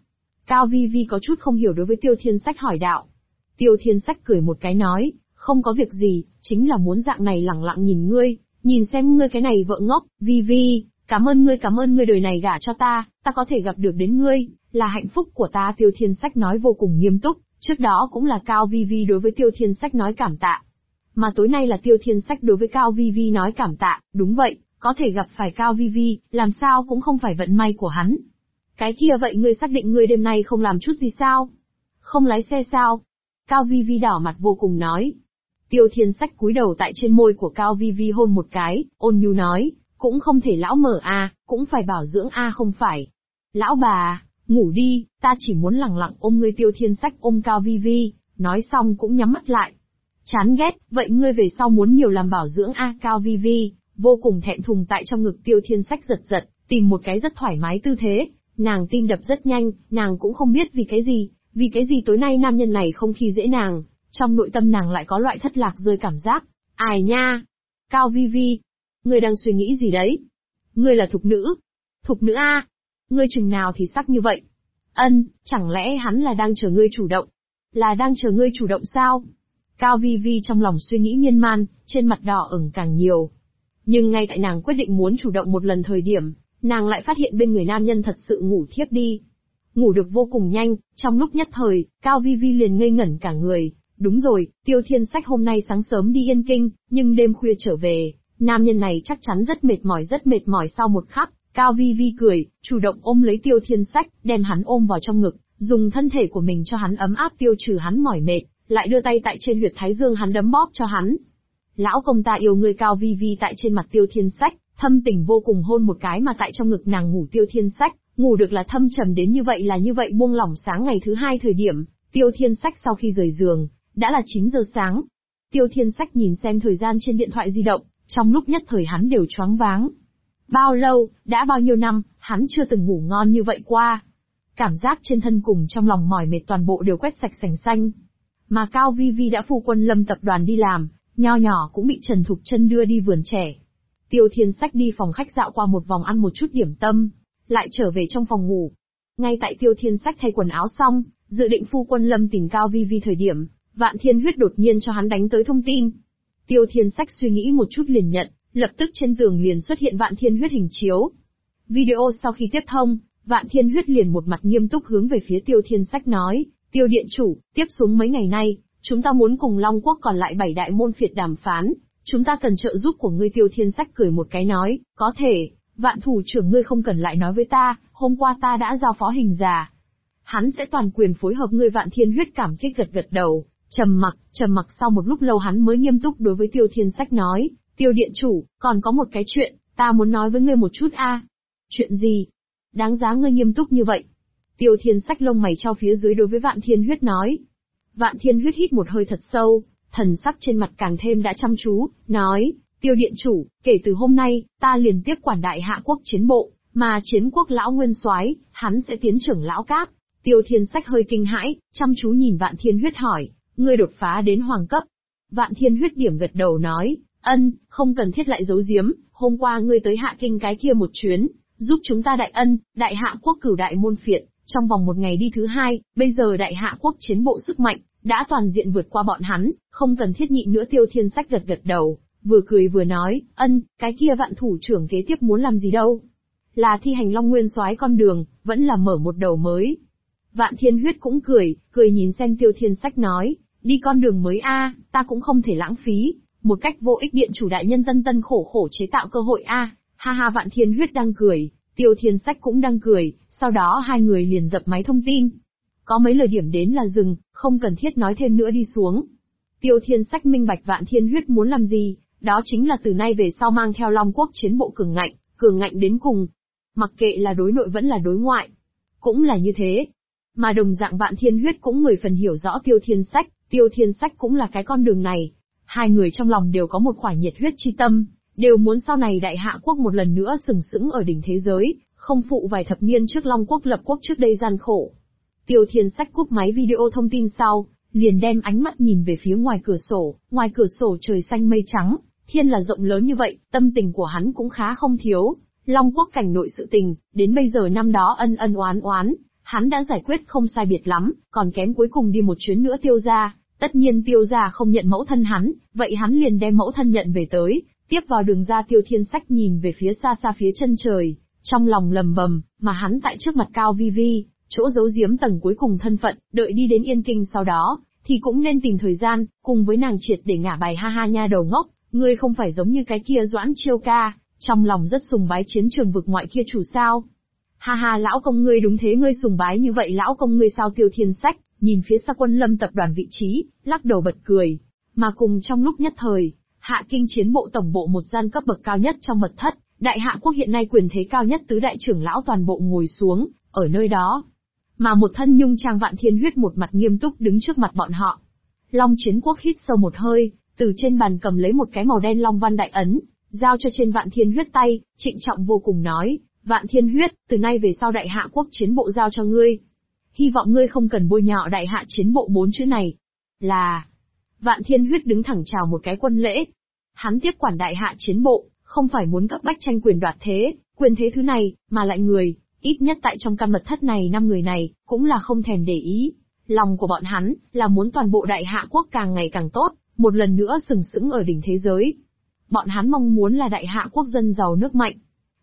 A: Cao Vi Vi có chút không hiểu đối với Tiêu Thiên Sách hỏi đạo. Tiêu Thiên Sách cười một cái nói, không có việc gì, chính là muốn dạng này lẳng lặng nhìn ngươi, nhìn xem ngươi cái này vợ ngốc. Vi Vi, cảm ơn ngươi đời này gả cho ta có thể gặp được đến ngươi, là hạnh phúc của ta. Tiêu Thiên Sách nói vô cùng nghiêm túc, trước đó cũng là Cao Vi Vi đối với Tiêu Thiên Sách nói cảm tạ. Mà tối nay là Tiêu Thiên Sách đối với Cao Vi Vi nói cảm tạ, đúng vậy, có thể gặp phải Cao Vi Vi, làm sao cũng không phải vận may của hắn. Cái kia vậy ngươi xác định ngươi đêm nay không làm chút gì sao? Không lái xe sao? Cao Vi Vi đỏ mặt vô cùng nói. Tiêu Thiên Sách cúi đầu tại trên môi của Cao Vi Vi hôn một cái, ôn nhu nói, cũng không thể lão mở cũng phải bảo dưỡng không phải. Lão bà, ngủ đi, ta chỉ muốn lẳng lặng ôm ngươi. Tiêu Thiên Sách ôm Cao Vi Vi, nói xong cũng nhắm mắt lại. Chán ghét, vậy ngươi về sau muốn nhiều làm bảo dưỡng Cao Vi Vi, vô cùng thẹn thùng tại trong ngực Tiêu Thiên Sách giật, tìm một cái rất thoải mái tư thế, nàng tim đập rất nhanh, nàng cũng không biết vì cái gì tối nay nam nhân này không khi dễ nàng, trong nội tâm nàng lại có loại thất lạc rơi cảm giác. Ai nha? Cao Vi Vi, ngươi đang suy nghĩ gì đấy? Ngươi là thục nữ? Thục nữ Ngươi chừng nào thì sắc như vậy? Chẳng lẽ hắn là đang chờ ngươi chủ động? Là đang chờ ngươi chủ động sao? Cao Vi Vi trong lòng suy nghĩ miên man, trên mặt đỏ ửng càng nhiều. Nhưng ngay tại nàng quyết định muốn chủ động một lần thời điểm, nàng lại phát hiện bên người nam nhân thật sự ngủ thiếp đi. Ngủ được vô cùng nhanh, trong lúc nhất thời, Cao Vi Vi liền ngây ngẩn cả người. Đúng rồi, Tiêu Thiên Sách hôm nay sáng sớm đi Yên Kinh, nhưng đêm khuya trở về, nam nhân này chắc chắn rất mệt mỏi sau một khắc. Cao Vi Vi cười, chủ động ôm lấy Tiêu Thiên Sách, đem hắn ôm vào trong ngực, dùng thân thể của mình cho hắn ấm áp tiêu trừ hắn mỏi mệt, lại đưa tay tại trên huyệt thái dương hắn đấm bóp cho hắn. Lão công ta yêu người. Cao Vi Vi tại trên mặt Tiêu Thiên Sách, thâm tình vô cùng hôn một cái mà tại trong ngực nàng ngủ. Tiêu Thiên Sách, ngủ được là thâm trầm đến như vậy, là như vậy buông lỏng. Sáng ngày thứ hai thời điểm, Tiêu Thiên Sách sau khi rời giường, đã là 9 giờ sáng. Tiêu Thiên Sách nhìn xem thời gian trên điện thoại di động, trong lúc nhất thời hắn đều choáng váng. Bao lâu, đã bao nhiêu năm, hắn chưa từng ngủ ngon như vậy qua. Cảm giác trên thân cùng trong lòng mỏi mệt toàn bộ đều quét sạch sành xanh. Mà Cao Vi Vi đã phu quân Lâm tập đoàn đi làm, nho nhỏ cũng bị Trần Thục Chân đưa đi vườn trẻ. Tiêu Thiên Sách đi phòng khách dạo qua một vòng ăn một chút điểm tâm, lại trở về trong phòng ngủ. Ngay tại Tiêu Thiên Sách thay quần áo xong, dự định phu quân Lâm tìm Cao Vi Vi thời điểm, Vạn Thiên Huyết đột nhiên cho hắn đánh tới thông tin. Tiêu Thiên Sách suy nghĩ một chút liền nhận, lập tức trên tường liền xuất hiện Vạn Thiên Huyết hình chiếu. Video sau khi tiếp thông, Vạn Thiên Huyết liền một mặt nghiêm túc hướng về phía Tiêu Thiên Sách nói, Tiêu điện chủ, tiếp xuống mấy ngày nay, chúng ta muốn cùng Long Quốc còn lại 7 đại môn phiệt đàm phán, chúng ta cần trợ giúp của ngươi. Tiêu Thiên Sách cười một cái nói, có thể, Vạn thủ trưởng ngươi không cần lại nói với ta, hôm qua ta đã giao phó Hình già. Hắn sẽ toàn quyền phối hợp ngươi. Vạn Thiên Huyết cảm kích gật gật đầu, trầm mặc sau một lúc lâu hắn mới nghiêm túc đối với Tiêu Thiên Sách nói, Tiêu điện chủ, còn có một cái chuyện, ta muốn nói với ngươi một chút a. Chuyện gì? Đáng giá ngươi nghiêm túc như vậy? Tiêu Thiên Sách lông mày trao phía dưới đối với Vạn Thiên Huyết nói. Vạn Thiên Huyết hít một hơi thật sâu, thần sắc trên mặt càng thêm đã chăm chú, nói, Tiêu điện chủ, kể từ hôm nay, ta liền tiếp quản Đại Hạ Quốc chiến bộ, mà Chiến Quốc lão nguyên soái, hắn sẽ tiến trưởng lão cát. Tiêu Thiên Sách hơi kinh hãi, chăm chú nhìn Vạn Thiên Huyết hỏi, ngươi đột phá đến hoàng cấp? Vạn Thiên Huyết điểm gật đầu nói, không cần thiết lại giấu giếm, hôm qua ngươi tới Hạ Kinh cái kia một chuyến, giúp chúng ta Đại Hạ Quốc cửu đại môn phiệt, trong vòng một ngày đi thứ hai, bây giờ Đại Hạ Quốc chiến bộ sức mạnh, đã toàn diện vượt qua bọn hắn, không cần thiết nhịn nữa. Tiêu Thiên Sách gật đầu, vừa cười vừa nói, cái kia Vạn thủ trưởng kế tiếp muốn làm gì đâu? Là thi hành Long Nguyên soái con đường, vẫn là mở một đầu mới? Vạn Thiên Huyết cũng cười nhìn xem Tiêu Thiên Sách nói, đi con đường mới a, ta cũng không thể lãng phí, một cách vô ích điện chủ đại nhân tân khổ chế tạo cơ hội a. Ha ha. Vạn Thiên Huyết đang cười, Tiêu Thiên Sách cũng đang cười, sau đó hai người liền dập máy thông tin. Có mấy lời điểm đến là dừng, không cần thiết nói thêm nữa đi xuống. Tiêu Thiên Sách minh bạch Vạn Thiên Huyết muốn làm gì, đó chính là từ nay về sau mang theo Long Quốc chiến bộ cường ngạnh đến cùng. Mặc kệ là đối nội vẫn là đối ngoại, cũng là như thế. Mà đồng dạng Vạn Thiên Huyết cũng 10 phần hiểu rõ Tiêu Thiên Sách cũng là cái con đường này. Hai người trong lòng đều có một khỏa nhiệt huyết chi tâm, đều muốn sau này Đại Hạ Quốc một lần nữa sừng sững ở đỉnh thế giới, không phụ vài thập niên trước Long Quốc lập quốc trước đây gian khổ. Tiêu Thiên Sách cúp máy video thông tin sau, liền đem ánh mắt nhìn về phía ngoài cửa sổ trời xanh mây trắng, thiên là rộng lớn như vậy, tâm tình của hắn cũng khá không thiếu. Long Quốc cảnh nội sự tình, đến bây giờ năm đó ân oán, hắn đã giải quyết không sai biệt lắm, còn kém cuối cùng đi một chuyến nữa Tiêu gia. Tất nhiên Tiêu gia không nhận mẫu thân hắn, vậy hắn liền đem mẫu thân nhận về tới, tiếp vào đường ra. Tiêu Thiên Sách nhìn về phía xa phía chân trời, trong lòng lầm bầm, mà hắn tại trước mặt Cao Vi Vi, chỗ giấu giếm tầng cuối cùng thân phận, đợi đi đến Yên Kinh sau đó, thì cũng nên tìm thời gian, cùng với nàng triệt để ngả bài. Ha ha nha đầu ngốc, ngươi không phải giống như cái kia Doãn Chiêu ca, trong lòng rất sùng bái chiến trường vực ngoại kia chủ sao? Ha ha, lão công ngươi đúng thế, ngươi sùng bái như vậy lão công ngươi sao? Tiêu Thiên Sách nhìn phía xa quân Lâm tập đoàn vị trí, lắc đầu bật cười. Mà cùng trong lúc nhất thời, Hạ Kinh chiến bộ tổng bộ một gian cấp bậc cao nhất trong mật thất, Đại Hạ Quốc hiện nay quyền thế cao nhất tứ đại trưởng lão toàn bộ ngồi xuống, ở nơi đó. Mà một thân nhung trang Vạn Thiên Huyết một mặt nghiêm túc đứng trước mặt bọn họ. Long Chiến Quốc hít sâu một hơi, từ trên bàn cầm lấy một cái màu đen long văn đại ấn, giao cho trên Vạn Thiên Huyết tay, trịnh trọng vô cùng nói, Vạn Thiên Huyết, từ nay về sau Đại Hạ Quốc chiến bộ giao cho ngươi. Hy vọng ngươi không cần bôi nhọ Đại Hạ chiến bộ 4 chữ này. Là. Vạn Thiên Huyết đứng thẳng chào một cái quân lễ. Hắn tiếp quản Đại Hạ chiến bộ, không phải muốn cấp bách tranh quyền đoạt thế, quyền thế thứ này, mà lại người, ít nhất tại trong căn mật thất này 5 người này, cũng là không thèm để ý. Lòng của bọn hắn, là muốn toàn bộ Đại Hạ Quốc càng ngày càng tốt, một lần nữa sừng sững ở đỉnh thế giới. Bọn hắn mong muốn là Đại Hạ Quốc dân giàu nước mạnh.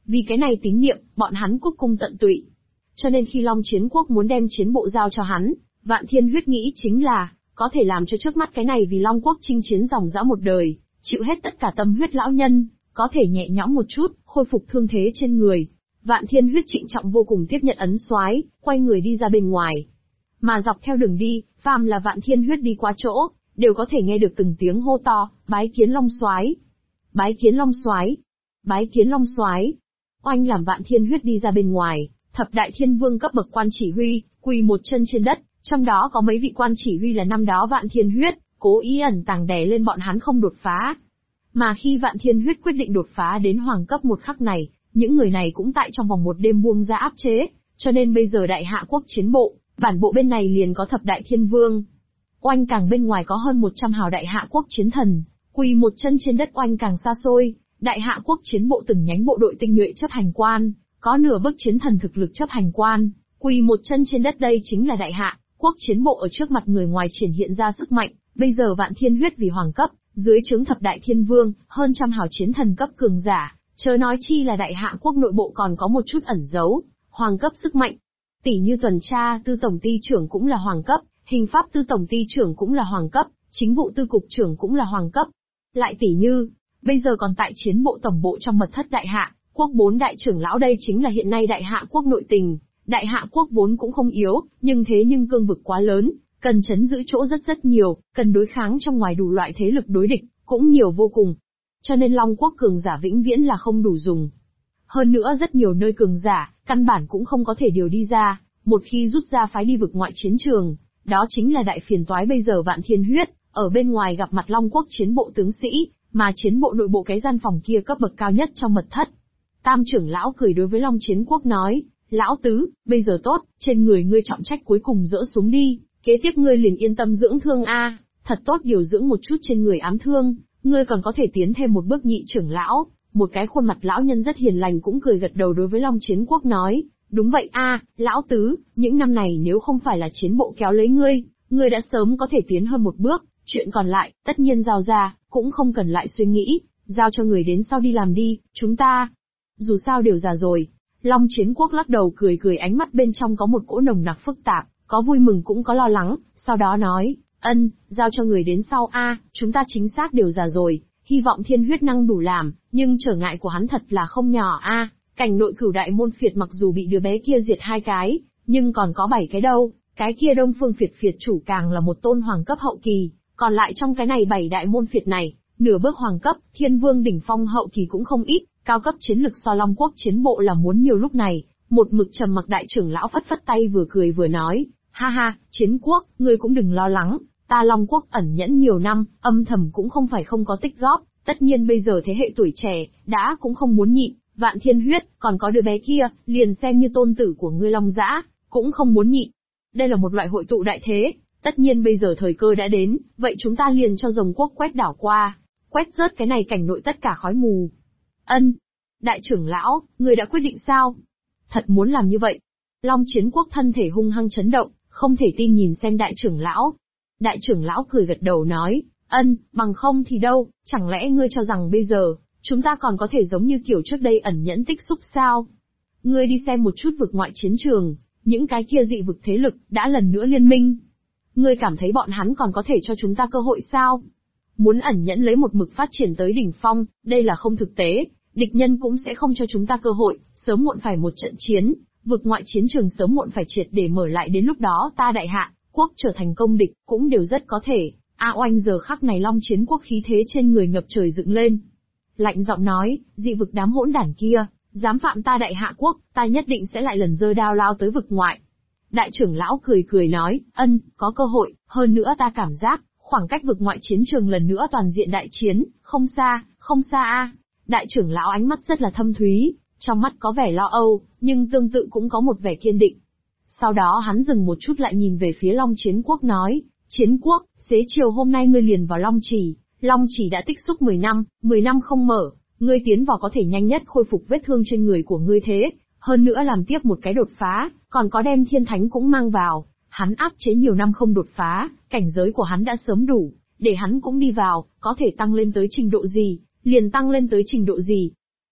A: Vì cái này tín niệm, bọn hắn cúc cung tận tụy. Cho nên khi Long Chiến Quốc muốn đem chiến bộ giao cho hắn, Vạn Thiên Huyết nghĩ chính là, có thể làm cho trước mắt cái này vì Long Quốc chinh chiến dòng dã một đời, chịu hết tất cả tâm huyết lão nhân, có thể nhẹ nhõm một chút, khôi phục thương thế trên người. Vạn Thiên Huyết trịnh trọng vô cùng tiếp nhận ấn soái, quay người đi ra bên ngoài. Mà dọc theo đường đi, phàm là Vạn Thiên Huyết đi qua chỗ, đều có thể nghe được từng tiếng hô to, bái kiến Long soái, bái kiến Long soái, bái kiến Long soái. Oanh làm Vạn Thiên Huyết đi ra bên ngoài, thập đại thiên vương cấp bậc quan chỉ huy, quỳ một chân trên đất, trong đó có mấy vị quan chỉ huy là năm đó Vạn Thiên Huyết, cố ý ẩn tàng đè lên bọn hắn không đột phá. Mà khi Vạn Thiên Huyết quyết định đột phá đến hoàng cấp một khắc này, những người này cũng tại trong vòng một đêm buông ra áp chế, cho nên bây giờ đại hạ quốc chiến bộ, bản bộ bên này liền có thập đại thiên vương. Oanh càng bên ngoài có hơn 100 hào đại hạ quốc chiến thần, quỳ một chân trên đất. Oanh càng xa xôi, đại hạ quốc chiến bộ từng nhánh bộ đội tinh nhuệ chấp hành quan, có nửa bức chiến thần thực lực chấp hành quan, quỳ một chân trên đất. Đây chính là đại hạ quốc chiến bộ ở trước mặt người ngoài triển hiện ra sức mạnh. Bây giờ Vạn Thiên Huyết vì hoàng cấp, dưới trướng thập đại thiên vương, hơn trăm hào chiến thần cấp cường giả, chớ nói chi là đại hạ quốc nội bộ còn có một chút ẩn giấu, hoàng cấp sức mạnh. Tỷ như tuần tra tư tổng ty trưởng cũng là hoàng cấp, hình pháp tư tổng ty trưởng cũng là hoàng cấp, chính vụ tư cục trưởng cũng là hoàng cấp. Lại tỷ như, bây giờ còn tại chiến bộ tổng bộ trong mật thất đại hạ quốc 4 đại trưởng lão. Đây chính là hiện nay đại hạ quốc nội tình. Đại hạ quốc vốn cũng không yếu, nhưng cương vực quá lớn, cần trấn giữ chỗ rất nhiều, cần đối kháng trong ngoài đủ loại thế lực đối địch, cũng nhiều vô cùng. Cho nên Long quốc cường giả vĩnh viễn là không đủ dùng. Hơn nữa rất nhiều nơi cường giả, căn bản cũng không có thể điều đi ra, một khi rút ra phái đi vực ngoại chiến trường, đó chính là đại phiền toái. Bây giờ Vạn Thiên Huyết, ở bên ngoài gặp mặt Long quốc chiến bộ tướng sĩ, mà chiến bộ nội bộ cái gian phòng kia cấp bậc cao nhất trong mật thất. Tam trưởng lão cười đối với Long Chiến Quốc nói, lão tứ, bây giờ tốt, trên người ngươi trọng trách cuối cùng dỡ xuống đi, kế tiếp ngươi liền yên tâm dưỡng thương a, thật tốt điều dưỡng một chút trên người ám thương, ngươi còn có thể tiến thêm một bước. Nhị trưởng lão, một cái khuôn mặt lão nhân rất hiền lành cũng cười gật đầu đối với Long Chiến Quốc nói, đúng vậy a, lão tứ, những năm này nếu không phải là chiến bộ kéo lấy ngươi đã sớm có thể tiến hơn một bước, chuyện còn lại, tất nhiên giao ra, cũng không cần lại suy nghĩ, giao cho người đến sau đi làm đi, chúng ta, dù sao đều già rồi. Long Chiến Quốc lắc đầu cười ánh mắt bên trong có một cỗ nồng nặc phức tạp, có vui mừng cũng có lo lắng, sau đó nói, giao cho người đến sau a, chúng ta chính xác đều già rồi, hy vọng Thiên Huyết năng đủ làm, nhưng trở ngại của hắn thật là không nhỏ a. Cảnh nội Cửu đại môn phiệt mặc dù bị đứa bé kia diệt 2 cái, nhưng còn có 7 cái đâu, cái kia Đông Phương phiệt chủ càng là một tôn hoàng cấp hậu kỳ, còn lại trong cái này 7 đại môn phiệt này, nửa bước hoàng cấp, thiên vương đỉnh phong hậu kỳ cũng không ít, cao cấp chiến lực so Long quốc chiến bộ là muốn nhiều. Lúc này, một mực trầm mặc đại trưởng lão phất phất tay vừa cười vừa nói, ha ha, Chiến Quốc, ngươi cũng đừng lo lắng, ta Long quốc ẩn nhẫn nhiều năm, âm thầm cũng không phải không có tích góp, tất nhiên bây giờ thế hệ tuổi trẻ, đã cũng không muốn nhịn, Vạn Thiên Huyết, còn có đứa bé kia, liền xem như tôn tử của ngươi Long Dã, cũng không muốn nhịn. Đây là một loại hội tụ đại thế, tất nhiên bây giờ thời cơ đã đến, vậy chúng ta liền cho rồng quốc quét đảo qua, quét rớt cái này cảnh nội tất cả khói mù. Đại trưởng lão, người đã quyết định sao? Thật muốn làm như vậy? Long Chiến Quốc thân thể hung hăng chấn động, không thể tin nhìn xem đại trưởng lão. Đại trưởng lão cười gật đầu nói, bằng không thì đâu, chẳng lẽ ngươi cho rằng bây giờ, chúng ta còn có thể giống như kiểu trước đây ẩn nhẫn tích xúc sao? Ngươi đi xem một chút vực ngoại chiến trường, những cái kia dị vực thế lực, đã lần nữa liên minh. Ngươi cảm thấy bọn hắn còn có thể cho chúng ta cơ hội sao? Muốn ẩn nhẫn lấy một mực phát triển tới đỉnh phong, đây là không thực tế, địch nhân cũng sẽ không cho chúng ta cơ hội, sớm muộn phải một trận chiến, vực ngoại chiến trường sớm muộn phải triệt để mở lại, đến lúc đó ta đại hạ quốc trở thành công địch, cũng đều rất có thể. Oanh giờ khắc này Long Chiến Quốc khí thế trên người ngập trời dựng lên. Lạnh giọng nói, dị vực đám hỗn đản kia, dám phạm ta đại hạ quốc, ta nhất định sẽ lại lần giơ đao lao tới vực ngoại. Đại trưởng lão cười nói, có cơ hội, hơn nữa ta cảm giác, khoảng cách vực ngoại chiến trường lần nữa toàn diện đại chiến, không xa a. Đại trưởng lão ánh mắt rất là thâm thúy, trong mắt có vẻ lo âu, nhưng tương tự cũng có một vẻ kiên định. Sau đó hắn dừng một chút lại nhìn về phía Long Chiến Quốc nói, Chiến Quốc, xế chiều hôm nay ngươi liền vào Long Chỉ đã tích xúc 10 năm không mở, ngươi tiến vào có thể nhanh nhất khôi phục vết thương trên người của ngươi thế, hơn nữa làm tiếp một cái đột phá, còn có đem Thiên Thánh cũng mang vào, hắn áp chế nhiều năm không đột phá, cảnh giới của hắn đã sớm đủ, để hắn cũng đi vào, có thể tăng lên tới trình độ gì, liền tăng lên tới trình độ gì.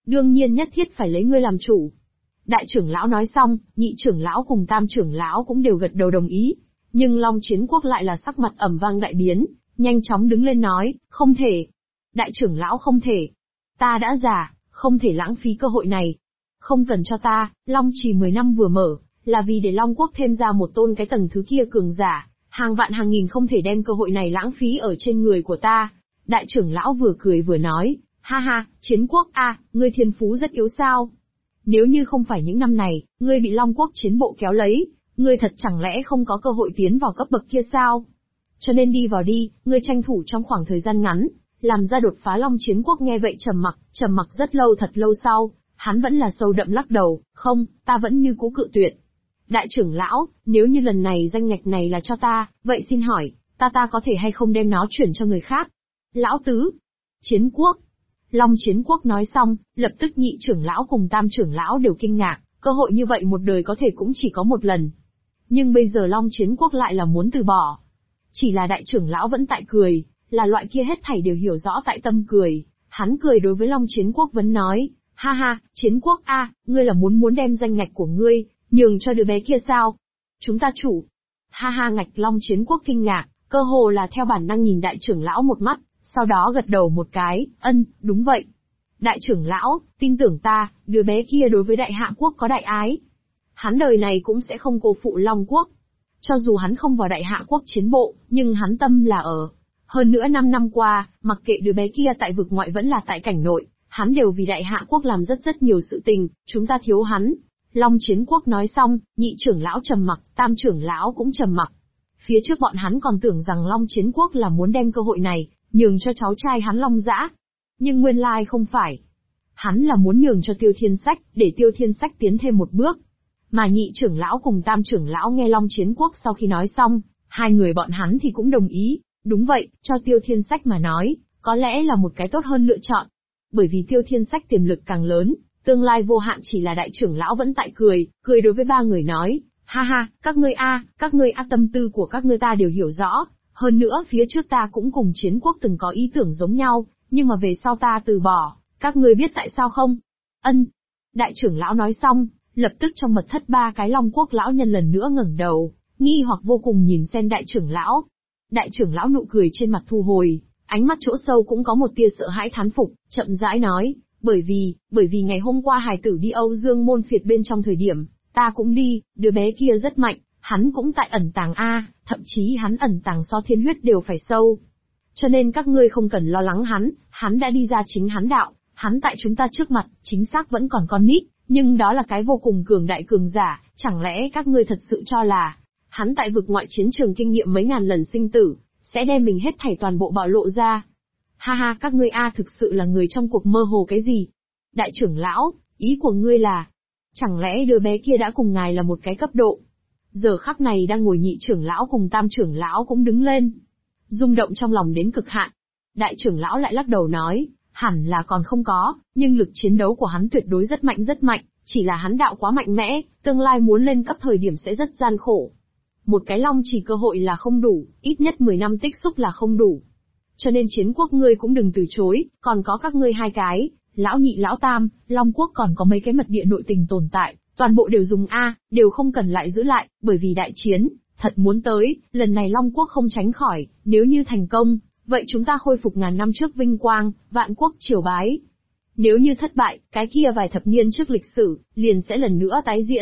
A: đương nhiên nhất thiết phải lấy ngươi làm chủ. Đại trưởng lão nói xong, nhị trưởng lão cùng tam trưởng lão cũng đều gật đầu đồng ý. Nhưng Long Chiến Quốc lại là sắc mặt ầm vang đại biến, nhanh chóng đứng lên nói, không thể. Đại trưởng lão không thể. Ta đã già, không thể lãng phí cơ hội này. Không cần cho ta, Long Trì 10 năm vừa mở, là vì để Long Quốc thêm ra một tôn cái tầng thứ kia cường giả, hàng vạn hàng nghìn không thể đem cơ hội này lãng phí ở trên người của ta. Đại trưởng lão vừa cười vừa nói, ha ha, Chiến Quốc ngươi thiên phú rất yếu sao? Nếu như không phải những năm này, ngươi bị Long Quốc chiến bộ kéo lấy, ngươi thật chẳng lẽ không có cơ hội tiến vào cấp bậc kia sao? Cho nên đi vào đi, ngươi tranh thủ trong khoảng thời gian ngắn, làm ra đột phá. Long Chiến Quốc nghe vậy trầm mặc rất lâu, thật lâu sau, hắn vẫn là sâu đậm lắc đầu, không, ta vẫn như cũ cự tuyệt. Đại trưởng lão, nếu như lần này danh ngạch này là cho ta, vậy xin hỏi, ta có thể hay không đem nó chuyển cho người khác? Lão tứ, Chiến Quốc. Long Chiến Quốc nói xong, lập tức nhị trưởng lão cùng tam trưởng lão đều kinh ngạc, cơ hội như vậy một đời có thể cũng chỉ có một lần. Nhưng bây giờ Long Chiến Quốc lại là muốn từ bỏ. Chỉ là đại trưởng lão vẫn tại cười, là loại kia hết thảy đều hiểu rõ tại tâm cười. Hắn cười đối với Long Chiến Quốc vẫn nói, ha ha, Chiến Quốc ngươi là muốn đem danh ngạch của ngươi, nhường cho đứa bé kia sao? Chúng ta chủ. Ha ha, ngạch. Long Chiến Quốc kinh ngạc, cơ hồ là theo bản năng nhìn đại trưởng lão một mắt, sau đó gật đầu một cái, đúng vậy. Đại trưởng lão, tin tưởng ta, đứa bé kia đối với Đại Hạ Quốc có đại ái. Hắn đời này cũng sẽ không cô phụ Long Quốc. Cho dù hắn không vào Đại Hạ Quốc chiến bộ, nhưng hắn tâm là ở. Hơn nữa 5 năm qua, mặc kệ đứa bé kia tại vực ngoại vẫn là tại cảnh nội, hắn đều vì Đại Hạ Quốc làm rất nhiều sự tình, chúng ta thiếu hắn. Long Chiến Quốc nói xong, nhị trưởng lão trầm mặc, tam trưởng lão cũng trầm mặc. Phía trước bọn hắn còn tưởng rằng Long Chiến Quốc là muốn đem cơ hội này nhường cho cháu trai hắn Long Dã. Nhưng nguyên lai không phải. Hắn là muốn nhường cho Tiêu Thiên Sách, để Tiêu Thiên Sách tiến thêm một bước. Mà nhị trưởng lão cùng tam trưởng lão nghe Long Chiến Quốc sau khi nói xong, hai người bọn hắn thì cũng đồng ý. Đúng vậy, cho Tiêu Thiên Sách mà nói, có lẽ là một cái tốt hơn lựa chọn. Bởi vì Tiêu Thiên Sách tiềm lực càng lớn, tương lai vô hạn. Chỉ là đại trưởng lão vẫn tại cười đối với ba người nói, ha ha, các ngươi tâm tư của các ngươi ta đều hiểu rõ. Hơn nữa phía trước ta cũng cùng Chiến Quốc từng có ý tưởng giống nhau, nhưng mà về sau ta từ bỏ, các ngươi biết tại sao không? Đại trưởng lão nói xong, lập tức trong mật thất ba cái Long Quốc lão nhân lần nữa ngẩng đầu, nghi hoặc vô cùng nhìn xem đại trưởng lão. Đại trưởng lão nụ cười trên mặt thu hồi, ánh mắt chỗ sâu cũng có một tia sợ hãi thán phục, chậm rãi nói, bởi vì ngày hôm qua hài tử đi Âu Dương môn phiệt bên trong thời điểm, ta cũng đi, đứa bé kia rất mạnh. Hắn cũng tại ẩn tàng thậm chí hắn ẩn tàng so thiên huyết đều phải sâu. Cho nên các ngươi không cần lo lắng hắn đã đi ra chính hắn đạo, hắn tại chúng ta trước mặt, chính xác vẫn còn con nít, nhưng đó là cái vô cùng cường đại cường giả, chẳng lẽ các ngươi thật sự cho là, hắn tại vực ngoại chiến trường kinh nghiệm mấy ngàn lần sinh tử, sẽ đem mình hết thảy toàn bộ bạo lộ ra. Ha ha, các ngươi thực sự là người trong cuộc mơ hồ cái gì? Đại trưởng lão, ý của ngươi là, chẳng lẽ đứa bé kia đã cùng ngài là một cái cấp độ? Giờ khắc này đang ngồi nhị trưởng lão cùng tam trưởng lão cũng đứng lên. Rung động trong lòng đến cực hạn. Đại trưởng lão lại lắc đầu nói, hẳn là còn không có, nhưng lực chiến đấu của hắn tuyệt đối rất mạnh, chỉ là hắn đạo quá mạnh mẽ, tương lai muốn lên cấp thời điểm sẽ rất gian khổ. Một cái Long Chỉ cơ hội là không đủ, ít nhất 10 năm tích xúc là không đủ. Cho nên Chiến Quốc ngươi cũng đừng từ chối, còn có các ngươi hai cái, lão nhị lão tam, Long Quốc còn có mấy cái mật địa nội tình tồn tại. Toàn bộ đều dùng đều không cần lại giữ lại, bởi vì đại chiến, thật muốn tới, lần này Long Quốc không tránh khỏi, nếu như thành công, vậy chúng ta khôi phục ngàn năm trước vinh quang, vạn quốc triều bái. Nếu như thất bại, cái kia vài thập niên trước lịch sử, liền sẽ lần nữa tái diễn,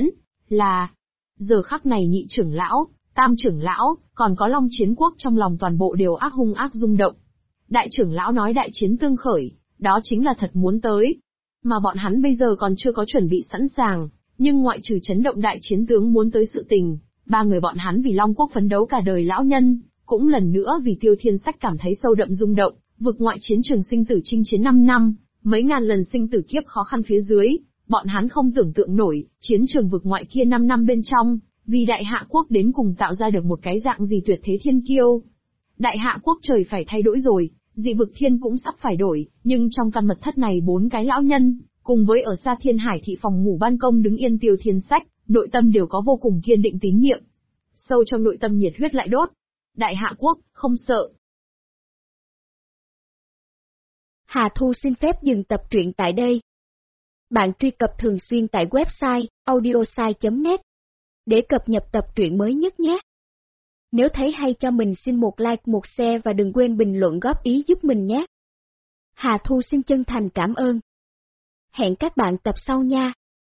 A: giờ khắc này nhị trưởng lão, tam trưởng lão, còn có Long Chiến Quốc trong lòng toàn bộ đều hung ác rung động. Đại trưởng lão nói đại chiến tương khởi, đó chính là thật muốn tới. Mà bọn hắn bây giờ còn chưa có chuẩn bị sẵn sàng. Nhưng ngoại trừ chấn động đại chiến tướng muốn tới sự tình, ba người bọn hắn vì Long Quốc phấn đấu cả đời lão nhân, cũng lần nữa vì Tiêu Thiên Sách cảm thấy sâu đậm rung động, vực ngoại chiến trường sinh tử chinh chiến 5 năm, mấy ngàn lần sinh tử kiếp khó khăn phía dưới, bọn hắn không tưởng tượng nổi, chiến trường vực ngoại kia 5 năm bên trong, vì Đại Hạ Quốc đến cùng tạo ra được một cái dạng gì tuyệt thế thiên kiêu. Đại Hạ Quốc trời phải thay đổi rồi, dị vực thiên cũng sắp phải đổi, nhưng trong căn mật thất này 4 cái lão nhân, cùng với ở xa Thiên Hải thị phòng ngủ ban công đứng yên Tiêu Thiên Sách, nội tâm đều có vô cùng kiên định tín nhiệm. Sâu trong nội tâm nhiệt huyết lại đốt. Đại Hạ Quốc, không sợ.
B: Hà Thu xin phép dừng tập truyện tại đây. Bạn truy cập thường xuyên tại website audiosai.net để cập nhật tập truyện mới nhất nhé. Nếu thấy hay cho mình xin một like, một share và đừng quên bình luận góp ý giúp mình nhé. Hà Thu xin chân thành cảm ơn. Hẹn các bạn tập sau nha.